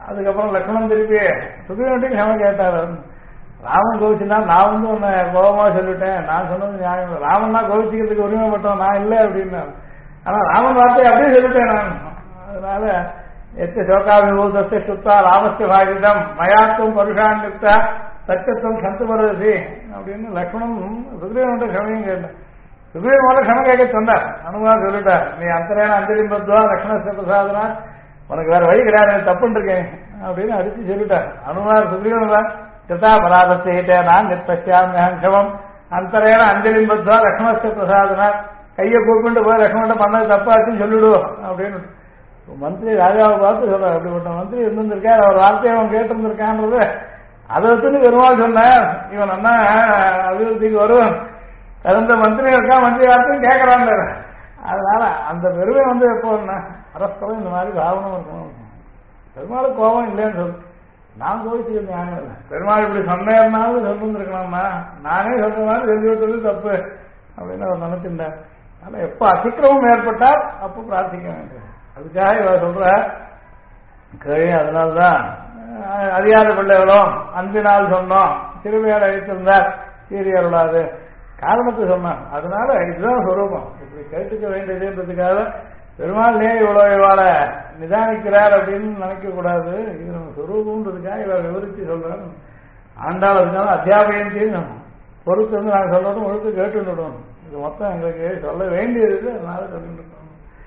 அதுக்கப்புறம் லக்ஷ்மணன் திருப்பி சுக்ரீவன்ட்டையும் க்ஷம கேட்டார். ராமன் கோவிச்சுனா நான் வந்து உன்னை கோபமா சொல்லிட்டேன், நான் சொன்னது நியாயம் இல்லை, ராமன்னா கோவிச்சுக்கிறதுக்கு உரிமைப்பட்டோம் நான் இல்லை அப்படின்னு. ஆனா ராமன் வார்த்தையை அப்படியே சொல்லிட்டேன் நான். அதனால எத்த சோகாவிபூதத்தை சுத்தா ராமஸ்ய பாகிதம் மயாத்தும் பருஷான் யுக்தா தச்சத்துவம் சந்துபரசி அப்படின்னு லக்ஷ்மணன் சுக்ரீவன்ட்ட க்ஷமையும் கேட்டேன். சுக்ரீவன் முதல்ல க்ஷம கேட்க சொன்னார். அனுமார் சொல்லிட்டார், நீ அந்தரேன அஞ்சலி பத்வா லக்ஷ்மணஸ்ய பிரசாதனா, உனக்கு வேற வழி கிடையாது, தப்புன்னு இருக்கேன் அப்படின்னு அடிச்சு சொல்லிட்டார். அனுமார் சுக்ரீவன் தான் கிருதா பராதத்தை நான் நிற்பம் அந்தரேன அஞ்சலி பத்வா லக்ஷ்மணஸ்ய பிரசாதனா, கையை கூப்பிட்டு போய் லக்ஷ்மணன் பண்ணது தப்பாச்சுன்னு சொல்லிடுவோம் அப்படின்னு. மந்திரி ராஜாவை பார்த்து சொல்ற, அப்படிப்பட்ட மந்திரி இருந்திருக்கார், அவர் வார்த்தையை அவன் கேட்டிருந்திருக்கான்றது அதை வச்சுன்னு பெருமாள் சொன்னார். இவன் அண்ணா அபிவிருத்திக்கு வரும் கலந்த மந்திரி இருக்கா, மந்திரி வார்த்தையும் கேட்கறாங்க. அதனால அந்த பெருமை வந்து எப்போ அரசரம் இந்த மாதிரி பாவனம் இருக்கணும். பெருமாளுக்கு கோபம் இல்லைன்னு சொல்லு, நான் கோவிச்சுக்க நியாயம் இல்லை. பெருமாள் இப்படி சொன்னேன்னாலும் சொல்லிருக்கணும்னா நானே சொல்ற மாதிரி சொல்லி தப்பு அப்படின்னு அவர் நினைச்சிருந்தார். அதனால எப்ப அசிக்கிரமும் ஏற்பட்டால் அப்போ பிரார்த்திக்க வேண்டும். அதுக்காக இவர் சொல்ற கழி. அதனால்தான் அறியாத பிள்ளைகளும் அன்பினால் சொன்னோம், திருமையால் அழைத்திருந்தார் சீரியருளாது காரணத்தை சொன்னான். அதனால இதுதான் சொரூபம். இப்படி கேட்டுக்க வேண்டியதுன்றதுக்காக பெருமாள் ஏன் இவ்வளவு இவாள நிதானிக்கிறார் அப்படின்னு நினைக்க கூடாது. இது நம்ம சொரூபம்ன்றதுக்காக இவ விவரிச்சு சொல்றாரு. ஆண்டாள் அதுக்காக அத்தியாபயத்தையும் பொறுத்து வந்து நாங்கள் சொல்லணும், ஒழுத்து கேட்டு விடணும். இது மொத்தம் எங்களுக்கு சொல்ல வேண்டியது, அதனால சொல்லிட்டு இருக்கோம்.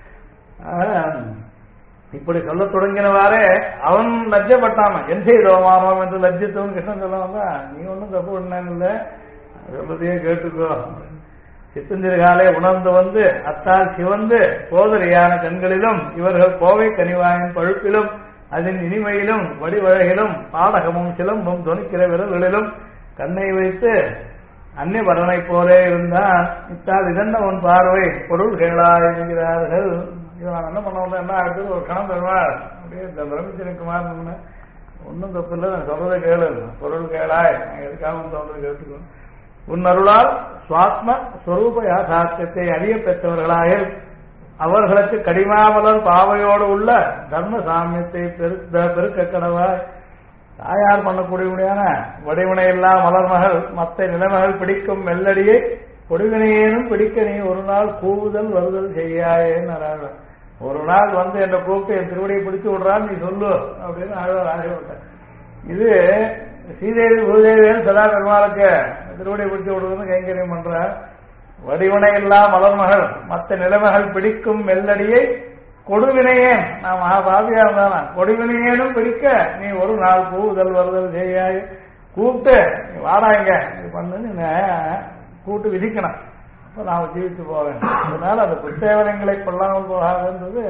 இப்படி சொல்ல தொடங்கினவாறே அவன் லஜ்ஜப்பட்டான். என் செய்தோமானோம் என்று லஜ்ஜத்தவன் கிருஷ்ணன் சொல்லுவாங்க, நீ ஒன்றும் தப்பு பண்ணான்னு இல்லை, சொல்றதையே கேட்டுக்கோ. சித்தந்திரகாலே உணர்ந்து வந்து அத்தால் சிவந்து சோதரியான கண்களிலும் இவர்கள் கோவை கனிவாயின் பழுப்பிலும் அதன் இனிமையிலும் வடிவழகிலும் பாடகமும் சிலம்பும் துணிக்கிற விரல்களிலும் கண்ணை வைத்து அந்நிய பரனை போலே இருந்தான். இத்தால் இதென்ன உன் பார்வை பொருள் கேளாய் என்கிறார்கள். இவன் என்ன பண்ண என்ன ஆகுது, ஒரு கணம் பெறுவார் அப்படியே பிரமிச்சனுக்குமார் ஒன்றும் தப்பு இல்லை, நான் சொல்றதை கேளு, பொருள் கேளாய், எதுக்காக சொல்றது கேட்டுக்கணும். உன் அருளால் சுவாத்ம ஸ்வரூப யாதார்த்தத்தை அறிய பெற்றவர்களாக அவர்களுக்கு கடிமாமலர் பாவையோடு உள்ள தர்ம சாமியத்தை பெருக்க கடவாய். தாயார் பண்ணக்கூடியவனையான வடிவினை இல்லா மலர்மகள் மற்ற நிலைமகள் பிடிக்கும் மெல்லடியை கொடுவினையேனும் பிடிக்க நீ ஒரு நாள் கூவுதல் வருதல் செய்யாயேன்னு ஒரு நாள் வந்து என்ற கூப்பிட்டு என் திருவடியை பிடிச்சு விடுறான்னு நீ சொல்லு அப்படின்னு ஆழ்வார் ஆசைப்பட்டேன். இது ஸ்ரீதேவி பூதேவியன் சதா பெருமாளுக்கு திருவடியை பிடிச்சு விடுறதுன்னு கைங்கரியம் பண்ற. வடிவினை இல்லா மலர்மகள் மற்ற நிலைமகள் பிடிக்கும் மெல்லடியை கொடுவினையே, நான் மகாபாபியா இருந்தானா கொடுவினையேனும் பிடிக்க நீ ஒரு நாள் கூவுதல் வருதல் செய்யாய். கூப்பிட்டு நீ வாடாங்க இது பண்ணுன்னு கூப்பிட்டு விதிக்கணும், அப்போ நான் ஜீவித்து போவேன். அதனால அந்த புத்தேவனங்களை கொள்ளாமல் போகாதுன்றது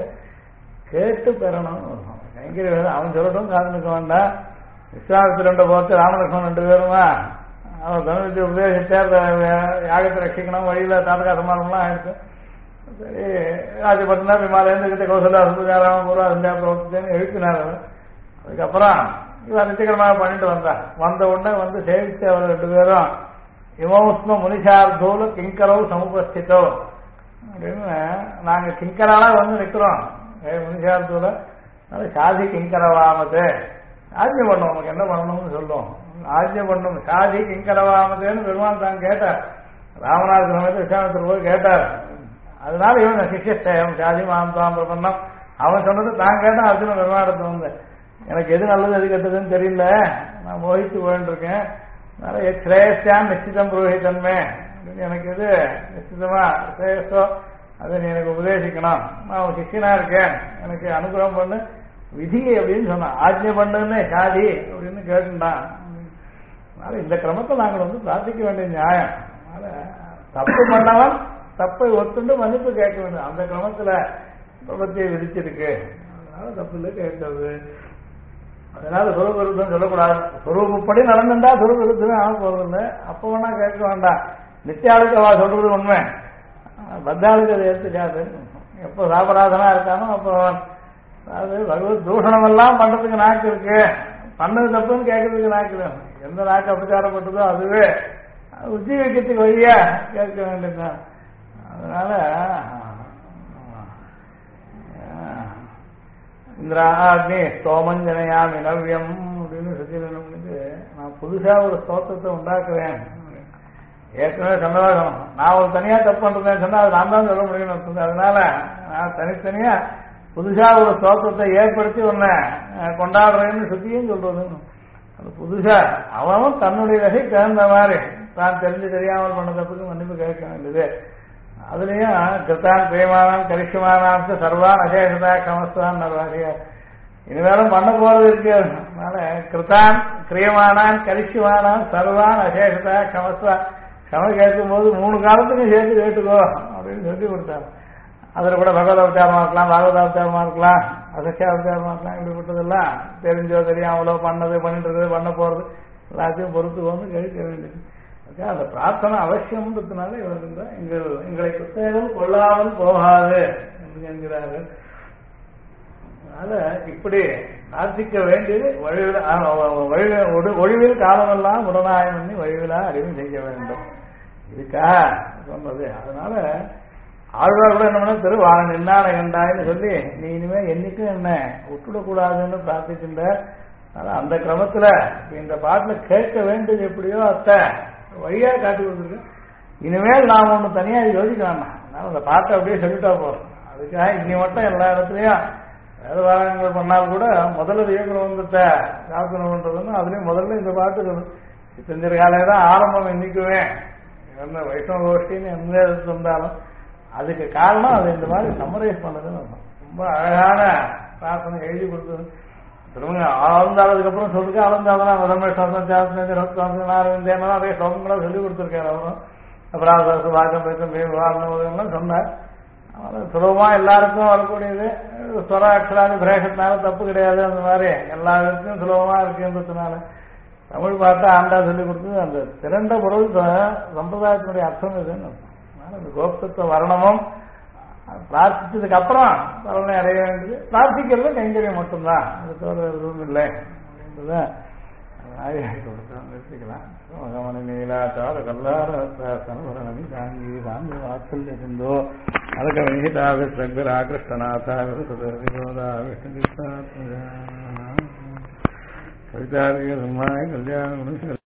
கேட்டு பெறணும். கைங்கரி அவன் சொல்லட்டும் காரணக்க வேண்டாம். விஸ்வாசத்து ரெண்டு பார்த்து ராமலட்சுமன் 2 பேருமா அவன் தனுவித்து உபதேசித்தார், யாகத்தை ரட்சிக்கணும், வழியில தாத்தகா சமாளம்லாம் ஆயிருக்கு. சரி ராஜபட்டினா விமாலேருந்து கௌசல்யா சுந்தராராம பூரா சந்தியா பிரவர்த்தனை எழுப்பினார். அதுக்கப்புறம் இவன் நிச்சயகரமாக பண்ணிட்டு வந்த உடனே வந்து சேவித்து அவர் 2 பேரும் இமோஸ்ம முனிஷார்த்தோல கிங்கரவு சமுபஸ்தித்தோ அப்படின்னு நாங்க கிங்கராலா வந்து நிற்கிறோம். முனிஷார்த்தோல சாதி கிங்கரவாமது ஆஜ்யம் பண்ணும், உனக்கு என்ன பண்ணணும்னு சொல்லுவோம். ஆஜ்யம் பண்ணும் சாதி கிங்கரவாமதுன்னு பெருமான் தான் கேட்டார். ராமநாத சமயத்தில் விஸ்வாமித்திரர் போய் கேட்டார். அதனால இவன் சிஷ்யஸ்தேயம் சாதி மாந்தாம் பிரபன்னம் அவன் சொன்னது தான் கேட்டான். அர்ஜுன பெருமாடத்தை வந்து எனக்கு எது நல்லது எது கெட்டதுன்னு தெரியல, நான் மோகித்து போயின்றிருக்கேன். அதனால ஸ்ரேயஸ்தான் நிச்சிதம் புரோஹிதன்மே அப்படின்னு எனக்கு எது நிச்சிதமா ஸ்ரேயஸோ அதை நீ எனக்கு உபதேசிக்கணும், நான் ஒரு சிஷ்யனா இருக்கேன், எனக்கு அனுகிரகம் பண்ணு விதியை அப்படின்னு சொன்னான். ஆஜ்ஞை பண்ணுன்னு சாதி அப்படின்னு கேட்டுட்டான். அதனால இந்த கிரமத்தை நாங்கள் வந்து பிரார்த்திக்க வேண்டிய நியாயம். அதனால தப்பு பண்ணவன் தப்பை ஒத்துண்டு மன்னிப்பு கேட்க வேண்டும். அந்த கிரமத்துல பிரபத்தியை விதிச்சிருக்கு, அதனால தப்பு இல்லை கேட்கறது. அதனால சுரவிருத்தம் சொல்லக்கூடாது. சுரூபப்படி நடந்துட்டா சுரவிருத்தமே ஆக போறதில்லை. அப்போ வேணா கேட்க வேண்டாம். நித்தியாளுக்கு அவ சொல்றது உண்மை, பத்தாளுக்கு அதை ஏற்றுக்காது. எப்போ சாபராதனா இருக்கானோ அப்போ அதாவது பகவத் தூஷணம் எல்லாம் பண்றதுக்கு நாக்கு இருக்கு, பண்ணது தப்புன்னு கேட்கறதுக்கு நாக்கு இல்லை. எந்த நாக்கு அபச்சாரப்பட்டதோ அதுவே உஜ்ஜீவிக்கத்துக்கு வழியா கேட்க வேண்டியதுதான். அதனால இந்திராக்னி ஸ்தோமஞ்சனையாமி நவ்யம் அப்படின்னு சுத்திரனுக்கு நான் புதுசா ஒரு ஸ்தோத்திரத்தை உண்டாக்குவேன். ஏற்கனவே சொன்னதாக நான் ஒரு தனியா தப்பு பண்றேன்னு சொன்னா அது நான் தான் சொல்ல முடியும்னு. அதனால நான் தனித்தனியா புதுசா ஒரு ஸ்தோத்திரத்தை ஏற்படுத்தி உன்னை கொண்டாடுறேன்னு சுத்தியும் சொல்றது. அது புதுசா அவன் தன்னுடைய வகை தகுந்த மாதிரி தான் தெரிஞ்சு தெரியாமல் பண்ண தப்புக்கு மன்னிப்பு கேட்க வேண்டியது. அதுலயும் கிருத்தான் பிரியமானான் கரிஷ்யமானான் சர்வான் அஜயகதா கமஸ்தான் வகையா இனிமேலும் பண்ண போறது இருக்கு. அதனால கிருத்தான் கிரியமானான் கரிஷ்யமானான் சர்வான் அஜயகதா கமஸ்தான் கம கேட்கும் போது 3 காலத்துக்கும் சேர்த்து கேட்டுக்கோ அப்படின்னு சொல்லி கொடுத்தாங்க. அதுல கூட பகவத அவதாரமா இருக்கலாம், பாகவத அவதாரமா இருக்கலாம், அசக்கிய அவதாரமா இருக்கலாம். இப்படிப்பட்டதெல்லாம் தெரிஞ்சோ தெரியாமலோ பண்ணது பண்ணிட்டு இருக்கிறது பண்ண போறது எல்லாத்தையும் பொறுத்துக்கோன்னு கேட்க வேண்டியது. அந்த பிரார்த்தனை அவசியம்ன்றதுனால இவர்கள் எங்களை புத்தகம் கொள்ளாமல் போகாது என்று என்கிறார்கள். அதனால இப்படி பிரார்த்திக்க வேண்டியது ஒழிவில் காலமெல்லாம் உடனாயம் பண்ணி வழிவிலா அறிவு செய்ய வேண்டும். இதுக்காக சொன்னது. அதனால ஆழ்வார் கூட என்ன பண்ண திருவாளன் என்னான கண்டாயின்னு சொல்லி நீ இனிமே என்னைக்கும் என்ன விட்டுடக்கூடாதுன்னு பிரார்த்திக்கின்ற. அந்த கிரமத்துல இந்த பாட்டுல கேட்க வேண்டியது எப்படியோ அத்தை வழியா காட்டி கொடுத்துருக்கு. இனிமேல் நாம் ஒண்ணு தனியா யோசிக்க வேண்டாம். அதனால அந்த பாட்டை அப்படியே சொல்லிட்டா போறோம். அதுக்காக இனி மட்டும் எல்லா இடத்துலயும் வேதவாரங்கள் பண்ணால் கூட முதல்ல இயக்குறவங்கிட்ட காக்கணும்ன்றதுன்னு அதுலயும் முதல்ல இந்த பாட்டு சித்தஞ்சர் காலையில தான் ஆரம்பம் இன்னைக்குமே என்ன வைஷ்ணவ கோஷ்டின்னு எந்த இடத்துல இருந்தாலும் அதுக்கு காரணம் அது இந்த மாதிரி சம்மரைஸ் பண்ணதுன்னு ரொம்ப அழகான பிரார்த்தனை எழுதி கொடுத்தது. திரும்ப ஆழ்ந்தாளதுக்கு அப்புறம் சொல்லிருக்க ஆழ்ந்தாதான் முதன்மை அதே ஸ்லோகங்களா சொல்லி கொடுத்துருக்காரு. அவரும் அப்புறம் வாக்கம் பேசும் வாழ்ந்தவங்கெல்லாம் சொன்னார். சுலபமா எல்லாருக்கும் வரக்கூடியது ஸ்வர அக்ஷராதி பிரேஷத்தினால தப்பு கிடையாது. அந்த மாதிரி எல்லா இடத்துக்கும் சுலபமா இருக்குன்றதுனால தமிழ் பார்த்தா ஆண்டா சொல்லி கொடுத்தது. அந்த திரண்ட பொருள் சம்பிரதாயத்தினுடைய அர்த்தம் இதுன்னு. அந்த கோப்தத்துவ வர்ணமும் பிரார்த்திச்சதுக்கு அப்புறம் பலனை அடைய வேண்டியது. பிரார்த்திக்கிறது கைங்கரியம் மட்டும்தான், அது தவிர எதுவும் இல்லை அப்படின்றத நிறுத்திக்கலாம். மகமணி நீலாச்சார கல்லாரணி தாங்கி தாங்கி வாசல் இருந்தோ அதக விஹிதாக சங்கரா கிருஷ்ணநாதா விஷ்ணுதா விஷ்ணு கல்யாண